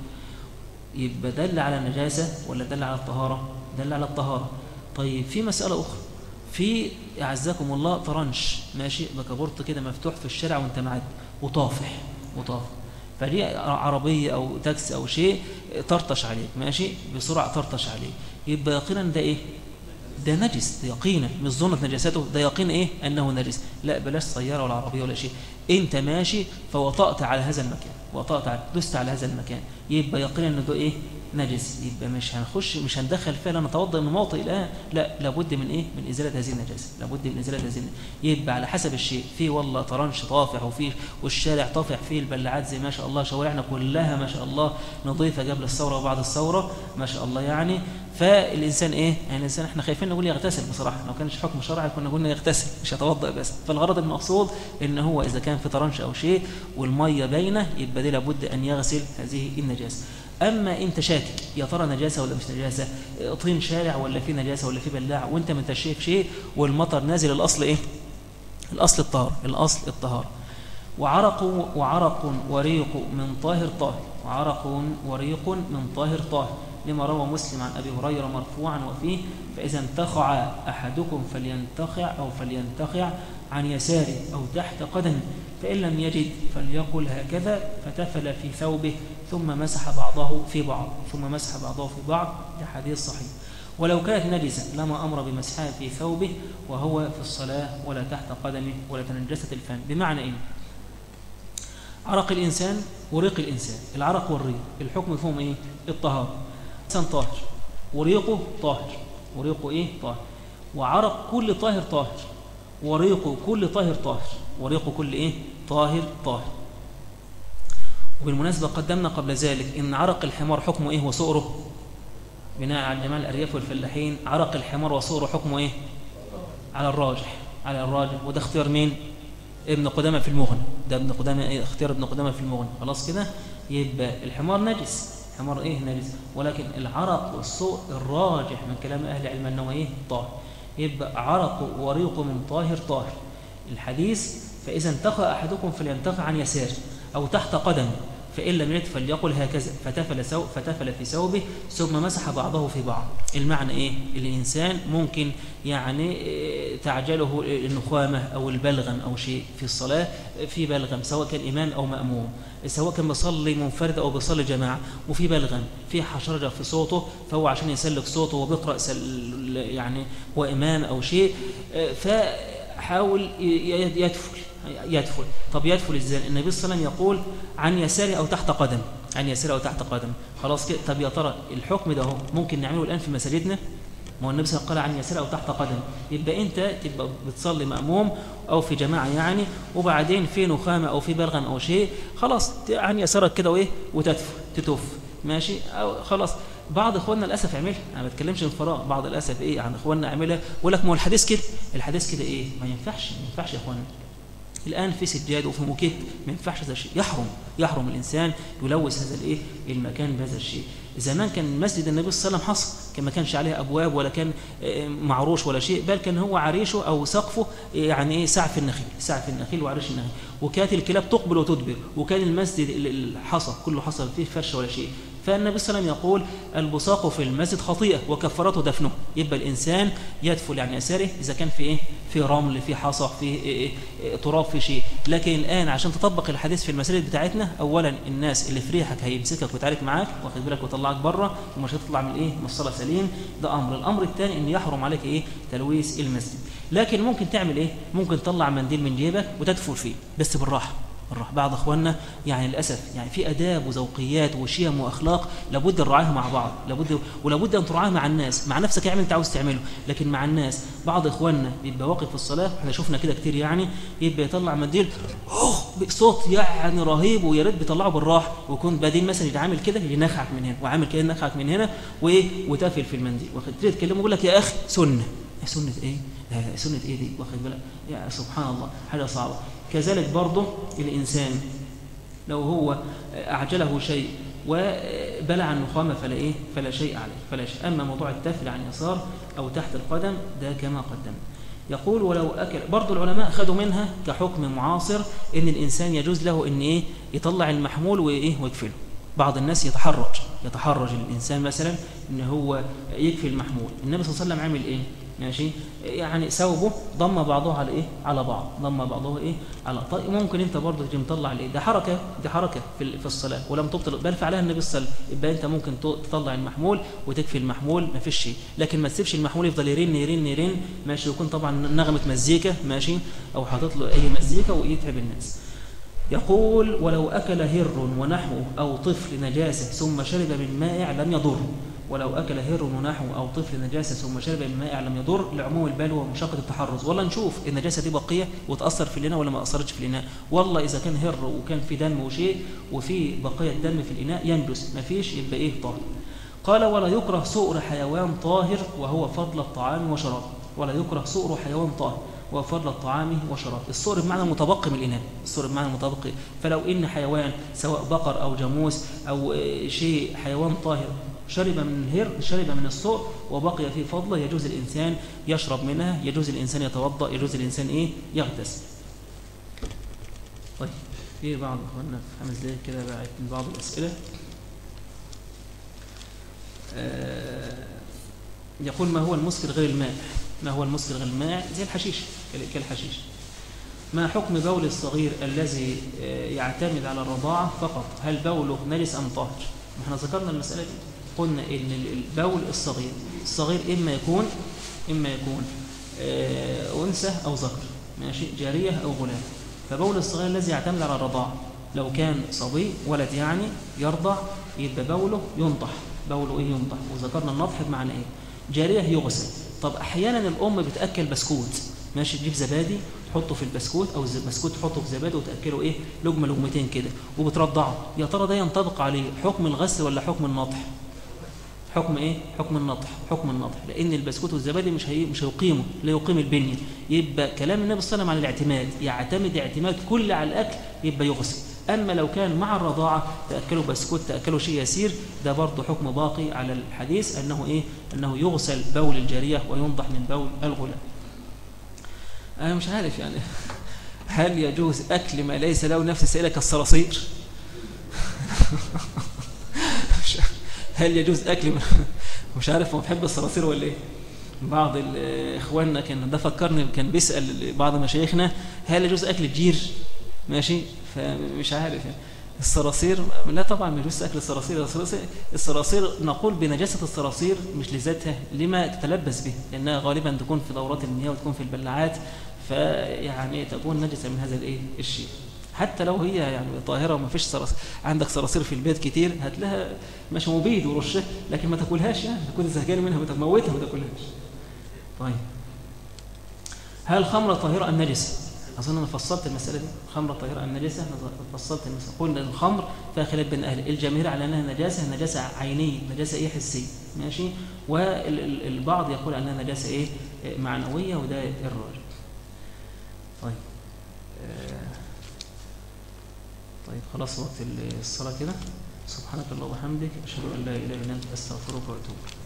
يبقى دل على النجاسة ولا دل على الطهارة؟ دل على الطهارة. طيب في مسألة أخرى، في أعزكم الله طرنش ماشي بكابورت كده مفتوح في الشارع وانت معدي وطافح وطافح، فدي عربية أو تاكسي أو شيء ترطش عليك ماشي بسرعة، ترطش عليك، يبقى يقينا ده إيه؟ ده نجس، ده يقينا، مش ظنة نجاسته، ده يقين إيه؟ أنه نجس. لا بلاش سيارة ولا عربية ولا شيء، أنت ماشي فوطأت على هذا المكان، وطأت على دست على هذا المكان، يبقى يقينا أنه ده إيه؟ نجس. يبقى مش هنخش، مش هندخل فيها نتوضأ من موطئ الآن، لا، لابد من إيه؟ من إزالة هذه النجاسة، لابد من إزالة هذه النجاسة. يبقى على حسب الشيء، في والله طرنش طافح وفيه والشارع طافح فيه البلعات زي ما شاء الله، شوارعنا كلها ما شاء الله نظيفة قبل الثورة وبعد الثورة ما شاء الله يعني. فالإنسان إيه؟ يعني الإنسان إحنا خايفين نقول يغتسل بصراحة، لو كانش حكم شرعي كنا قلنا يغتسل مش يتوضأ بس. فالغرض المقصود إن هو إذا كان في طرنش أو شيء والمية باينة، يبقى دي لابد أن يغسل هذه النجاسة. أما أنت شاكك يا ترى نجاسة ولا مش نجاسة، طين شارع ولا في نجاسة ولا في بلاع، وأنت ما انتش شايف شيء والمطر نازل، الأصل إيه؟ الأصل الطهارة، الأصل الطهارة. وعرق وعرق وريق من طاهر طاهر، وعرق وريق من طاهر طاهر، لما روى مسلم عن أبي هريرة مرفوعا وفيه: فإذا انتخع أحدكم فلينتخع أو فلينتخع عن يساره أو تحت قدمه، فإن لم يجد فليقل هكذا، فتفل في ثوبه ثم مسح بعضه في بعض، ثم مسح بعضه في بعض. ده حديث صحيح. ولو كانت نجسة لما أمر بمسحها في ثوبه وهو في الصلاة ولا تحت قدمه ولا تنجست الفم. بمعنى إيه؟ عرق الإنسان وريق الإنسان، العرق والريق الحكم فيهم إيه؟ الطهارة. إنسان طاهر وريقه طاهر، وريقه إيه؟ طاهر. وعرق كل طاهر طاهر، وريقه كل طاهر طاهر، وريقه كل إيه؟ طاهر طاهر. وبالمناسبة قدمنا قبل ذلك إن عرق الحمار حكمه إيه وصؤره؟ بناء على جماعة الأرياف والفلاحين، عرق الحمار وصؤره حكمه إيه؟ على الراجح، على الراجح. وده اختيار مين؟ ابن قدامة في المغني، ده ابن قدامة إيه؟ اختيار ابن قدامة في المغني. خلاص كده يبقى الحمار نجس، الحمار إيه؟ نجس. ولكن العرق والصؤر الراجح من كلام أهل العلم أنه إيه؟ طاهر. يبقى عرق وريق من طاهر طاهر. الحديث: فإذا انتخى أحدكم فلينتخى عن يساره أو تحت قدمه، فإن لم يجد فليقل هكذا، فتفل, سو فتفل في ثوبه ثم مسح بعضه في بعض. المعنى إيه؟ الإنسان ممكن يعني تعجله النخامة أو البلغم أو شيء في الصلاة، في بلغم سواء كان إمام أو مأموم، سواء كان بيصلي منفرد أو بيصلي جماعة، وفي بلغم في حشرجة في صوته، فهو عشان يسلك صوته وبيقرأ يعني هو إمام أو شيء، فحاول يدفل يدفل. طب يدفل ازاي؟ النبي صلى الله عليه وسلم يقول عن يساره او تحت قدم، عن يساره او تحت قدم. خلاص كده. طب يا ترى الحكم ده هو ممكن نعمله الان في مساجدنا؟ ما هو النبي صلى الله عليه وسلم قال عن يساره او تحت قدم، يبقى انت تبقى بتصلي مأموم او في جماعه يعني، وبعدين في نخامه او في بلغم او شيء، خلاص عن يسارك كده وايه وتدفل تتوف ماشي، او خلاص بعض اخواننا للاسف عملها، انا ما بتكلمش من فراغ، بعض الاسف ايه عن اخواننا عملها، يقول لك ما هو الحديث كده، الحديث كده ايه، ما ينفعش ما ينفعش يا اخواننا. الآن في سجاد وفي موكيت، ما ينفعش هذا الشيء، يحرم يحرم الإنسان يلوث هذا الإيه المكان بهذا الشيء. زمان كان مسجد النبي صلى الله عليه وسلم حصن، كان ما كانش عليه أبواب ولا كان معروش ولا شيء، بل كان هو عريشه أو سقفه يعني إيه سعف النخيل، سعف النخيل وعريش النخيل، وكانت الكلاب تقبل وتدبر، وكان المسجد الحصى كله حصل فيه فرش ولا شيء. فالنبي صلى الله عليه وسلم يقول البصاق في المسجد خطيئة وكفرته دفنه، يبقى الإنسان يدفل عن يساره إذا كان في إيه في رمل في حصى في إيه إيه تراب في شيء. لكن الآن عشان تطبق الحديث في المساجد بتاعتنا، أولا الناس اللي في ريحك هيمسكك ويتعارك معاك واخد بالك ويطلعك بره ومش هتطلع من إيه من الصلاة سليم، ده أمر. الأمر الثاني إن يحرم عليك إيه تلويث المسجد. لكن ممكن تعمل إيه، ممكن تطلع منديل من جيبك وتدفل فيه بس بالراحة بالراحة. بعض اخواننا يعني للاسف يعني في اداب وذوقيات وشيم واخلاق لابد نراعيها مع بعض، لابد ولابد ان تراعيها مع الناس، مع نفسك اعمل انت عاوز تعمله، لكن مع الناس بعض اخواننا بيبقى واقف في الصلاه، احنا شفنا كده كتير يعني، يبقى يطلع منديل اوه بصوت يعني رهيب، ويا ريت بيطلعه بالراحه، ويكون بعدين مثلا اللي عامل كده اللي نخعك من هنا وعامل كده نخعك من هنا وايه وتافل في المنديل، واخد تيجي تكلمه يقول لك يا اخي سنه، سنه ايه سنه ايه دي، واخد بالك يا سبحان الله حاجه صعبه. كذلك برضه الإنسان لو هو أعجله شيء وبلع النخامة فلا إيه فلا شيء عليه فلا شيء. أما موضوع التفل عن يسار أو تحت القدم ده كما قدم. يقول ولو أكل، برضو العلماء خدوا منها كحكم معاصر إن الإنسان يجوز له إن إيه يطلع المحمول وإيه ويكفله. بعض الناس يتحرج يتحرج الإنسان مثلا إن هو يكفي المحمول. النبي صلى الله عليه وسلم عمل إيه ماشي، يعني ثوبه ضم بعضه على ايه على بعض، ضم بعضه ايه على طيب. ممكن انت برضه تيجي مطلع الايه، ده حركه دي حركه في في الصلاه ولم تبطل بل فعلها النبي صلى الله عليه وسلم، يبقى انت ممكن تطلع المحمول وتكفي المحمول ما فيش شيء، لكن ما تسيبش المحمول يفضل يرن يرن يرن ماشي، يكون طبعا نغمه مزيكا ماشي او حاطط له اي مزيكا ويتعب الناس. يقول ولو اكل هر ونحوه او طفل نجاسه ثم شرب من مائع لم يضر، ولو أكل هر ونحو أو طفل نجاسة ثم شرب من مائع لم يضر لعموم البلوى ومشقة التحرز. والله نشوف النجاسة دي بقية وتأثر في الإناء ولا ما أثرتش في الإناء، والله إذا كان هر وكان في دم وشيء وفي بقية دم في الإناء ينجس، ما فيش يبقى إيه طاهر. قال ولا يكره سؤر حيوان طاهر وهو فضل الطعام وشراب، ولا يكره سؤر حيوان طاهر وفضل الطعام وشراب. السؤر بمعنى المتبقي من الإناء، السؤر بمعنى المتبقي، فلو إن حيوان سواء بقر أو جاموس أو شيء حيوان طاهر شرب من الهر شرب من السؤر وبقي في فضله يجوز الإنسان يشرب منها، يجوز الإنسان يتوضأ، يجوز الإنسان إيه يغتسل. طيب في بعض اخواننا في خمس دقايق كده بعد من بعض الأسئلة. آه يقول ما هو المسكر غير الماء؟ ما هو المسكر غير الماء؟ زي الحشيش كالحشيش. ما حكم بول الصغير الذي يعتمد على الرضاعة فقط، هل بوله نجس أم طاهر؟ احنا ذكرنا المسألة دي، قلنا ان البول الصغير الصغير اما يكون اما يكون آه انثى او ذكر ماشي، جاريه او غلام. فبول الصغير الذي يعتمد على الرضاعه لو كان صبي ولد يعني يرضع يبقى بوله ينطح، بوله ايه ينطح، وذكرنا النطح بمعنى ايه، جاريه يغسل. طب احيانا الام بتاكل بسكوت ماشي، تجيب زبادي تحطه في البسكوت او البسكوت تحطه في زبادي وتاكله ايه لقمه لقمتين كده وبترضعه، يا ترى ده ينطبق عليه حكم الغسل ولا حكم النطح؟ حكم ايه حكم النطح، حكم النطح، لان البسكوت والزبادي مش هي مش هيقيمه، لا يقيم البنيه. يبقى كلام النبي صلى الله عليه وسلم عن الاعتماد، يعتمد اعتماد كل على الاكل يبقى يغسل. اما لو كان مع الرضاعه تاكله بسكوت تاكله شيء يسير، ده برضه حكم باقي على الحديث انه ايه انه يغسل بول الجاريه وينضح من بول الغلام. انا مش عارف يعني هل يجوز اكل ما ليس له نفس السائله كالصراصير؟ هل يجوز اكل مش عارف هو بحب الصراصير ولا ايه؟ بعض اخواننا كان ده فكرني كان بيسال بعض مشايخنا هل يجوز اكل الجير ماشي، فمش عارف يعني الصراصير لا طبعا ما يجوز اكل الصراصير. الصراصير نقول بنجاسه الصراصير مش لذاتها لما تتلبس به، لانها غالبا تكون في دورات المياه وتكون في البلاعات، فيعني تكون نجسه من هذا الايه الشيء. حتى لو هي يعني طاهره وما فيش صراصير، عندك صراصير في البيت كتير هتلاقيها مش مبيد ورشها، لكن ما تاكلهاش يعني تكون زهقان منها وتموتها ما تاكلهاش. طيب هل الخمره طاهره ام نجسه؟ أظن أنا فصلت المسألة دي، الخمر الطاهرة النجاسة، أنا فصلت المسألة. قلنا الخمر فيها خلاف بين أهل الجماهير على أنها نجاسة، نجاسة عينية، نجاسة إيه حسية، ماشي، والبعض يقول أنها نجاسة إيه معنوية، وده الراجح. طيب آه طيب خلاص وقت الصلاة كده. سبحانك اللهم وبحمدك، أشهد أن لا إله إلا أنت، أستغفرك وأتوب إليك.